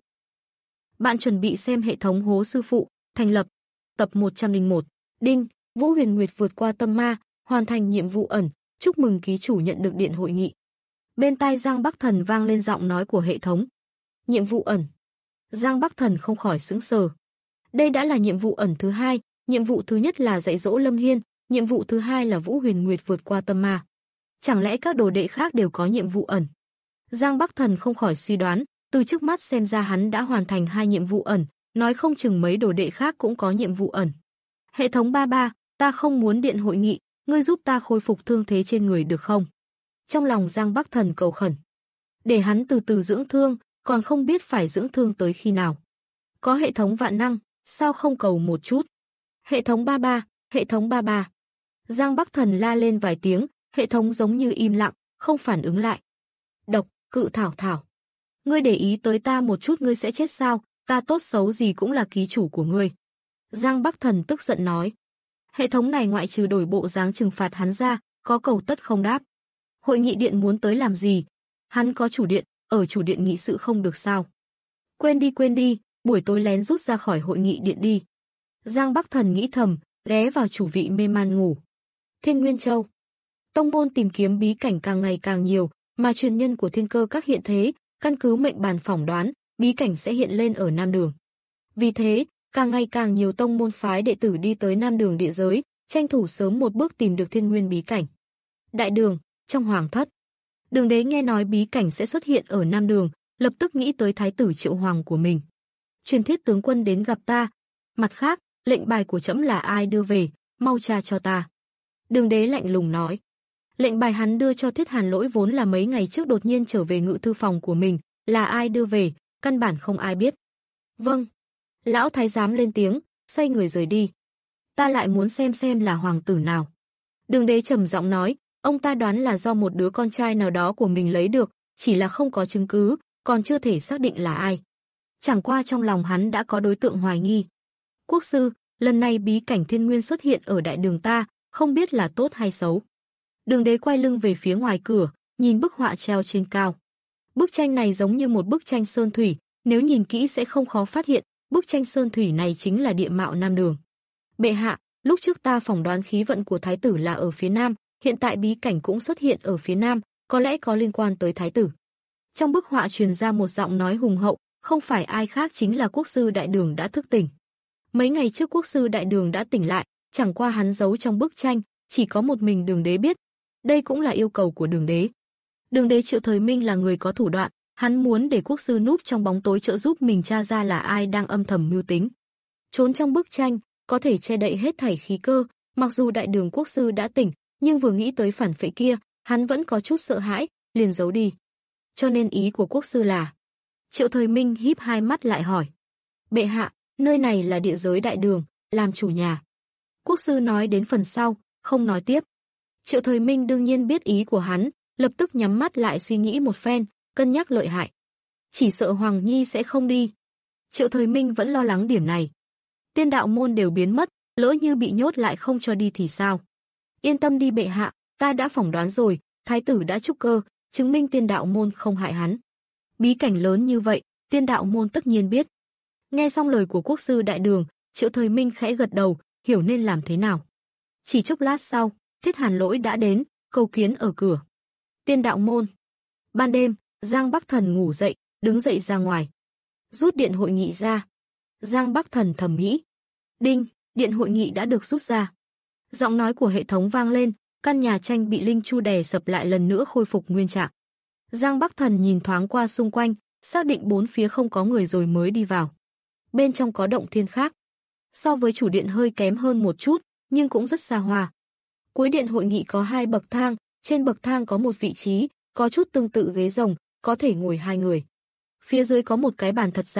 Bạn chuẩn bị xem hệ thống hố sư phụ, thành lập, tập một trăm lẻ một. Đinh, Vũ Huyền Nguyệt vượt qua tâm ma, hoàn thành nhiệm vụ ẩn, chúc mừng ký chủ nhận được điện hội nghị. Bên tai Giang Bắc Thần vang lên giọng nói của hệ thống. Nhiệm vụ ẩn. Giang Bắc Thần không khỏi sững sờ. Đây đã là nhiệm vụ ẩn thứ hai, nhiệm vụ thứ nhất là dạy dỗ Lâm Hiên, nhiệm vụ thứ hai là Vũ Huyền Nguyệt vượt qua tâm ma. Chẳng lẽ các đồ đệ khác đều có nhiệm vụ ẩn? Giang Bắc Thần không khỏi suy đoán, từ trước mắt xem ra hắn đã hoàn thành hai nhiệm vụ ẩn, nói không chừng mấy đồ đệ khác cũng có nhiệm vụ ẩn. Hệ thống ba ba, ta không muốn điện hội nghị, ngươi giúp ta khôi phục thương thế trên người được không? Trong lòng Giang Bắc Thần cầu khẩn. Để hắn từ từ dưỡng thương, còn không biết phải dưỡng thương tới khi nào. Có hệ thống vạn năng, sao không cầu một chút? Hệ thống ba ba, hệ thống ba ba. Giang Bắc Thần la lên vài tiếng, hệ thống giống như im lặng, không phản ứng lại. Độc, cự thảo thảo. Ngươi để ý tới ta một chút ngươi sẽ chết sao, ta tốt xấu gì cũng là ký chủ của ngươi. Giang Bắc Thần tức giận nói. Hệ thống này ngoại trừ đổi bộ dáng trừng phạt hắn ra, có cầu tất không đáp. Hội nghị điện muốn tới làm gì? Hắn có chủ điện, ở chủ điện nghị sự không được sao? Quên đi quên đi, buổi tối lén rút ra khỏi hội nghị điện đi. Giang Bắc Thần nghĩ thầm, ghé vào chủ vị mê man ngủ. Thiên Nguyên Châu. Tông môn tìm kiếm bí cảnh càng ngày càng nhiều, mà truyền nhân của Thiên Cơ Các hiện thế, căn cứ mệnh bàn phỏng đoán, bí cảnh sẽ hiện lên ở Nam Đường. Vì thế, càng ngày càng nhiều tông môn phái đệ tử đi tới Nam Đường địa giới, tranh thủ sớm một bước tìm được Thiên Nguyên bí cảnh. Đại đường, trong hoàng thất, Đường Đế nghe nói bí cảnh sẽ xuất hiện ở Nam Đường, lập tức nghĩ tới thái tử Triệu Hoàng của mình. Truyền thiết tướng quân đến gặp ta. Mặt khác, lệnh bài của trẫm là ai đưa về, mau tra cho ta. Đường Đế lạnh lùng nói. Lệnh bài hắn đưa cho Thiết Hàn Lỗi vốn là mấy ngày trước đột nhiên trở về ngự thư phòng của mình, là ai đưa về, căn bản không ai biết. Vâng. Lão thái giám lên tiếng, xoay người rời đi. Ta lại muốn xem xem là hoàng tử nào. Đường Đế trầm giọng nói, ông ta đoán là do một đứa con trai nào đó của mình lấy được, chỉ là không có chứng cứ, còn chưa thể xác định là ai. Chẳng qua trong lòng hắn đã có đối tượng hoài nghi. Quốc sư, lần này bí cảnh Thiên Nguyên xuất hiện ở đại đường ta, không biết là tốt hay xấu. Đường Đế quay lưng về phía ngoài cửa, nhìn bức họa treo trên cao. Bức tranh này giống như một bức tranh sơn thủy, nếu nhìn kỹ sẽ không khó phát hiện, bức tranh sơn thủy này chính là địa mạo Nam Đường. Bệ hạ, lúc trước ta phỏng đoán khí vận của thái tử là ở phía Nam, hiện tại bí cảnh cũng xuất hiện ở phía Nam, có lẽ có liên quan tới thái tử. Trong bức họa truyền ra một giọng nói hùng hậu, không phải ai khác chính là quốc sư đại đường đã thức tỉnh. Mấy ngày trước quốc sư đại đường đã tỉnh lại, chẳng qua hắn giấu trong bức tranh, chỉ có một mình Đường Đế biết. Đây cũng là yêu cầu của Đường Đế. Đường Đế Triệu Thời Minh là người có thủ đoạn, hắn muốn để quốc sư núp trong bóng tối trợ giúp mình tra ra là ai đang âm thầm mưu tính. Trốn trong bức tranh, có thể che đậy hết thảy khí cơ, mặc dù đại đường quốc sư đã tỉnh, nhưng vừa nghĩ tới phản phệ kia, hắn vẫn có chút sợ hãi, liền giấu đi. Cho nên ý của quốc sư là... Triệu Thời Minh híp hai mắt lại hỏi. Bệ hạ, nơi này là địa giới đại đường, làm chủ nhà. Quốc sư nói đến phần sau, không nói tiếp. Triệu Thời Minh đương nhiên biết ý của hắn, lập tức nhắm mắt lại suy nghĩ một phen, cân nhắc lợi hại. Chỉ sợ Hoàng Nhi sẽ không đi. Triệu Thời Minh vẫn lo lắng điểm này. Tiên đạo môn đều biến mất, lỡ như bị nhốt lại không cho đi thì sao? Yên tâm đi bệ hạ, ta đã phỏng đoán rồi, thái tử đã trúc cơ, chứng minh tiên đạo môn không hại hắn. Bí cảnh lớn như vậy, tiên đạo môn tất nhiên biết. Nghe xong lời của quốc sư đại đường, Triệu Thời Minh khẽ gật đầu, hiểu nên làm thế nào. Chỉ chốc lát sau, Thiết Hàn Lỗi đã đến, cầu kiến ở cửa. Tiên đạo môn. Ban đêm, Giang Bắc Thần ngủ dậy, đứng dậy ra ngoài. Rút điện hội nghị ra. Giang Bắc Thần thầm nghĩ. Đinh, điện hội nghị đã được rút ra. Giọng nói của hệ thống vang lên, căn nhà tranh bị linh chu đè sập lại lần nữa khôi phục nguyên trạng. Giang Bắc Thần nhìn thoáng qua xung quanh, xác định bốn phía không có người rồi mới đi vào. Bên trong có động thiên khác. So với chủ điện hơi kém hơn một chút, nhưng cũng rất xa hoa. Cuối điện hội nghị có hai bậc thang, trên bậc thang có một vị trí, có chút tương tự ghế rồng, có thể ngồi hai người. Phía dưới có một cái bàn thật dài,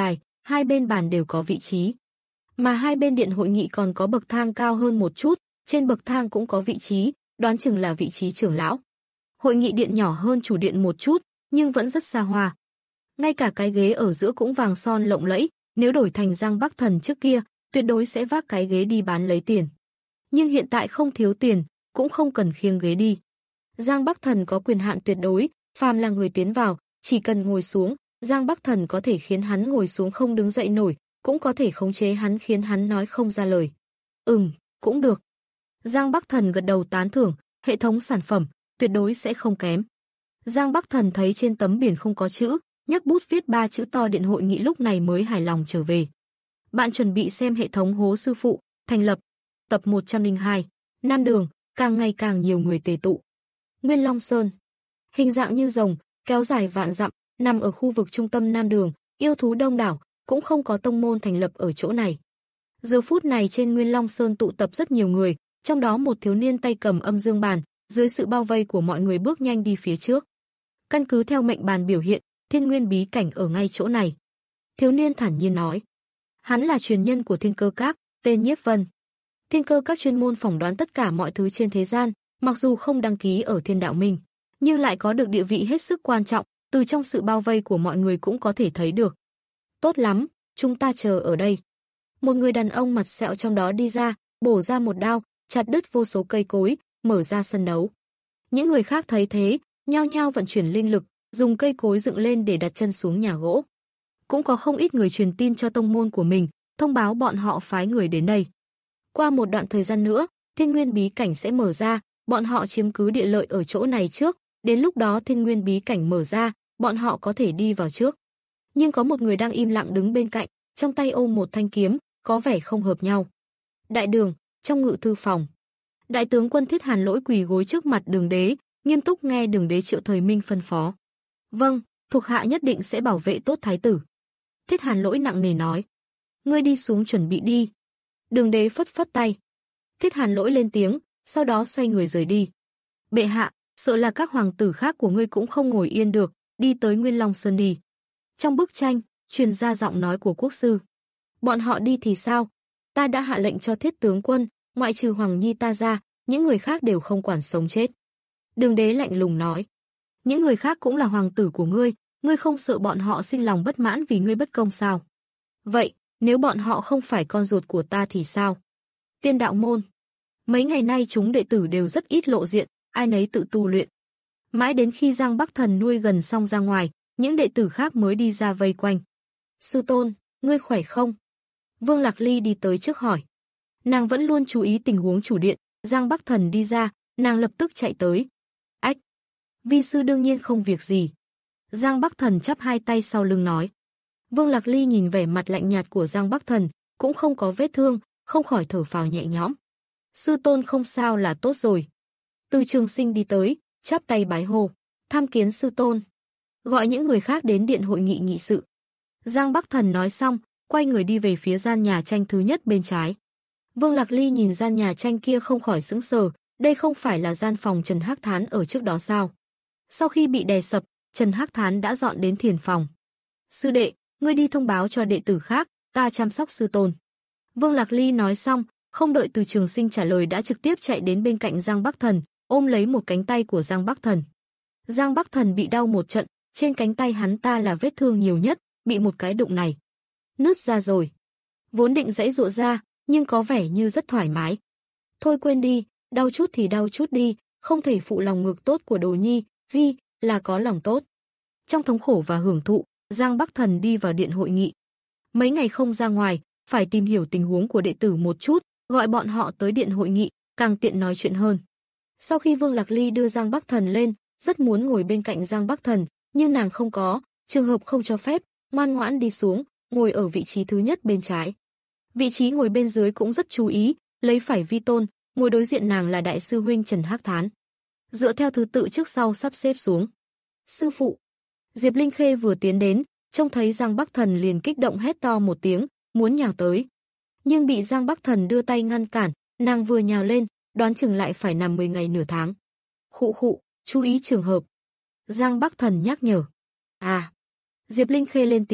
hai bên bàn đều có vị trí. Mà hai bên điện hội nghị còn có bậc thang cao hơn một chút, trên bậc thang cũng có vị trí, đoán chừng là vị trí trưởng lão. Hội nghị điện nhỏ hơn chủ điện một chút, nhưng vẫn rất xa hoa. Ngay cả cái ghế ở giữa cũng vàng son lộng lẫy, nếu đổi thành Giang Bắc Thần trước kia, tuyệt đối sẽ vác cái ghế đi bán lấy tiền. Nhưng hiện tại không thiếu tiền, cũng không cần khiêng ghế đi. Giang Bắc Thần có quyền hạn tuyệt đối, phàm là người tiến vào, chỉ cần ngồi xuống, Giang Bắc Thần có thể khiến hắn ngồi xuống không đứng dậy nổi, cũng có thể khống chế hắn khiến hắn nói không ra lời. Ừm, cũng được. Giang Bắc Thần gật đầu tán thưởng, hệ thống sản phẩm, tuyệt đối sẽ không kém. Giang Bắc Thần thấy trên tấm biển không có chữ, nhấc bút viết ba chữ to điện hội nghị lúc này mới hài lòng trở về. Bạn chuẩn bị xem hệ thống hố sư phụ, thành lập, tập một trăm lẻ hai, Nam Đường, càng ngày càng nhiều người tề tụ. Nguyên Long Sơn, hình dạng như rồng, kéo dài vạn dặm, nằm ở khu vực trung tâm Nam Đường, yêu thú đông đảo, cũng không có tông môn thành lập ở chỗ này. Giờ phút này trên Nguyên Long Sơn tụ tập rất nhiều người, trong đó một thiếu niên tay cầm âm dương bàn, dưới sự bao vây của mọi người bước nhanh đi phía trước. Căn cứ theo mệnh bàn biểu hiện, Thiên Nguyên bí cảnh ở ngay chỗ này. Thiếu niên thản nhiên nói. Hắn là truyền nhân của Thiên Cơ Các, tên Nhiếp Vân. Thiên Cơ Các chuyên môn phỏng đoán tất cả mọi thứ trên thế gian, mặc dù không đăng ký ở Thiên Đạo Minh, nhưng lại có được địa vị hết sức quan trọng, từ trong sự bao vây của mọi người cũng có thể thấy được. Tốt lắm, chúng ta chờ ở đây. Một người đàn ông mặt sẹo trong đó đi ra, bổ ra một đao, chặt đứt vô số cây cối, mở ra sân đấu. Những người khác thấy thế, nhao nhao vận chuyển linh lực, dùng cây cối dựng lên để đặt chân xuống nhà gỗ. Cũng có không ít người truyền tin cho tông môn của mình, thông báo bọn họ phái người đến đây. Qua một đoạn thời gian nữa, Thiên Nguyên bí cảnh sẽ mở ra, bọn họ chiếm cứ địa lợi ở chỗ này trước, đến lúc đó Thiên Nguyên bí cảnh mở ra, bọn họ có thể đi vào trước. Nhưng có một người đang im lặng đứng bên cạnh, trong tay ôm một thanh kiếm, có vẻ không hợp nhau. Đại đường, trong ngự thư phòng. Đại tướng quân Thiết Hàn Lỗi quỳ gối trước mặt Đường Đế, nghiêm túc nghe Đường Đế Triệu Thời Minh phân phó. Vâng, thuộc hạ nhất định sẽ bảo vệ tốt thái tử. Thiết Hàn Lỗi nặng nề nói. Ngươi đi xuống chuẩn bị đi. Đường Đế phất phất tay. Thiết Hàn Lỗi lên tiếng, sau đó xoay người rời đi. Bệ hạ, sợ là các hoàng tử khác của ngươi cũng không ngồi yên được, đi tới Nguyên Long Sơn đi. Trong bức tranh, truyền ra giọng nói của quốc sư. Bọn họ đi thì sao? Ta đã hạ lệnh cho Thiết tướng quân, ngoại trừ Hoàng Nhi ta ra, những người khác đều không quản sống chết. Đường Đế lạnh lùng nói. Những người khác cũng là hoàng tử của ngươi, ngươi không sợ bọn họ sinh lòng bất mãn vì ngươi bất công sao? Vậy, nếu bọn họ không phải con ruột của ta thì sao? Tiên đạo môn. Mấy ngày nay chúng đệ tử đều rất ít lộ diện, ai nấy tự tu luyện. Mãi đến khi Giang Bắc Thần nuôi gần xong ra ngoài, những đệ tử khác mới đi ra vây quanh. Sư tôn, ngươi khỏe không? Vương Lạc Ly đi tới trước hỏi. Nàng vẫn luôn chú ý tình huống chủ điện, Giang Bắc Thần đi ra, nàng lập tức chạy tới. Ách! Vi sư đương nhiên không việc gì. Giang Bắc Thần chắp hai tay sau lưng nói. Vương Lạc Ly nhìn vẻ mặt lạnh nhạt của Giang Bắc Thần, cũng không có vết thương, không khỏi thở phào nhẹ nhõm. Sư tôn không sao là tốt rồi. Từ Trường Sinh đi tới, chắp tay bái hô, tham kiến sư tôn. Gọi những người khác đến điện hội nghị nghị sự. Giang Bắc Thần nói xong, quay người đi về phía gian nhà tranh thứ nhất bên trái. Vương Lạc Ly nhìn gian nhà tranh kia không khỏi sững sờ, đây không phải là gian phòng Trần Hắc Thán ở trước đó sao? Sau khi bị đè sập, Trần Hắc Thán đã dọn đến thiền phòng. Sư đệ, ngươi đi thông báo cho đệ tử khác, ta chăm sóc sư tôn. Vương Lạc Ly nói xong, không đợi Từ Trường Sinh trả lời đã trực tiếp chạy đến bên cạnh Giang Bắc Thần, ôm lấy một cánh tay của Giang Bắc Thần. Giang Bắc Thần bị đau một trận, trên cánh tay hắn ta là vết thương nhiều nhất, bị một cái đụng này nứt ra rồi. Vốn định giãy giụa ra, nhưng có vẻ như rất thoải mái. Thôi quên đi, đau chút thì đau chút đi, không thể phụ lòng ngược tốt của Đồ Nhi, Vi là có lòng tốt. Trong thống khổ và hưởng thụ, Giang Bắc Thần đi vào điện hội nghị. Mấy ngày không ra ngoài, phải tìm hiểu tình huống của đệ tử một chút, gọi bọn họ tới điện hội nghị, càng tiện nói chuyện hơn. Sau khi Vương Lạc Ly đưa Giang Bắc Thần lên, rất muốn ngồi bên cạnh Giang Bắc Thần, nhưng nàng không có, trường hợp không cho phép, ngoan ngoãn đi xuống, ngồi ở vị trí thứ nhất bên trái. Vị trí ngồi bên dưới cũng rất chú ý, lấy phải vi tôn, ngồi đối diện nàng là đại sư huynh Trần Hắc Thán. Dựa theo thứ tự trước sau sắp xếp xuống. Sư phụ. Diệp Linh Khê vừa tiến đến, trông thấy Giang Bắc Thần liền kích động hét to một tiếng, muốn nhào tới. Nhưng bị Giang Bắc Thần đưa tay ngăn cản, nàng vừa nhào lên, đoán chừng lại phải nằm mười ngày nửa tháng. Khụ khụ, chú ý trường hợp. Giang Bắc Thần nhắc nhở. À. Diệp Linh Khê lên tiếng,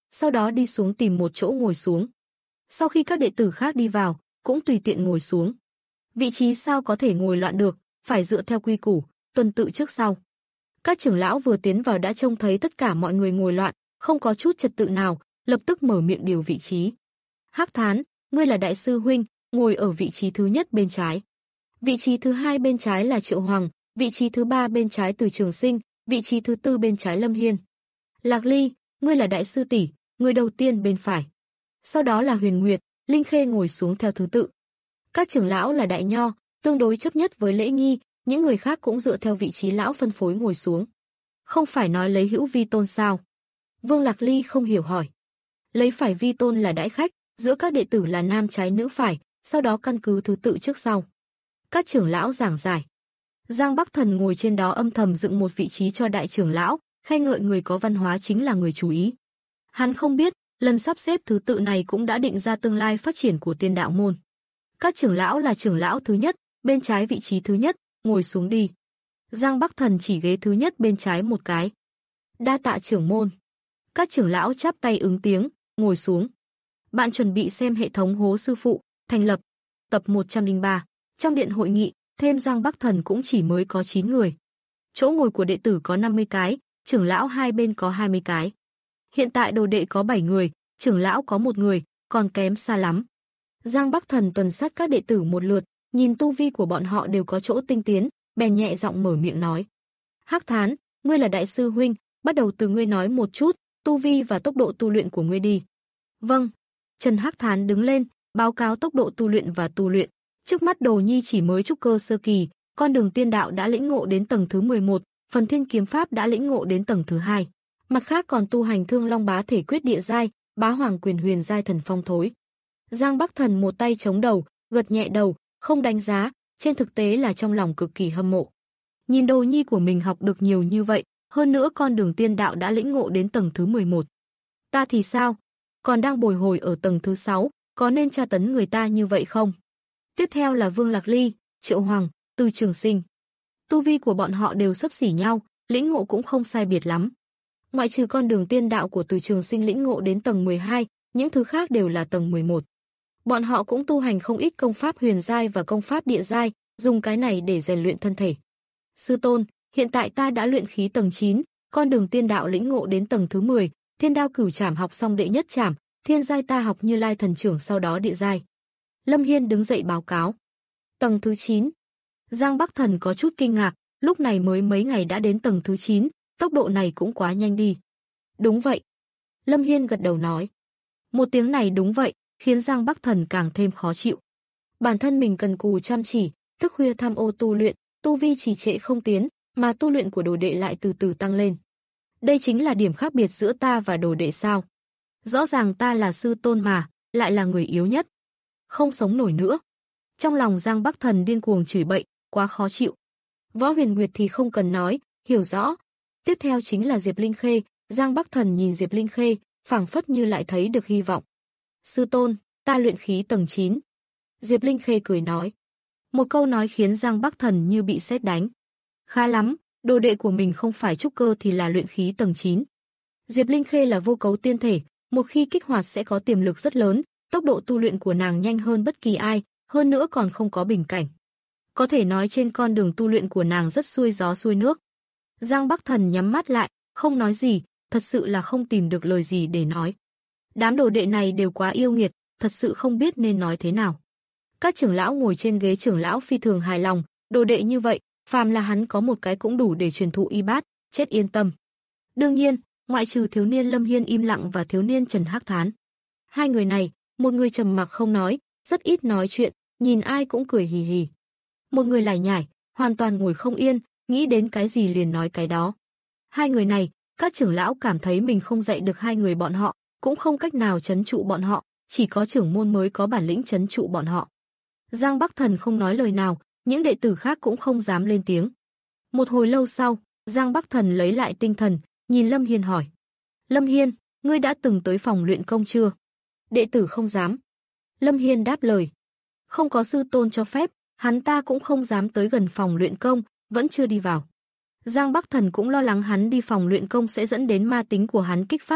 sau đó đi xuống tìm một chỗ ngồi xuống. Sau khi các đệ tử khác đi vào, cũng tùy tiện ngồi xuống. Vị trí sao có thể ngồi loạn được, phải dựa theo quy củ, tuần tự trước sau. Các trưởng lão vừa tiến vào đã trông thấy tất cả mọi người ngồi loạn, không có chút trật tự nào, lập tức mở miệng điều vị trí. Hắc Thán, ngươi là đại sư huynh, ngồi ở vị trí thứ nhất bên trái. Vị trí thứ hai bên trái là Triệu Hoàng, vị trí thứ ba bên trái Từ Trường Sinh, vị trí thứ tư bên trái Lâm Hiên. Lạc Ly, ngươi là đại sư tỷ, người đầu tiên bên phải. Sau đó là Huyền Nguyệt, Linh Khê ngồi xuống theo thứ tự. Các trưởng lão là đại nho, tương đối chấp nhất với lễ nghi, những người khác cũng dựa theo vị trí lão phân phối ngồi xuống. Không phải nói lấy hữu vi tôn sao? Vương Lạc Ly không hiểu hỏi. Lấy phải vi tôn là đãi khách, giữa các đệ tử là nam trái nữ phải, sau đó căn cứ thứ tự trước sau. Các trưởng lão giảng giải. Giang Bắc Thần ngồi trên đó âm thầm dựng một vị trí cho đại trưởng lão, khen ngợi người có văn hóa chính là người chú ý. Hắn không biết, lần sắp xếp thứ tự này cũng đã định ra tương lai phát triển của Tiên Đạo môn. Các trưởng lão là trưởng lão thứ nhất, bên trái vị trí thứ nhất, ngồi xuống đi. Giang Bắc Thần chỉ ghế thứ nhất bên trái một cái. Đa tạ trưởng môn. Các trưởng lão chắp tay ứng tiếng, ngồi xuống. Bạn chuẩn bị xem hệ thống hố sư phụ, thành lập. Tập một trăm lẻ ba. Trong điện hội nghị, thêm Giang Bắc Thần cũng chỉ mới có chín người. Chỗ ngồi của đệ tử có năm mươi cái, trưởng lão hai bên có hai mươi cái. Hiện tại đồ đệ có bảy người, trưởng lão có một người, còn kém xa lắm. Giang Bắc Thần tuần sát các đệ tử một lượt, nhìn tu vi của bọn họ đều có chỗ tinh tiến, bèn nhẹ giọng mở miệng nói. Hắc Thán, ngươi là đại sư huynh, bắt đầu từ ngươi nói một chút, tu vi và tốc độ tu luyện của ngươi đi. Vâng. Trần Hắc Thán đứng lên, báo cáo tốc độ tu luyện và tu luyện. Trước mắt Đồ Nhi chỉ mới trúc cơ sơ kỳ, con đường tiên đạo đã lĩnh ngộ đến tầng thứ mười một, phần thiên kiếm pháp đã lĩnh ngộ đến tầng thứ hai. Mặt khác còn tu hành Thương Long Bá Thể Quyết địa giai, Bá Hoàng Quyền Huyền giai thần phong thối. Giang Bắc Thần một tay chống đầu, gật nhẹ đầu, không đánh giá, trên thực tế là trong lòng cực kỳ hâm mộ. Nhìn Đồ Nhi của mình học được nhiều như vậy, hơn nữa con đường tiên đạo đã lĩnh ngộ đến tầng thứ mười một. Ta thì sao? Còn đang bồi hồi ở tầng thứ sáu, có nên tra tấn người ta như vậy không? Tiếp theo là Vương Lạc Ly, Triệu Hoàng, Từ Trường Sinh. Tu vi của bọn họ đều xấp xỉ nhau, lĩnh ngộ cũng không sai biệt lắm. Ngoại trừ con đường tiên đạo của Từ Trường Sinh lĩnh ngộ đến tầng mười hai, những thứ khác đều là tầng mười một. Bọn họ cũng tu hành không ít công pháp huyền giai và công pháp địa giai, dùng cái này để rèn luyện thân thể. Sư tôn, hiện tại ta đã luyện khí tầng chín, con đường tiên đạo lĩnh ngộ đến tầng thứ mười, Thiên Đao Cửu Trảm học xong đệ nhất trảm, thiên giai ta học Như Lai thần trưởng sau đó địa giai. Lâm Hiên đứng dậy báo cáo. Tầng thứ chín. Giang Bắc Thần có chút kinh ngạc, lúc này mới mấy ngày đã đến tầng thứ chín, tốc độ này cũng quá nhanh đi. Đúng vậy. Lâm Hiên gật đầu nói. Một tiếng này đúng vậy, khiến Giang Bắc Thần càng thêm khó chịu. Bản thân mình cần cù chăm chỉ, thức khuya tham ô tu luyện, tu vi trì trệ không tiến, mà tu luyện của đồ đệ lại từ từ tăng lên. Đây chính là điểm khác biệt giữa ta và đồ đệ sao? Rõ ràng ta là sư tôn mà, lại là người yếu nhất. Không sống nổi nữa. Trong lòng Giang Bắc Thần điên cuồng chửi bậy, quá khó chịu. Võ Huyền Nguyệt thì không cần nói, hiểu rõ. Tiếp theo chính là Diệp Linh Khê, Giang Bắc Thần nhìn Diệp Linh Khê, phảng phất như lại thấy được hy vọng. Sư tôn, ta luyện khí tầng chín. Diệp Linh Khê cười nói. Một câu nói khiến Giang Bắc Thần như bị sét đánh. Khá lắm, đồ đệ của mình không phải trúc cơ thì là luyện khí tầng chín. Diệp Linh Khê là vô cấu tiên thể, một khi kích hoạt sẽ có tiềm lực rất lớn, tốc độ tu luyện của nàng nhanh hơn bất kỳ ai, hơn nữa còn không có bình cảnh. Có thể nói trên con đường tu luyện của nàng rất xuôi gió xuôi nước. Giang Bắc Thần nhắm mắt lại, không nói gì, thật sự là không tìm được lời gì để nói. Đám đồ đệ này đều quá yêu nghiệt, thật sự không biết nên nói thế nào. Các trưởng lão ngồi trên ghế trưởng lão phi thường hài lòng, đồ đệ như vậy, phàm là hắn có một cái cũng đủ để truyền thụ y bát, chết yên tâm. Đương nhiên, ngoại trừ thiếu niên Lâm Hiên im lặng và thiếu niên Trần Hắc Thán. Hai người này, một người trầm mặc không nói, rất ít nói chuyện, nhìn ai cũng cười hì hì. Một người lải nhải, hoàn toàn ngồi không yên, nghĩ đến cái gì liền nói cái đó. Hai người này, các trưởng lão cảm thấy mình không dạy được hai người bọn họ, cũng không cách nào trấn trụ bọn họ, chỉ có trưởng môn mới có bản lĩnh trấn trụ bọn họ. Giang Bắc Thần không nói lời nào, những đệ tử khác cũng không dám lên tiếng. Một hồi lâu sau, Giang Bắc Thần lấy lại tinh thần, nhìn Lâm Hiên hỏi. Lâm Hiên, ngươi đã từng tới phòng luyện công chưa? Đệ tử không dám. Lâm Hiên đáp lời. Không có sư tôn cho phép, hắn ta cũng không dám tới gần phòng luyện công, vẫn chưa đi vào. Giang Bắc Thần cũng lo lắng hắn đi phòng luyện công sẽ dẫn đến ma tính của hắn kích phát,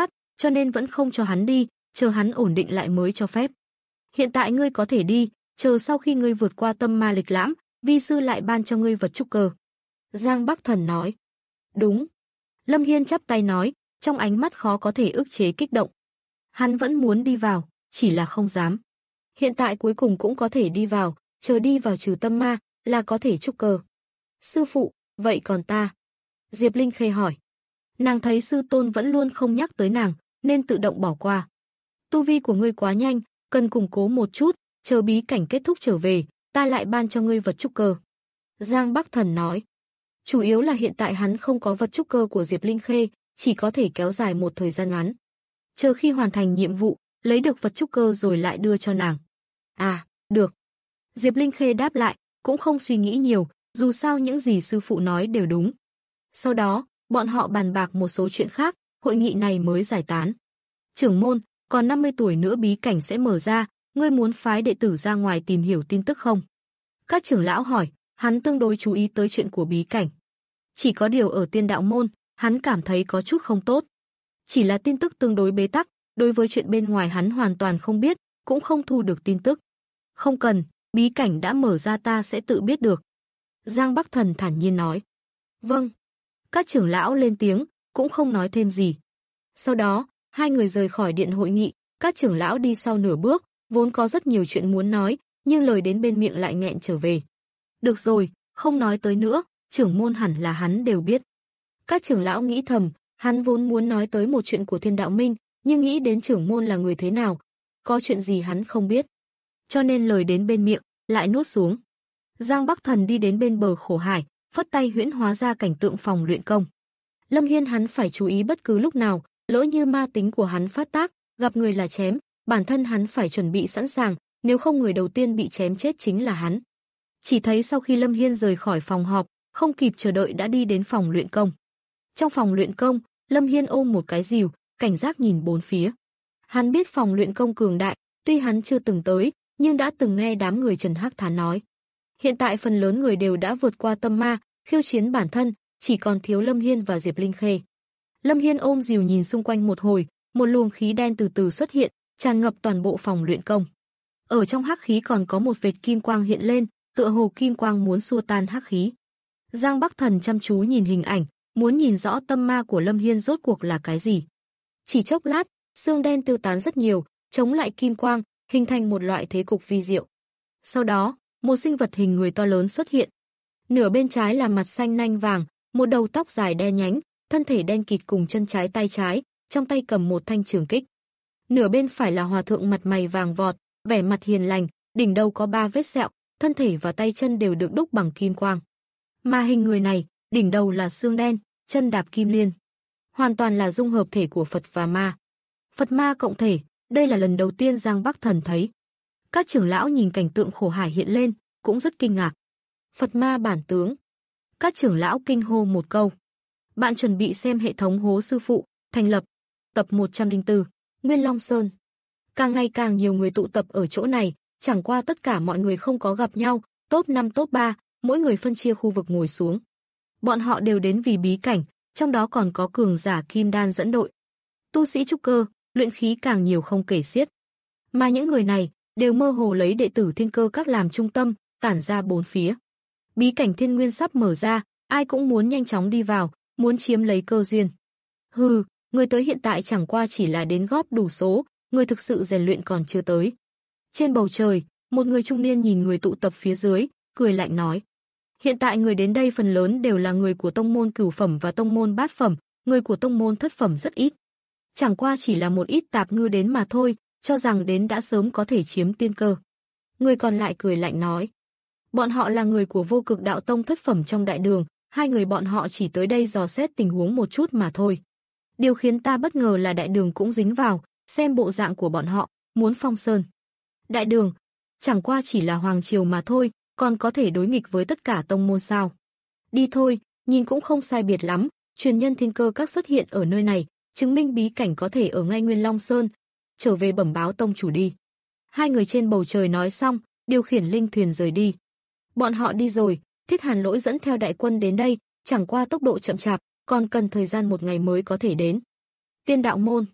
cho nên vẫn không cho hắn đi, chờ hắn ổn định lại mới cho phép. Hiện tại ngươi có thể đi, chờ sau khi ngươi vượt qua tâm ma lịch lãm, vi sư lại ban cho ngươi vật trúc cơ. Giang Bắc Thần nói. Đúng. Lâm Hiên chắp tay nói, trong ánh mắt khó có thể ức chế kích động. Hắn vẫn muốn đi vào, chỉ là không dám. Hiện tại cuối cùng cũng có thể đi vào, chờ đi vào trừ tâm ma, là có thể trúc cơ. Sư phụ, vậy còn ta? Diệp Linh Khê hỏi. Nàng thấy sư tôn vẫn luôn không nhắc tới nàng, nên tự động bỏ qua. Tu vi của ngươi quá nhanh, cần củng cố một chút, chờ bí cảnh kết thúc trở về, ta lại ban cho ngươi vật trúc cơ. Giang Bắc Thần nói. Chủ yếu là hiện tại hắn không có vật trúc cơ của Diệp Linh Khê, chỉ có thể kéo dài một thời gian ngắn. Chờ khi hoàn thành nhiệm vụ, lấy được vật trúc cơ rồi lại đưa cho nàng. À, được. Diệp Linh Khê đáp lại, cũng không suy nghĩ nhiều, dù sao những gì sư phụ nói đều đúng. Sau đó, bọn họ bàn bạc một số chuyện khác, hội nghị này mới giải tán. Trưởng môn, còn năm mươi tuổi nữa bí cảnh sẽ mở ra, ngươi muốn phái đệ tử ra ngoài tìm hiểu tin tức không? Các trưởng lão hỏi, hắn tương đối chú ý tới chuyện của bí cảnh. Chỉ có điều ở Tiên Đạo môn, hắn cảm thấy có chút không tốt. Chỉ là tin tức tương đối bế tắc, đối với chuyện bên ngoài hắn hoàn toàn không biết, cũng không thu được tin tức. Không cần, bí cảnh đã mở ra ta sẽ tự biết được. Giang Bắc Thần thản nhiên nói. Vâng. Các trưởng lão lên tiếng, cũng không nói thêm gì. Sau đó, hai người rời khỏi điện hội nghị, các trưởng lão đi sau nửa bước, vốn có rất nhiều chuyện muốn nói, nhưng lời đến bên miệng lại nghẹn trở về. Được rồi, không nói tới nữa, trưởng môn hẳn là hắn đều biết. Các trưởng lão nghĩ thầm, hắn vốn muốn nói tới một chuyện của Thiên Đạo Minh, nhưng nghĩ đến trưởng môn là người thế nào, có chuyện gì hắn không biết. Cho nên lời đến bên miệng, lại nuốt xuống. Giang Bắc Thần đi đến bên bờ khổ hải, phất tay huyễn hóa ra cảnh tượng phòng luyện công. Lâm Hiên hắn phải chú ý bất cứ lúc nào, lỡ như ma tính của hắn phát tác, gặp người là chém, bản thân hắn phải chuẩn bị sẵn sàng, nếu không người đầu tiên bị chém chết chính là hắn. Chỉ thấy sau khi Lâm Hiên rời khỏi phòng họp, không kịp chờ đợi đã đi đến phòng luyện công. Trong phòng luyện công, Lâm Hiên ôm một cái rìu, cảnh giác nhìn bốn phía. Hắn biết phòng luyện công cường đại, tuy hắn chưa từng tới, nhưng đã từng nghe đám người Trần Hắc Thán nói. Hiện tại phần lớn người đều đã vượt qua tâm ma, khiêu chiến bản thân, chỉ còn thiếu Lâm Hiên và Diệp Linh Khê. Lâm Hiên ôm rìu nhìn xung quanh một hồi, một luồng khí đen từ từ xuất hiện, tràn ngập toàn bộ phòng luyện công. Ở trong hắc khí còn có một vệt kim quang hiện lên, tựa hồ kim quang muốn xua tan hắc khí. Giang Bắc Thần chăm chú nhìn hình ảnh, muốn nhìn rõ tâm ma của Lâm Hiên rốt cuộc là cái gì. Chỉ chốc lát, xương đen tiêu tán rất nhiều, chống lại kim quang, hình thành một loại thế cục vi diệu. Sau đó, một sinh vật hình người to lớn xuất hiện. Nửa bên trái là mặt xanh nanh vàng, một đầu tóc dài đen nhánh, thân thể đen kịt cùng chân trái tay trái, trong tay cầm một thanh trường kích. Nửa bên phải là hòa thượng mặt mày vàng vọt, vẻ mặt hiền lành, đỉnh đầu có ba vết sẹo, thân thể và tay chân đều được đúc bằng kim quang. Mà hình người này, đỉnh đầu là xương đen, chân đạp kim liên. Hoàn toàn là dung hợp thể của Phật và ma. Phật ma cộng thể, đây là lần đầu tiên Giang Bắc Thần thấy. Các trưởng lão nhìn cảnh tượng khổ hải hiện lên, cũng rất kinh ngạc. Phật ma bản tướng. Các trưởng lão kinh hô một câu. Bạn chuẩn bị xem hệ thống hố sư phụ, thành lập. Tập một trăm lẻ bốn, Nguyên Long Sơn. Càng ngày càng nhiều người tụ tập ở chỗ này, chẳng qua tất cả mọi người không có gặp nhau, top năm top ba, mỗi người phân chia khu vực ngồi xuống. Bọn họ đều đến vì bí cảnh, trong đó còn có cường giả kim đan dẫn đội. Tu sĩ trúc cơ, luyện khí càng nhiều không kể xiết. Mà những người này đều mơ hồ lấy đệ tử Thiên Cơ Các làm trung tâm, tản ra bốn phía. Bí cảnh Thiên Nguyên sắp mở ra, ai cũng muốn nhanh chóng đi vào, muốn chiếm lấy cơ duyên. Hừ, người tới hiện tại chẳng qua chỉ là đến góp đủ số, người thực sự rèn luyện còn chưa tới. Trên bầu trời, một người trung niên nhìn người tụ tập phía dưới, cười lạnh nói. Hiện tại người đến đây phần lớn đều là người của tông môn cửu phẩm và tông môn bát phẩm, người của tông môn thất phẩm rất ít. Chẳng qua chỉ là một ít tạp ngư đến mà thôi, cho rằng đến đã sớm có thể chiếm tiên cơ. Người còn lại cười lạnh nói. Bọn họ là người của Vô Cực Đạo Tông thất phẩm trong đại đường, hai người bọn họ chỉ tới đây dò xét tình huống một chút mà thôi. Điều khiến ta bất ngờ là đại đường cũng dính vào, xem bộ dạng của bọn họ, muốn phong sơn. Đại đường, chẳng qua chỉ là hoàng triều mà thôi, còn có thể đối nghịch với tất cả tông môn sao. Đi thôi, nhìn cũng không sai biệt lắm, truyền nhân Thiên Cơ Các xuất hiện ở nơi này, chứng minh bí cảnh có thể ở ngay Nguyên Long Sơn, trở về bẩm báo tông chủ đi. Hai người trên bầu trời nói xong, điều khiển linh thuyền rời đi. Bọn họ đi rồi, Thiết Hàn Lỗi dẫn theo đại quân đến đây, chẳng qua tốc độ chậm chạp, còn cần thời gian một ngày mới có thể đến. Tiên Đạo môn.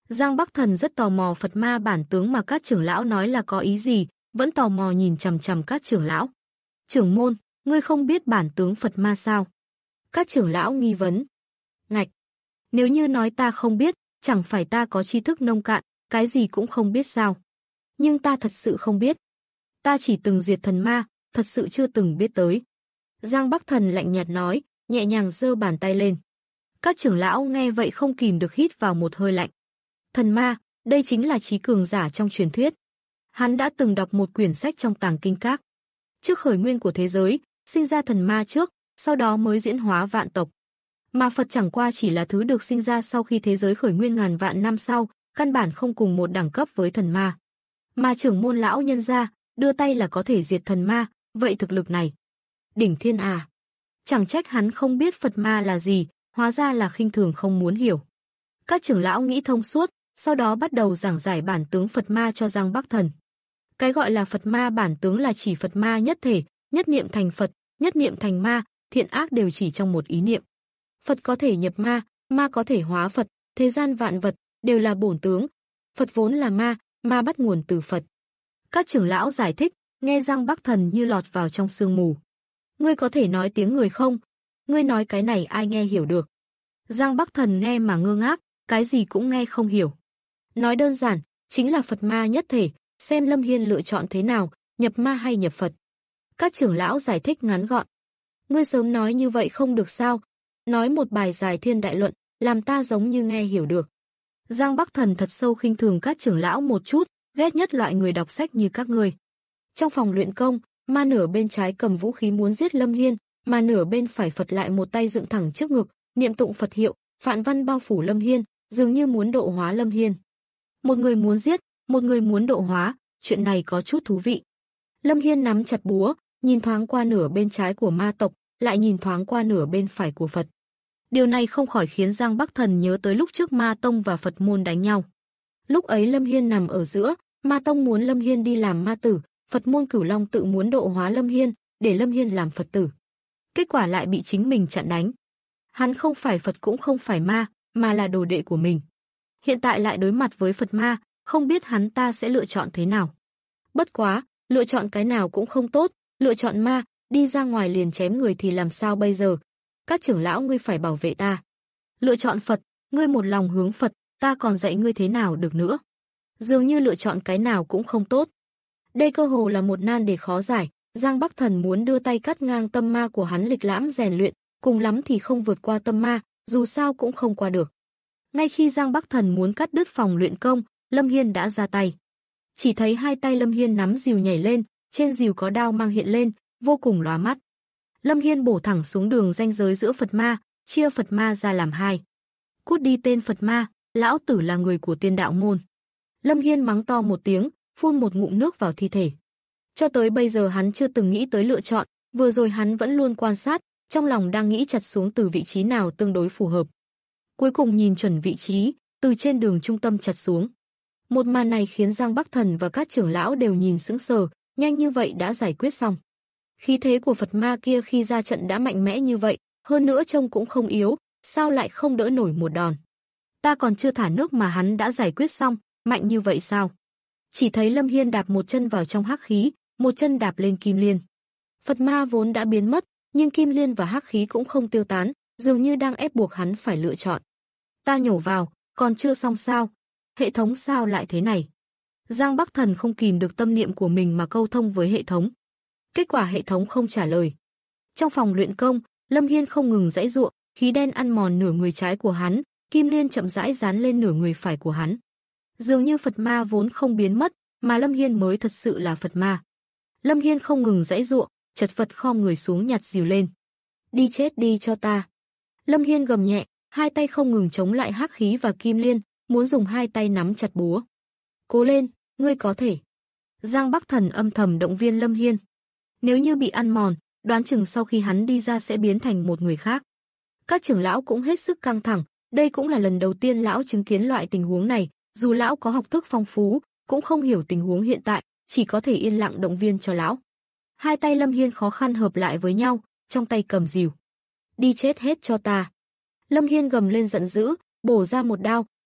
Giang Bắc Thần rất tò mò Phật ma bản tướng mà các trưởng lão nói là có ý gì, vẫn tò mò nhìn chằm chằm các trưởng lão. Trưởng môn, ngươi không biết bản tướng Phật ma sao? Các trưởng lão nghi vấn. Ngạch! Nếu như nói ta không biết, chẳng phải ta có tri thức nông cạn, cái gì cũng không biết sao? Nhưng ta thật sự không biết. Ta chỉ từng diệt thần ma, thật sự chưa từng biết tới. Giang Bắc Thần lạnh nhạt nói, nhẹ nhàng giơ bàn tay lên. Các trưởng lão nghe vậy không kìm được hít vào một hơi lạnh. Thần ma, đây chính là trí cường giả trong truyền thuyết. Hắn đã từng đọc một quyển sách trong Tàng Kinh Các. Trước khởi nguyên của thế giới, sinh ra thần ma trước, sau đó mới diễn hóa vạn tộc. Mà Phật chẳng qua chỉ là thứ được sinh ra sau khi thế giới khởi nguyên ngàn vạn năm sau, căn bản không cùng một đẳng cấp với thần ma. Mà trưởng môn lão nhân gia, đưa tay là có thể diệt thần ma, vậy thực lực này. Đỉnh thiên à. Chẳng trách hắn không biết Phật ma là gì, hóa ra là khinh thường không muốn hiểu. Các trưởng lão nghĩ thông suốt, sau đó bắt đầu giảng giải bản tướng Phật ma cho Giang Bắc Thần. Cái gọi là Phật ma bản tướng là chỉ Phật ma nhất thể, nhất niệm thành Phật, nhất niệm thành ma, thiện ác đều chỉ trong một ý niệm. Phật có thể nhập ma, ma có thể hóa Phật, thế gian vạn vật đều là bổn tướng. Phật vốn là ma, ma bắt nguồn từ Phật. Các trưởng lão giải thích, nghe Giang Bắc Thần như lọt vào trong sương mù. Ngươi có thể nói tiếng người không? Ngươi nói cái này ai nghe hiểu được? Giang Bắc Thần nghe mà ngơ ngác, cái gì cũng nghe không hiểu. Nói đơn giản, chính là Phật ma nhất thể, xem Lâm Hiên lựa chọn thế nào, nhập ma hay nhập Phật. Các trưởng lão giải thích ngắn gọn. Ngươi sớm nói như vậy không được sao? Nói một bài dài thiên đại luận, làm ta giống như nghe hiểu được. Giang Bắc Thần thật sâu khinh thường các trưởng lão một chút, ghét nhất loại người đọc sách như các ngươi. Trong phòng luyện công, ma nửa bên trái cầm vũ khí muốn giết Lâm Hiên, mà nửa bên phải Phật lại một tay dựng thẳng trước ngực, niệm tụng Phật hiệu, phạn văn bao phủ Lâm Hiên, dường như muốn độ hóa Lâm Hiên. Một người muốn giết, một người muốn độ hóa, chuyện này có chút thú vị. Lâm Hiên nắm chặt búa, nhìn thoáng qua nửa bên trái của ma tộc, lại nhìn thoáng qua nửa bên phải của Phật. Điều này không khỏi khiến Giang Bắc Thần nhớ tới lúc trước Ma Tông và Phật môn đánh nhau. Lúc ấy Lâm Hiên nằm ở giữa, Ma Tông muốn Lâm Hiên đi làm ma tử, Phật môn Cửu Long tự muốn độ hóa Lâm Hiên, để Lâm Hiên làm Phật tử. Kết quả lại bị chính mình chặn đánh. Hắn không phải Phật cũng không phải ma, mà là đồ đệ của mình. Hiện tại lại đối mặt với Phật ma, không biết hắn ta sẽ lựa chọn thế nào. Bất quá, lựa chọn cái nào cũng không tốt, lựa chọn ma, đi ra ngoài liền chém người thì làm sao bây giờ? Các trưởng lão ngươi phải bảo vệ ta. Lựa chọn Phật, ngươi một lòng hướng Phật, ta còn dạy ngươi thế nào được nữa. Dường như lựa chọn cái nào cũng không tốt. Đây cơ hồ là một nan đề khó giải, Giang Bắc Thần muốn đưa tay cắt ngang tâm ma của hắn lịch lãm rèn luyện, cùng lắm thì không vượt qua tâm ma, dù sao cũng không qua được. Ngay khi Giang Bắc Thần muốn cắt đứt phòng luyện công, Lâm Hiên đã ra tay. Chỉ thấy hai tay Lâm Hiên nắm rìu nhảy lên, trên rìu có đao mang hiện lên, vô cùng lóa mắt. Lâm Hiên bổ thẳng xuống đường ranh giới giữa Phật ma, chia Phật ma ra làm hai. Cút đi tên Phật ma, lão tử là người của Tiên Đạo môn. Lâm Hiên mắng to một tiếng, phun một ngụm nước vào thi thể. Cho tới bây giờ hắn chưa từng nghĩ tới lựa chọn, vừa rồi hắn vẫn luôn quan sát, trong lòng đang nghĩ chặt xuống từ vị trí nào tương đối phù hợp. Cuối cùng nhìn chuẩn vị trí, từ trên đường trung tâm chặt xuống. Một màn này khiến Giang Bắc Thần và các trưởng lão đều nhìn sững sờ, nhanh như vậy đã giải quyết xong. Khí thế của Phật ma kia khi ra trận đã mạnh mẽ như vậy, hơn nữa trông cũng không yếu, sao lại không đỡ nổi một đòn. Ta còn chưa thả nước mà hắn đã giải quyết xong, mạnh như vậy sao? Chỉ thấy Lâm Hiên đạp một chân vào trong hắc khí, một chân đạp lên kim liên. Phật ma vốn đã biến mất, nhưng kim liên và hắc khí cũng không tiêu tán, dường như đang ép buộc hắn phải lựa chọn. Ta nhổ vào, còn chưa xong sao? Hệ thống sao lại thế này? Giang Bắc Thần không kìm được tâm niệm của mình mà câu thông với hệ thống. Kết quả hệ thống không trả lời. Trong phòng luyện công, Lâm Hiên không ngừng giãy giụa, khí đen ăn mòn nửa người trái của hắn, kim liên chậm rãi dán lên nửa người phải của hắn. Dường như Phật ma vốn không biến mất, mà Lâm Hiên mới thật sự là Phật ma. Lâm Hiên không ngừng giãy giụa, chật vật khom người xuống nhặt rìu lên. Đi chết đi cho ta. Lâm Hiên gầm nhẹ, hai tay không ngừng chống lại hắc khí và kim liên, muốn dùng hai tay nắm chặt búa. Cố lên, ngươi có thể. Giang Bắc Thần âm thầm động viên Lâm Hiên. Nếu như bị ăn mòn, đoán chừng sau khi hắn đi ra sẽ biến thành một người khác. Các trưởng lão cũng hết sức căng thẳng, đây cũng là lần đầu tiên lão chứng kiến loại tình huống này, dù lão có học thức phong phú, cũng không hiểu tình huống hiện tại, chỉ có thể yên lặng động viên cho lão. Hai tay Lâm Hiên khó khăn hợp lại với nhau, trong tay cầm rìu. Đi chết hết cho ta. Lâm Hiên gầm lên giận dữ, bổ ra một đao,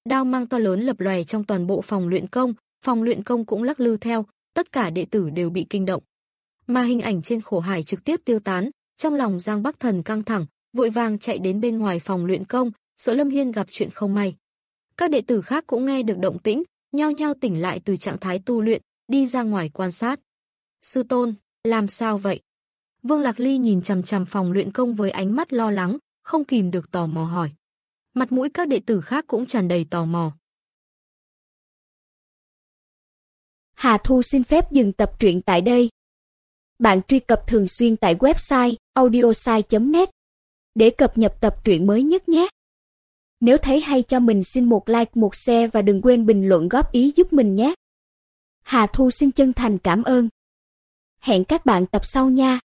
đao mang to lớn lập lòe trong toàn bộ phòng luyện công, phòng luyện công cũng lắc lư theo, tất cả đệ tử đều bị kinh động. Mà hình ảnh trên khổ hải trực tiếp tiêu tán, trong lòng Giang Bắc Thần căng thẳng, vội vàng chạy đến bên ngoài phòng luyện công, sợ Lâm Hiên gặp chuyện không may. Các đệ tử khác cũng nghe được động tĩnh, nhao nhao tỉnh lại từ trạng thái tu luyện, đi ra ngoài quan sát. Sư tôn, làm sao vậy? Vương Lạc Ly nhìn chằm chằm phòng luyện công với ánh mắt lo lắng, không kìm được tò mò hỏi. Mặt mũi các đệ tử khác cũng tràn đầy tò mò. Hà Thu xin phép dừng tập truyện tại đây. Bạn truy cập thường xuyên tại website audiosai chấm net để cập nhật tập truyện mới nhất nhé. Nếu thấy hay cho mình xin một like, một share và đừng quên bình luận góp ý giúp mình nhé. Hà Thu xin chân thành cảm ơn. Hẹn các bạn tập sau nha.